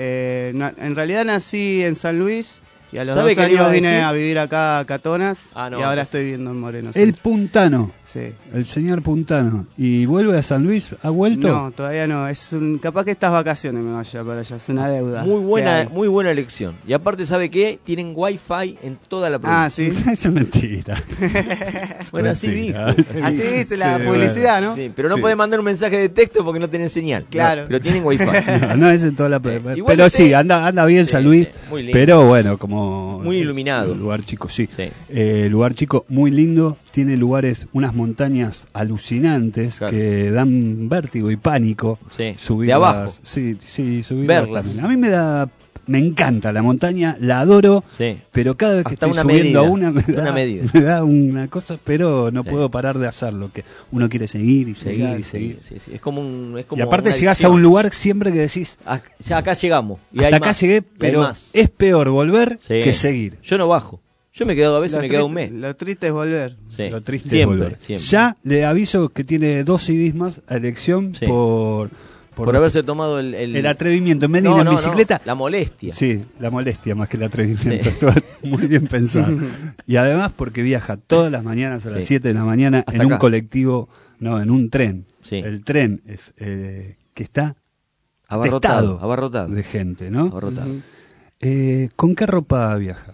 En realidad nací en San Luis y a los ¿Sabe 2 qué le iba años a vine decir? a vivir acá a Catonas Ah, no, y ahora entonces- estoy viviendo en Moreno. El Centro. Puntano. Sí. El señor Puntano. ¿Y vuelve a San Luis? ¿Ha vuelto? No, todavía no. Capaz que estas vacaciones me vaya para allá. Es una deuda. Muy buena, que hay. muy buena elección. Y aparte, ¿sabe qué? Tienen wifi en toda la Ah, provincia. sí. Eso es mentira. Bueno, así dijo. Mentira. Así dice la Sí, publicidad, ¿no? Sí, pero no Sí. puede mandar un mensaje de texto porque no tienen señal. Claro. No, pero tienen wifi. No es en toda la provincia. Igual Pero usted- sí, anda bien Sí, San Luis. sí, muy lindo. Pero bueno, como... Muy iluminado. Lugar chico, sí. Sí. Lugar chico muy lindo. Tiene lugares, unas montañas alucinantes Claro. que dan vértigo y pánico. Sí, Subirlas. de abajo. Sí, subirlas Verlas. también. A mí me encanta la montaña, la adoro, Sí. pero cada vez que Hasta estoy una subiendo medida, a una una medida. me da una cosa, pero no Sí. puedo parar de hacerlo, que uno quiere seguir y seguir Seguir, y seguir. sí. Es como un. Es como Y aparte una llegás a adicción. un lugar siempre que decís, Ya acá llegamos. Y hay hasta acá más, llegué, y hay pero más. es peor volver Sí. que seguir. Yo no bajo. Yo me quedo a veces, Lo me quedo un triste- mes. Lo triste es volver. Sí. Lo triste Siempre, es volver. siempre. Ya le aviso que tiene 2 CDs más a elección Sí. por haberse tomado el el atrevimiento en venir No, en no, bicicleta. no, la molestia. Sí, la molestia más que el atrevimiento. Sí. Estuvo muy bien pensado. Y además porque viaja todas las mañanas a las Sí. 7 de la mañana Hasta en un acá. colectivo, no, en un tren. Sí. El tren es que está Abarrotado, atestado abarrotado. de gente, ¿no? Abarrotado. ¿Con qué ropa viaja?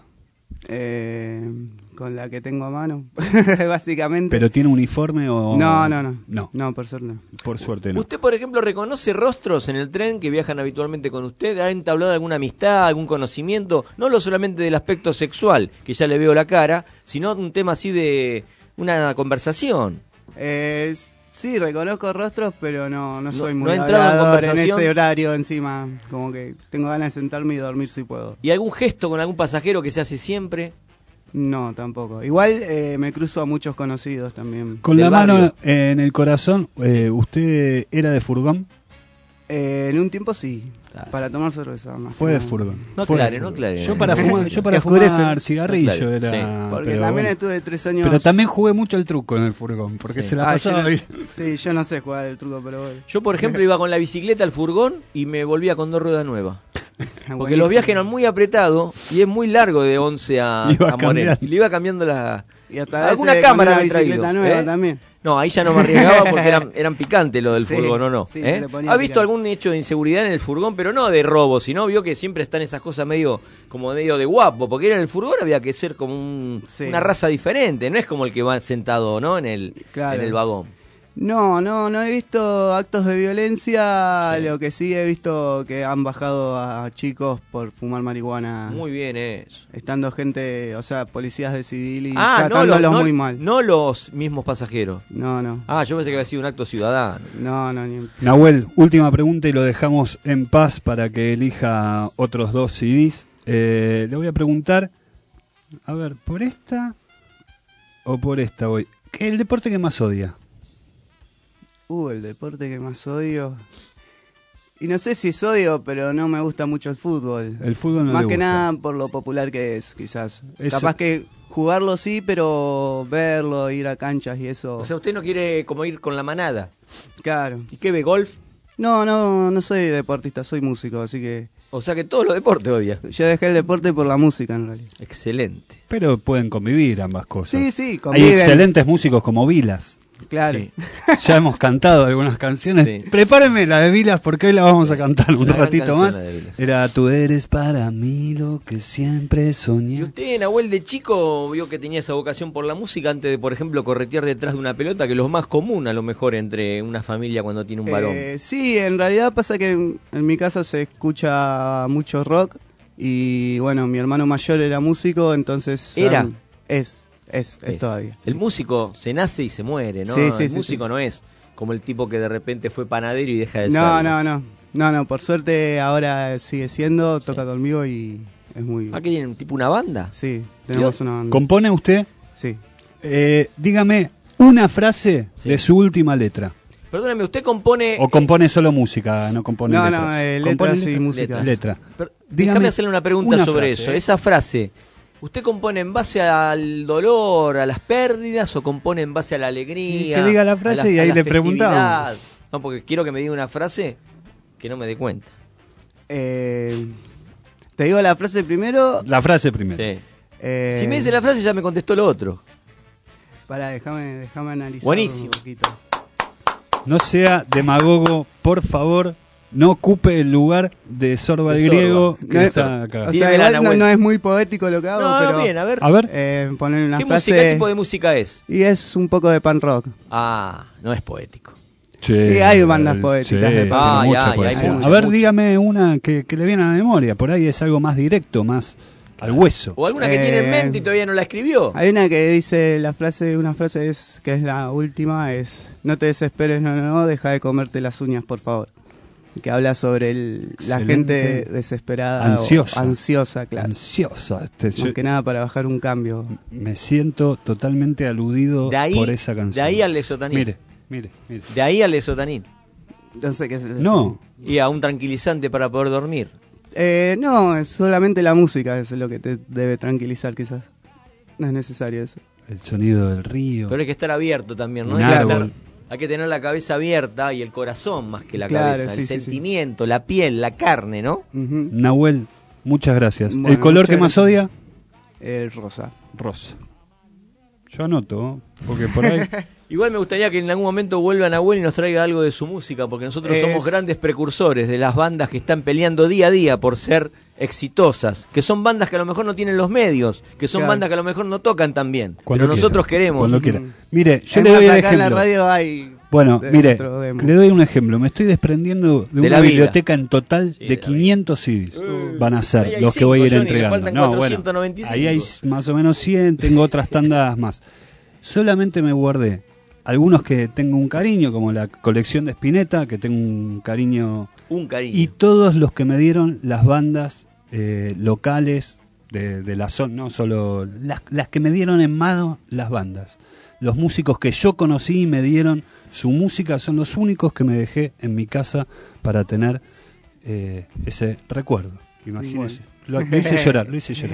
Con la que tengo a mano, básicamente. ¿Pero tiene uniforme o...? No. No, No, por suerte no. por suerte no. ¿Usted, por ejemplo, reconoce rostros en el tren que viajan habitualmente con usted? ¿Ha entablado alguna amistad, algún conocimiento? No lo solamente del aspecto sexual, que ya le veo la cara, sino un tema así de una conversación. Sí, reconozco rostros, pero no soy muy no ha entrado en hablador en conversación. ese horario encima. Como que tengo ganas de sentarme y dormir si puedo. ¿Y algún gesto con algún pasajero que se hace siempre? No, tampoco. Igual me cruzo a muchos conocidos también. Con del la mano barrio. en el corazón, ¿usted era de furgón? En un tiempo sí, para tomar cerveza más. Fue que de nada. furgón. No Fue de aclare, no furgón. aclare. Yo para fumar, Que oscurece. fumar cigarrillo No aclare, era... sí. Porque pero también bueno. estuve 3 años... Pero también jugué mucho el truco en el furgón, porque Sí. se la pasaba yo, bien. sí, yo no sé jugar el truco, pero bueno. Yo, por ejemplo, iba con la bicicleta al furgón y me volvía con 2 ruedas nuevas. Porque Buenísimo. los viajes eran muy apretados y es muy largo de 11 a Iba Moreno. cambiando. Y le iba cambiando la... Y hasta alguna veces cámara con me una he traído. bicicleta nueva ¿eh? también. No, ahí ya no me arriesgaba porque eran picantes lo del Sí, furgón, ¿o no? sí, ¿Eh? se le ponía ¿Ha visto picante. algún hecho de inseguridad en el furgón? Pero no de robo, sino vio que siempre están esas cosas medio de guapo. Porque en el furgón había que ser como Sí. una raza diferente. No es como el que va sentado, ¿no? Claro. En el vagón. No he visto actos de violencia. Lo que sí he visto que han bajado a chicos por fumar marihuana. Muy bien eso. Estando gente, o sea, policías de civil y No, tratándolos muy mal. no los mismos pasajeros. No. Ah, yo pensé que había sido un acto ciudadano. No, ni... Nahuel, última pregunta y lo dejamos en paz para que elija otros 2 CDs. Le voy a preguntar, a ver, ¿por esta o por esta voy? ¿Qué es el deporte que más odia? El deporte que más odio. Y no sé si es odio, pero no me gusta mucho el fútbol. El fútbol no Más le que gusta. nada por lo popular que es, quizás. Eso- Capaz que jugarlo sí, pero verlo, ir a canchas y eso. O sea, usted no quiere como ir con la manada. Claro. ¿Y qué ve, golf? No soy deportista, soy músico, así que... O sea que todos los deportes odia. Yo dejé el deporte por la música, en realidad. Excelente. Pero pueden convivir ambas cosas. Sí, Hay conviven. excelentes músicos como Vilas. Claro. Sí. Ya hemos cantado algunas canciones. Sí. Prepárenme la de Vilas porque hoy la vamos a cantar un Una gran ratito canción más. la de Vilas. Era Tú eres para mí lo que siempre ¿Y soñé. usted, Nahuel, de chico vio que tenía esa vocación por la música antes de, por ejemplo, corretear detrás de una pelota, que es lo más común a lo mejor entre una familia cuando tiene un varón? Sí, en realidad pasa que en mi casa se escucha mucho rock y bueno, mi hermano mayor era músico, entonces... ¿Era? Es todavía. El músico se nace y se muere, ¿no? Sí, sí, el sí, músico sí. no es como el tipo que de repente fue panadero y deja de No, serlo. no, por suerte ahora sigue siendo, toca conmigo y es muy... ¿Ah, que tienen tipo una banda? Sí, tenemos una banda. ¿Compone usted? Sí. Dígame una frase de su última letra. Perdóneme, ¿usted compone...? ¿O compone solo música? No compone No, letras. no, ¿Compone letras y música. Letra. Pero Dígame déjame hacerle una pregunta una sobre frase, eso. Esa frase, ¿usted compone en base al dolor, a las pérdidas, o compone en base a la alegría? Y que diga la frase a la- y a ahí la le festividad? preguntamos. No, porque quiero que me diga una frase que no me dé cuenta. ¿Te digo la frase primero? La frase primero. Sí. Si me dice la frase ya me contestó lo otro. Pará, déjame analizar Buenísimo. un poquito. No sea demagogo, por favor. No ocupe el lugar de Sorba el De Sorba. griego que No es- está acá. O sea, igual no es muy poético lo que hago, No, pero... bien, a ver. A ver. Poner una ¿Qué frase... música, qué tipo de música es? Y es un poco de pan rock. Ah, no es poético. Sí, hay bandas poéticas de pan rock. Ah, mucha ya, poesía. hay mucha, A ver, mucha. dígame una que le viene a la memoria. Por ahí es algo más directo, más al hueso. O alguna que tiene en mente y todavía no la escribió. Hay una que dice una frase es que es la última, es no te desesperes, no, deja de comerte las uñas, por favor. Que habla sobre la Excelente. gente desesperada Ansiosa. o ansiosa, claro. Ansiosa. Más que nada para bajar un cambio. Me siento totalmente aludido De ahí, por esa canción. de ahí al lesotanín. Mire. De ahí al lesotanín. No sé qué es eso. No. Y a un tranquilizante para poder dormir. No, es solamente la música es lo que te debe tranquilizar quizás. No es necesario eso. El sonido del río. Pero hay que estar abierto también, ¿no? Un Hay que árbol. hay que tener la cabeza abierta y el corazón más que la Claro, cabeza. sí, El sí, sí. sentimiento, la piel, la carne, ¿no? Nahuel, muchas gracias. Bueno, ¿El color muchas que más gracias. odia? El rosa. Rosa. Yo anoto, porque por ahí... Igual me gustaría que en algún momento vuelva Nahuel y nos traiga algo de su música, porque nosotros somos grandes precursores de las bandas que están peleando día a día por ser exitosas, que son bandas que a lo mejor no tienen los medios, que son Claro. bandas que a lo mejor no tocan tan bien, Cuando pero nosotros quiera, queremos. cuando quiera. Mire, yo Es le más, doy el acá en la ejemplo. radio hay Bueno, de mire, nuestro demo. le doy un ejemplo. Me estoy desprendiendo de De una la vida. biblioteca en total de 500 CDs. Van a ahí ser hay los que cinco, voy a ir Johnny, le entregando. faltan No, bueno, 495. ahí hay más o menos 100, tengo otras tandas más. Solamente me guardé algunos que tengo un cariño, como la colección de Spinetta, que tengo un cariño... Un cariño. Y todos los que me dieron las bandas locales de la zona, no solo las que me dieron en mano las bandas. Los músicos que yo conocí y me dieron su música son los únicos que me dejé en mi casa para tener ese recuerdo. Imagínese. Bueno. Lo hice llorar.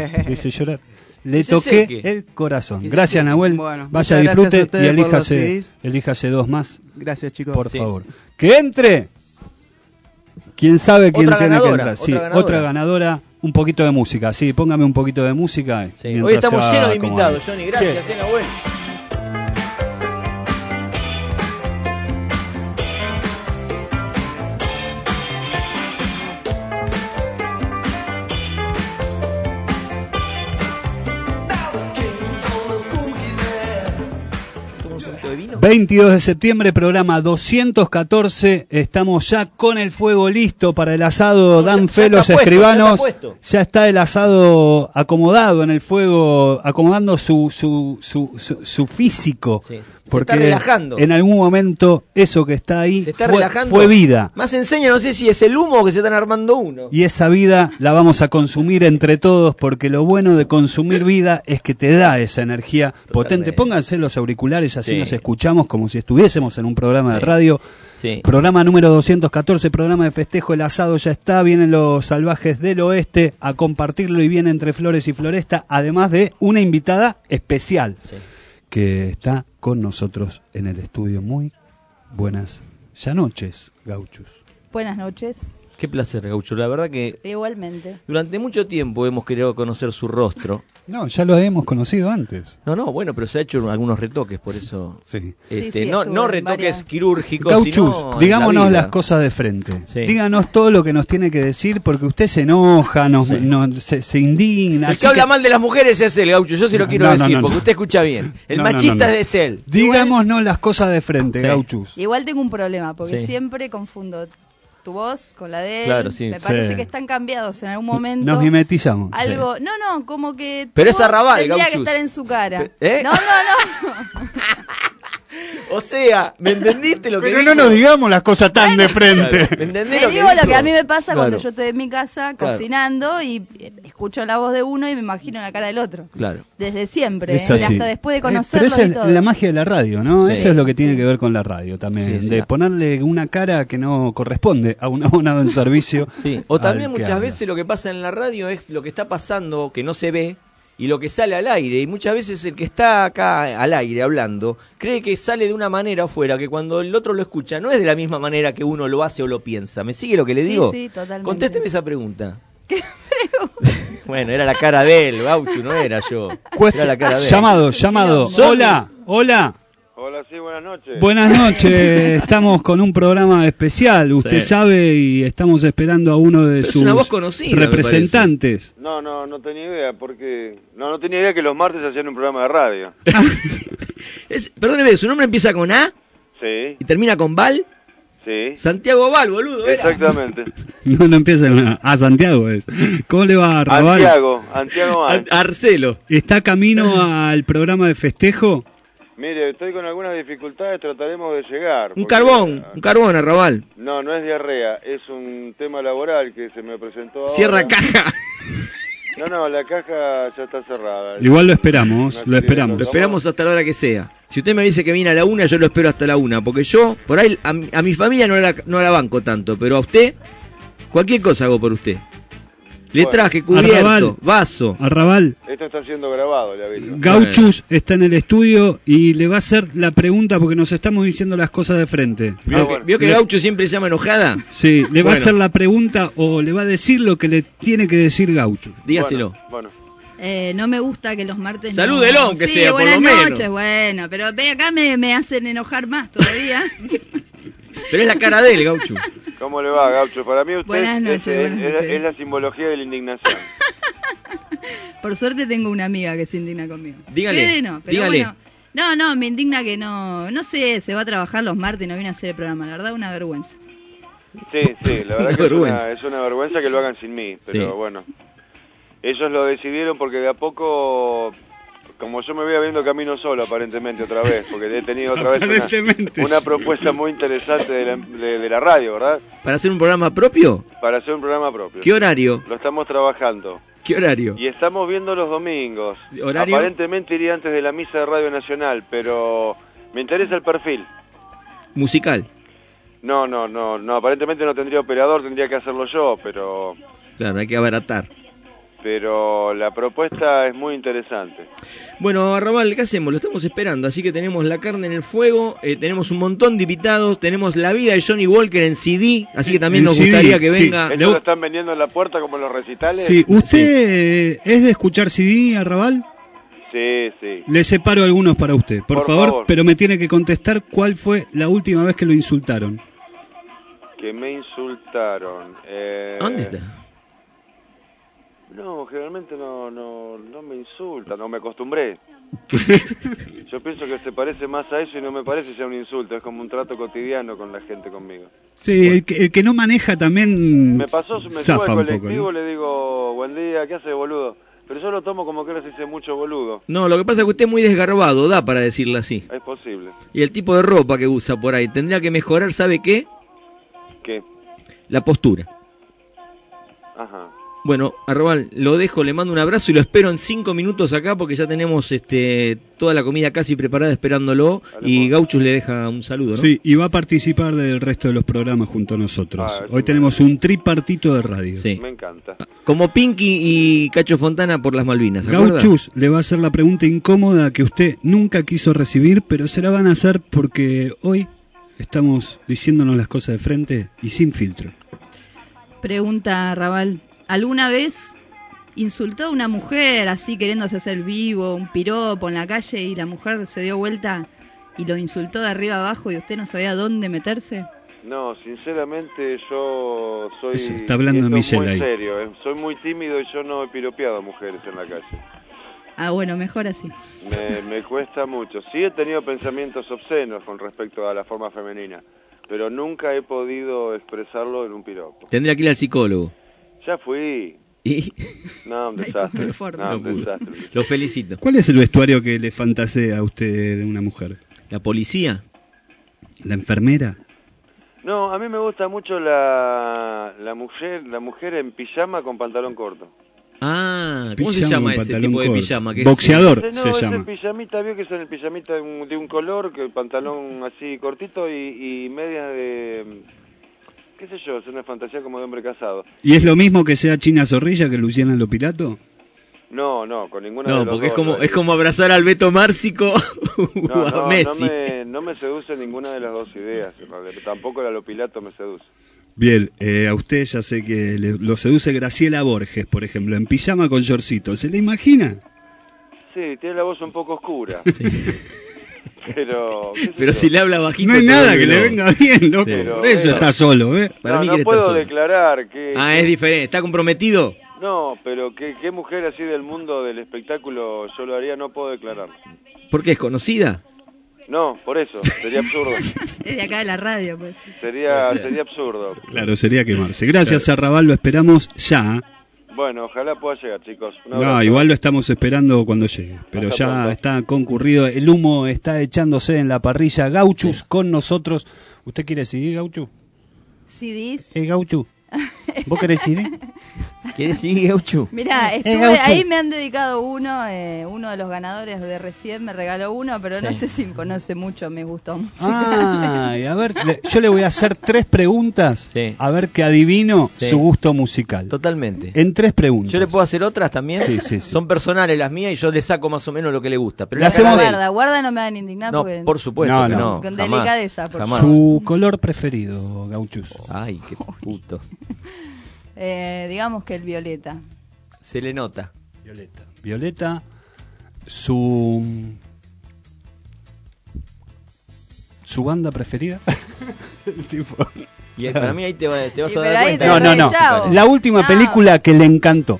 Le Que se toqué seque. el corazón. Que se Gracias, seque. Nahuel. Bueno, vaya, muchas gracias a disfrute y ustedes por los CDs. elíjase dos más. Gracias, chicos. Por Sí. favor. ¡Que entre! ¿Quién sabe quién Otra tiene ganadora, que entrar? Sí, otra ganadora. otra ganadora. Un poquito de música. Sí, póngame un poquito de música. Sí. mientras Hoy estamos se va llenos de acomodando. invitados, Johnny. Gracias, Nahuel. ¿Tomamos un poquito de vino? 22 de septiembre, programa 214. Estamos ya con el fuego listo para el asado. Dan fe está los puesto, escribanos. ya está puesto. Ya está el asado acomodado en el fuego, acomodando su físico. Sí, se porque está relajando. en algún momento eso que está ahí Se está fue, relajando. fue vida. Más enseña, no sé si es el humo o que se están armando uno. Y esa vida la vamos a consumir entre todos, porque lo bueno de consumir vida es que te da esa energía potente. Pónganse los auriculares, así Sí. nos escuchamos como si estuviésemos en un programa de Sí. radio. Sí. Programa número 214, programa de festejo. El asado ya está, vienen los salvajes del oeste a compartirlo y viene entre flores y floresta, además de una invitada especial Sí. que está con nosotros en el estudio. Muy buenas ya noches, gauchos. Buenas noches. Qué placer, Gaucho. La verdad que Igualmente. durante mucho tiempo hemos querido conocer su rostro. No, ya lo hemos conocido antes. No, bueno, pero se ha hecho algunos retoques, por eso. Sí. No retoques quirúrgicos, Gauchus, sino digámonos en la vida. las cosas de frente. Sí. Díganos todo lo que nos tiene que decir, porque usted se enoja, se indigna. El así que habla mal de las mujeres es él, Gaucho. Yo sí lo quiero decir, porque usted escucha bien. El machista es él. Digámonos las cosas de frente, Sí. Gauchus. Igual tengo un problema, porque Sí. siempre confundo tu voz con la de él. Claro, sí. Me parece Sí. que están cambiados en algún momento. Nos mimetizamos. Algo, no, como que Pero tu es voz Arrabal, tendría que Gauchus. estar en su cara. ¿Eh? No. O sea, ¿me entendiste lo que Pero dijo? no nos digamos las cosas tan de frente. ¿Me entendés Te lo que digo lo dijo? que a mí me pasa cuando Claro. yo estoy en mi casa Claro. cocinando y escucho la voz de uno y me imagino la cara del otro. Claro. Desde siempre, Es así. hasta después de Pero conocerlo esa y es todo. la magia de la radio, ¿no? Sí. Eso es lo que tiene que ver con la radio también. Sí, sí. De ponerle una cara que no corresponde a un abonado en servicio. Sí. O también al que muchas habla. veces lo que pasa en la radio es lo que está pasando que no se ve y lo que sale al aire. Y muchas veces el que está acá al aire hablando cree que sale de una manera afuera, que cuando el otro lo escucha no es de la misma manera que uno lo hace o lo piensa. ¿Me sigue lo que le Sí, digo? sí, totalmente. Contésteme esa pregunta. Bueno, era la cara de él, Gaucho, no era yo. Era la cara de él. Llamado. Hola. Hola, sí, buenas noches. Buenas noches, estamos con un programa especial, usted Sí. sabe, y estamos esperando a uno de Es sus una voz conocida, me representantes. No tenía idea, porque... No tenía idea que los martes hacían un programa de radio. Perdóneme, ¿su nombre empieza con A Sí, y termina con Val? sí. Santiago Val, boludo. era. Exactamente. No empieza a Santiago es. ¿Cómo le va a Raval? Antiago Mal. Arcelo. ¿Está camino al programa de festejo? Mire, estoy con algunas dificultades, trataremos de llegar. Un porque- carbón, Arrabal. No es diarrea, es un tema laboral que se me presentó ahora. Cierra caja. No, la caja ya está cerrada. Igual lo esperamos, lo esperamos. Lo esperamos hasta la hora que sea. Si usted me dice que viene a la 1, yo lo espero hasta la 1. Porque yo, por ahí, a mi familia no la banco tanto. Pero a usted, cualquier cosa hago por usted. Le Bueno. traje cubierto, Arrabal. vaso. Arrabal, Esto está siendo grabado, le aviso. Gauchus está en el estudio y le va a hacer la pregunta porque nos estamos diciendo las cosas de frente. ¿Vio que Gaucho siempre se llama enojada? Sí, le va a Bueno. hacer la pregunta o le va a decir lo que le tiene que decir Gauchus. Dígaselo. Bueno. No me gusta que los martes... Salúdelo, no... aunque Sí, sea, por buenas lo menos. noches, bueno, pero ve acá me hacen enojar más todavía. Pero es la cara de él, Gaucho. ¿Cómo le va, Gaucho? Para mí usted Buenas noches, buenas noches. es la simbología de la indignación. Por suerte tengo una amiga que se indigna conmigo. Dígale, Fede no, pero dígale. bueno. No, me indigna que no sé, se va a trabajar los martes y no viene a hacer el programa, la verdad una vergüenza. Sí, la verdad Una que vergüenza. es una vergüenza que lo hagan sin mí, pero Sí. bueno. Ellos lo decidieron porque de a poco, como yo me voy abriendo camino solo aparentemente otra vez, porque he tenido otra vez una propuesta muy interesante de la radio, ¿verdad? ¿Para hacer un programa propio? Para hacer un programa propio. ¿Qué horario? Lo estamos trabajando. ¿Qué horario? Y estamos viendo los domingos. ¿Horario? Aparentemente iría antes de la misa de Radio Nacional, pero me interesa el perfil. Musical. No, aparentemente no tendría operador, tendría que hacerlo yo, pero Claro, hay que abaratar. la propuesta es muy interesante. Bueno, Arrabal, ¿qué hacemos? Lo estamos esperando, así que tenemos la carne en el fuego, tenemos un montón de invitados, tenemos la vida de Johnny Walker en CD, así que también En nos CD, gustaría que sí. venga... ¿Esto lo están vendiendo en la puerta como en los recitales? Sí, ¿usted es de escuchar CD, Arrabal? Sí. Le separo algunos para usted, por favor, favor. pero me tiene que contestar cuál fue la última vez que lo insultaron. Que me insultaron. ¿Dónde está? No, generalmente no me insultan, no me acostumbré. Yo pienso que se parece más a eso y no me parece sea un insulto, es como un trato cotidiano con la gente conmigo. Sí, el que no maneja también Me pasó, me subo zafa al un poco, colectivo, ¿no? le digo, buen día, ¿qué hace, boludo? Pero yo lo tomo como que ahora se dice mucho boludo. No, lo que pasa es que usted es muy desgarbado, da para decirlo así. Es posible. Y el tipo de ropa que usa por ahí, tendría que mejorar, ¿sabe qué? ¿Qué? La postura. Ajá. Bueno, Arrabal, lo dejo, le mando un abrazo y lo espero en 5 minutos acá porque ya tenemos toda la comida casi preparada esperándolo y Gauchus le deja un saludo, ¿no? Sí, y va a participar del resto de los programas junto a nosotros. Hoy tenemos un tripartito de radio. Sí. Me encanta. Como Pinky y Cacho Fontana por las Malvinas, ¿se acuerda? Gauchus le va a hacer la pregunta incómoda que usted nunca quiso recibir, pero se la van a hacer porque hoy estamos diciéndonos las cosas de frente y sin filtro. Pregunta Raval, ¿alguna vez insultó a una mujer así queriéndose hacer vivo, un piropo en la calle y la mujer se dio vuelta y lo insultó de arriba abajo y usted no sabía dónde meterse? No, sinceramente yo soy... Eso, está hablando muy Michelle ahí. serio, soy muy tímido y yo no he piropeado a mujeres en la calle. Ah, bueno, mejor así. Me cuesta mucho. Sí he tenido pensamientos obscenos con respecto a la forma femenina, pero nunca he podido expresarlo en un piropo. Tendría que ir al psicólogo. Ya fui. ¿Y? No, un desastre. No, un desastre. Lo felicito. ¿Cuál es el vestuario que le fantasea a usted de una mujer? ¿La policía? ¿La enfermera? No, a mí me gusta mucho la mujer en pijama con pantalón corto. Ah, ¿cómo se llama ese tipo de pijama? Boxeador no, se es llama. el pijamita, vio que es el pijamita de un color, que el pantalón así cortito y media de... qué sé yo, es una fantasía como de hombre casado. ¿Y es lo mismo que sea China Zorrilla que Luciana Lopilato? No, con ninguna de No, los porque dos, es como abrazar al Beto Márcico o a Messi. No me seduce ninguna de las dos ideas, tampoco la Lopilato me seduce. Bien, a usted ya sé que lo seduce Graciela Borges, por ejemplo, en pijama con shortcito. ¿Se le imagina? Sí, tiene la voz un poco oscura. Sí. Pero si le habla bajito... No hay nada que le venga bien, loco. Sí. Por eso está solo, ¿eh? No puedo declarar que... Ah, es diferente. ¿Está comprometido? No, pero qué mujer así del mundo del espectáculo yo lo haría, no puedo declararlo. ¿Por qué? ¿Es conocida? No, por eso, sería absurdo. Es de acá de la radio, pues. Sería absurdo. Claro, sería quemarse. Gracias, Arrabal, lo esperamos ya. Bueno, ojalá pueda llegar, chicos. No, igual lo estamos esperando cuando llegue. Pero Hasta ya pronto. está concurrido, el humo está echándose en la parrilla. Gauchus con nosotros. ¿Usted quiere seguir, Gauchu? ¿CDs? Gauchu. ¿Vos querés seguir? ¿Quieres seguir, Gauchu? Mirá, Gaucho. ahí me han dedicado uno de los ganadores de recién me regaló uno, pero no sé si conoce mucho mis gustos musicales. Y a ver, yo le voy a hacer 3 preguntas, a ver que adivino su gusto musical. Totalmente. En 3 preguntas. ¿Yo le puedo hacer otras también? Sí. Son personales las mías y yo le saco más o menos lo que le gusta. Pero Guarda, no me van a indignar. No, porque por supuesto que no. Con jamás, delicadeza, por jamás. Su color preferido, Gauchus. Ay, qué puto. Digamos que el violeta. Se le nota. Violeta, su banda preferida. Y para mí ahí te vas a pero dar ahí cuenta. No. Chao. La última película que le encantó.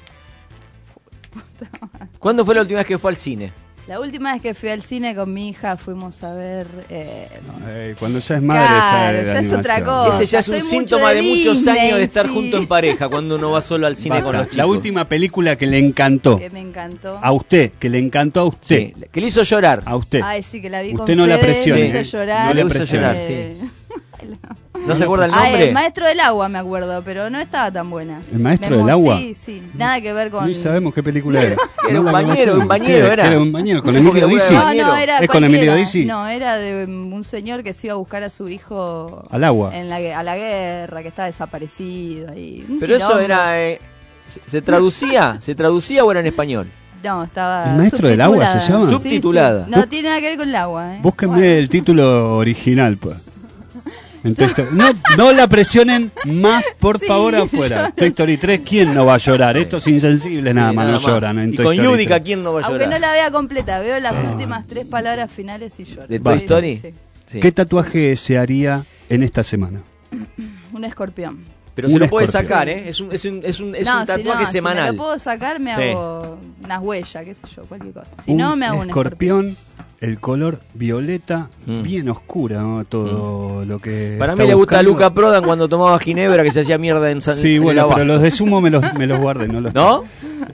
¿Cuándo fue la última vez que fue al cine? La última vez que fui al cine con mi hija fuimos a ver... Cuando ya es madre, Claro, ya ya es otra cosa. Ese ya es un Estoy síntoma mucho de de muchos Disney, años de estar sí. junto en pareja cuando uno va solo al cine Basta. con los chicos. La última película que le encantó. Que me encantó. A usted, que le encantó a usted. Sí, que le hizo llorar. A usted. Ay, sí, que la vi Usted con no la Fede, presione, me hizo ¿eh? llorar. No le hizo presione. llorar, sí. ¿No se acuerda el Ah, nombre? el maestro del agua me acuerdo, pero no estaba tan buena. ¿El maestro del agua? Sí, nada que ver con... Ni sabemos qué película es. Era un la bañero, conocemos. un bañero ¿Qué? era. Era un bañero con Emilio Dizzi. No, era ¿Es con Emilio cualquiera. Dizzi? No, era de un señor que se iba a buscar a su hijo... Al agua. A la guerra, que estaba desaparecido. Ahí. Un Pero eso quilombo. era... ¿Se traducía? ¿Se traducía o era en español? No, estaba ¿El maestro del agua se llama? Sí, Subtitulada. sí. No tiene nada que ver con el agua. Búsquenme el título original, pues. En Toy Story. No la presionen más, por favor, afuera. Toy Story 3, ¿quién no va a llorar? Estos insensibles nada más no lloran en Y Toy con Story Yudica, 3. ¿quién no va a Aunque llorar? no la vea completa, veo las últimas 3 palabras finales y lloro. ¿De Toy Sí, Story? sí, Sí. ¿Qué tatuaje se haría en esta semana? Un escorpión. Pero se Un lo puede escorpión. sacar, ¿eh? Es un tatuaje Si semanal. me lo puedo sacar, me Sí. hago unas huellas, qué sé yo, cualquier cosa. Si Un no, me hago un escorpión. el color violeta, bien oscura, ¿no? Todo lo que Para está mí le gusta a buscando. Luca Prodan cuando tomaba ginebra que se hacía mierda en San Sí, en bueno, el pero Abasto. los de Sumo me los guardé, no los ¿No?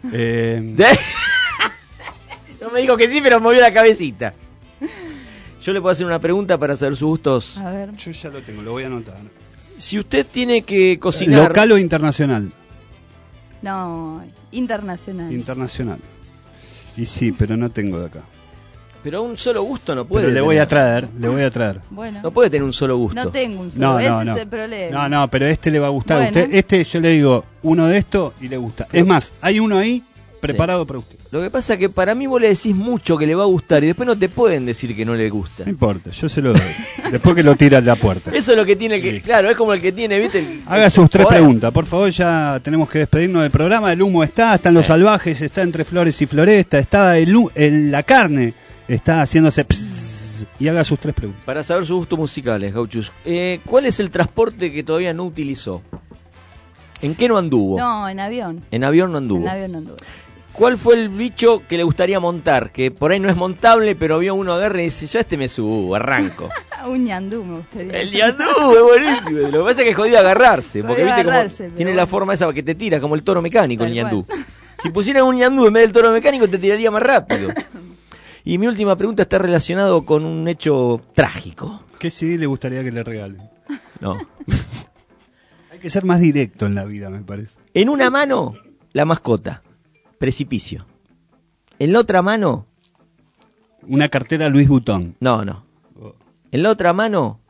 No me dijo que sí, pero movió la cabecita. Yo le puedo hacer una pregunta para saber sus gustos. A ver. Yo ya lo tengo, lo voy a anotar. Si usted tiene que cocinar... ¿Local o internacional? No, internacional. Internacional. Y sí, pero no tengo de acá. Pero un solo gusto no puede Pero le tener. voy a traer. Bueno. No puede tener un solo gusto. No tengo un solo, ese es el problema. No, pero este le va a gustar a Bueno. usted. Este yo le digo uno de esto y le gusta. Es más, hay uno ahí preparado para usted. Lo que pasa es que para mí vos le decís mucho que le va a gustar y después no te pueden decir que no le gusta. No importa, yo se lo doy. Después que lo tira a la puerta. Eso es lo que tiene el que... Claro, es como el que tiene, ¿viste? Haga sus 3 preguntas, por favor, ya tenemos que despedirnos del programa. El humo están los salvajes, está entre flores y floresta, está la carne, está haciéndose pss, y haga sus 3 preguntas. Para saber sus gustos musicales, Gauchus. ¿Cuál es el transporte que todavía no utilizó? ¿En qué no anduvo? No, en avión. En avión no anduvo. En avión no anduvo. ¿Cuál fue el bicho que le gustaría montar? Que por ahí no es montable, pero vio uno agarra y dice, yo me subo, arranco. Un ñandú me gustaría. El ñandú es buenísimo. Lo que pasa es que es jodido agarrarse. Porque Jodido viste agarrarse, como pero tiene bueno. la forma esa que te tira, como el toro mecánico, Tal el ñandú. cual. Si pusieran un ñandú en vez del toro mecánico, te tiraría más rápido. Y mi última pregunta está relacionado con un hecho trágico. ¿Qué CD le gustaría que le regalen? No. Hay que ser más directo en la vida, me parece. En una mano, la mascota. Precipicio. En la otra mano... Una cartera Louis Vuitton. No. En la otra mano...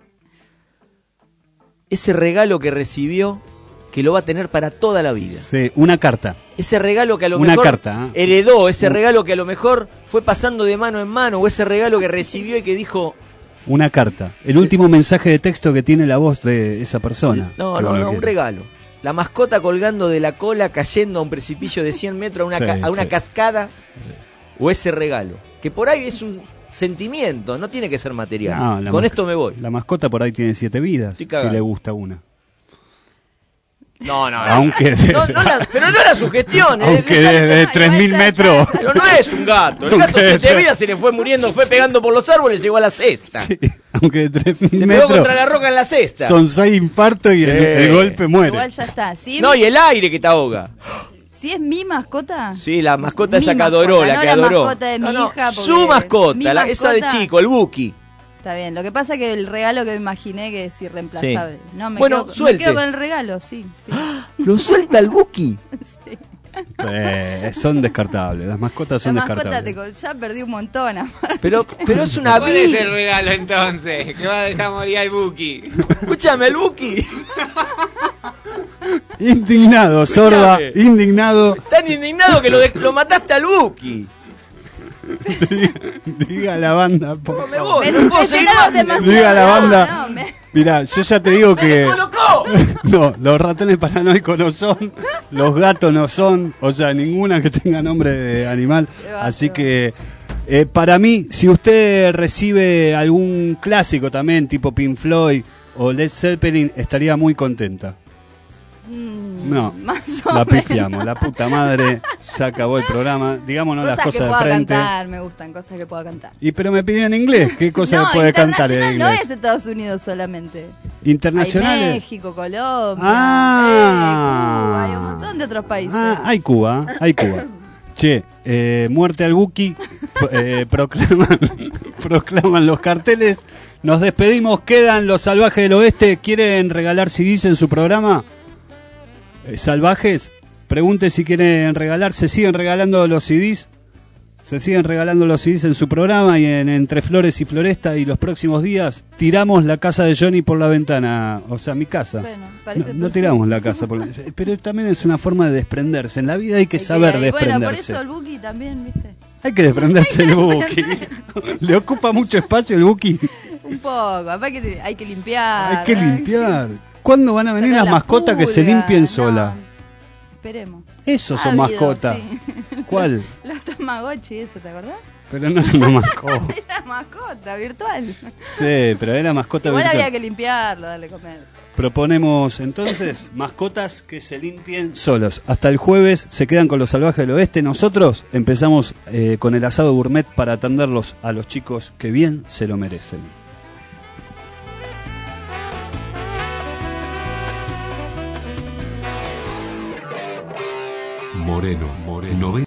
Ese regalo que recibió, que lo va a tener para toda la vida. Sí, una carta. Ese regalo que a lo Una mejor carta, ¿eh? heredó, ese regalo que a lo mejor fue pasando de mano en mano, o ese regalo que recibió y que dijo... Una carta. El último mensaje de texto que tiene la voz de esa persona. No, Que vos lo un quieras. regalo. La mascota colgando de la cola, cayendo a un precipicio de 100 metros, a una cascada, o ese regalo. Que por ahí es un sentimiento, no tiene que ser material. No, Con esto me voy. La mascota por ahí tiene 7 vidas, Estoy si cagado. le gusta una. No. Aunque pero no la sugestión. Aunque desde 3.000 metros. Pero no es un gato. El gato 7 vidas se le fue muriendo, fue pegando por los árboles y llegó a la cesta. Sí, aunque de 3.000 Se pegó metros. contra la roca en la cesta. Son 6 infartos y Sí. el golpe muere. Igual ya está. ¿Sí? No, y el aire que te ahoga. ¿Sí es mi mascota? Sí, la mascota Mi esa que mascota, adoró, la no que la adoró. mascota de mi hija, porque Su mascota, mi esa de mascota- chico, el Buki. Está bien, lo que pasa es que el regalo que me imaginé que es irreemplazable. Sí. No, me, Bueno, quedo, suelte. me quedo con el regalo, sí. ¿Lo suelta el Buki? Son descartables, las mascotas son La mascota descartables. ya perdí un montón. aparte. Pero es una ¿Cuál es vida. el regalo entonces? Que va a dejar morir al Buki. Escúchame, el Buki. Indignado, sorda, Escuchame. indignado. Tan indignado que lo mataste al Buki. Diga la banda, por favor. Me voy, Me no puedo seguir más. demasiado. Diga la No, banda. no, me- Mirá, yo ya te digo que... ¡Colocó! No, los ratones paranoicos no son, los gatos no son, o sea, ninguna que tenga nombre de animal. Así que, para mí, si usted recibe algún clásico también, tipo Pink Floyd o Led Zeppelin, estaría muy contenta. No, más o la menos. pifiamos, la puta madre, se acabó el programa, digámonos las Cosas que cosas de pueda frente. cantar, me gustan cosas que pueda cantar. Y pero me piden en inglés, ¿qué cosa No, puede cantar en internacional no inglés? es Estados Unidos solamente. Internacionales. Hay México, Colombia, Ah. Cuba, hay un montón de otros países. Ah, hay Cuba. Che, muerte al Buki, proclaman los carteles. Nos despedimos, quedan los salvajes del oeste. ¿Quieren regalar CDs en su programa? Salvajes, pregunte si quieren regalar. Se siguen regalando los CDs. Se siguen regalando los CDs en su programa y en Entre Flores y Floresta. Y los próximos días tiramos la casa de Johnny por la ventana. O sea, mi casa. Bueno, parece No tiramos la casa por la... Pero también es una forma de desprenderse. En la vida hay que saber Bueno, desprenderse. por eso el Buki también, ¿viste? Hay que desprenderse del Buki. ¿Le ocupa mucho espacio el Buki? Un poco, aparte que hay que limpiar. Hay que limpiar. ¿Cuándo van a venir Sacar las la mascotas que se pulga? limpien No, solas? Esperemos. Esos Ha son habido, mascotas. sí. ¿Cuál? Los Tamagotchi, ¿eso te acordás? Pero no era una mascota. Era mascota virtual. Sí, pero era mascota Igual virtual. había que limpiarlo, darle comer. Proponemos entonces mascotas que se limpien solos. Hasta el jueves se quedan con los salvajes del oeste. Nosotros empezamos con el asado gourmet para atenderlos a los chicos que bien se lo merecen. Moreno, 90.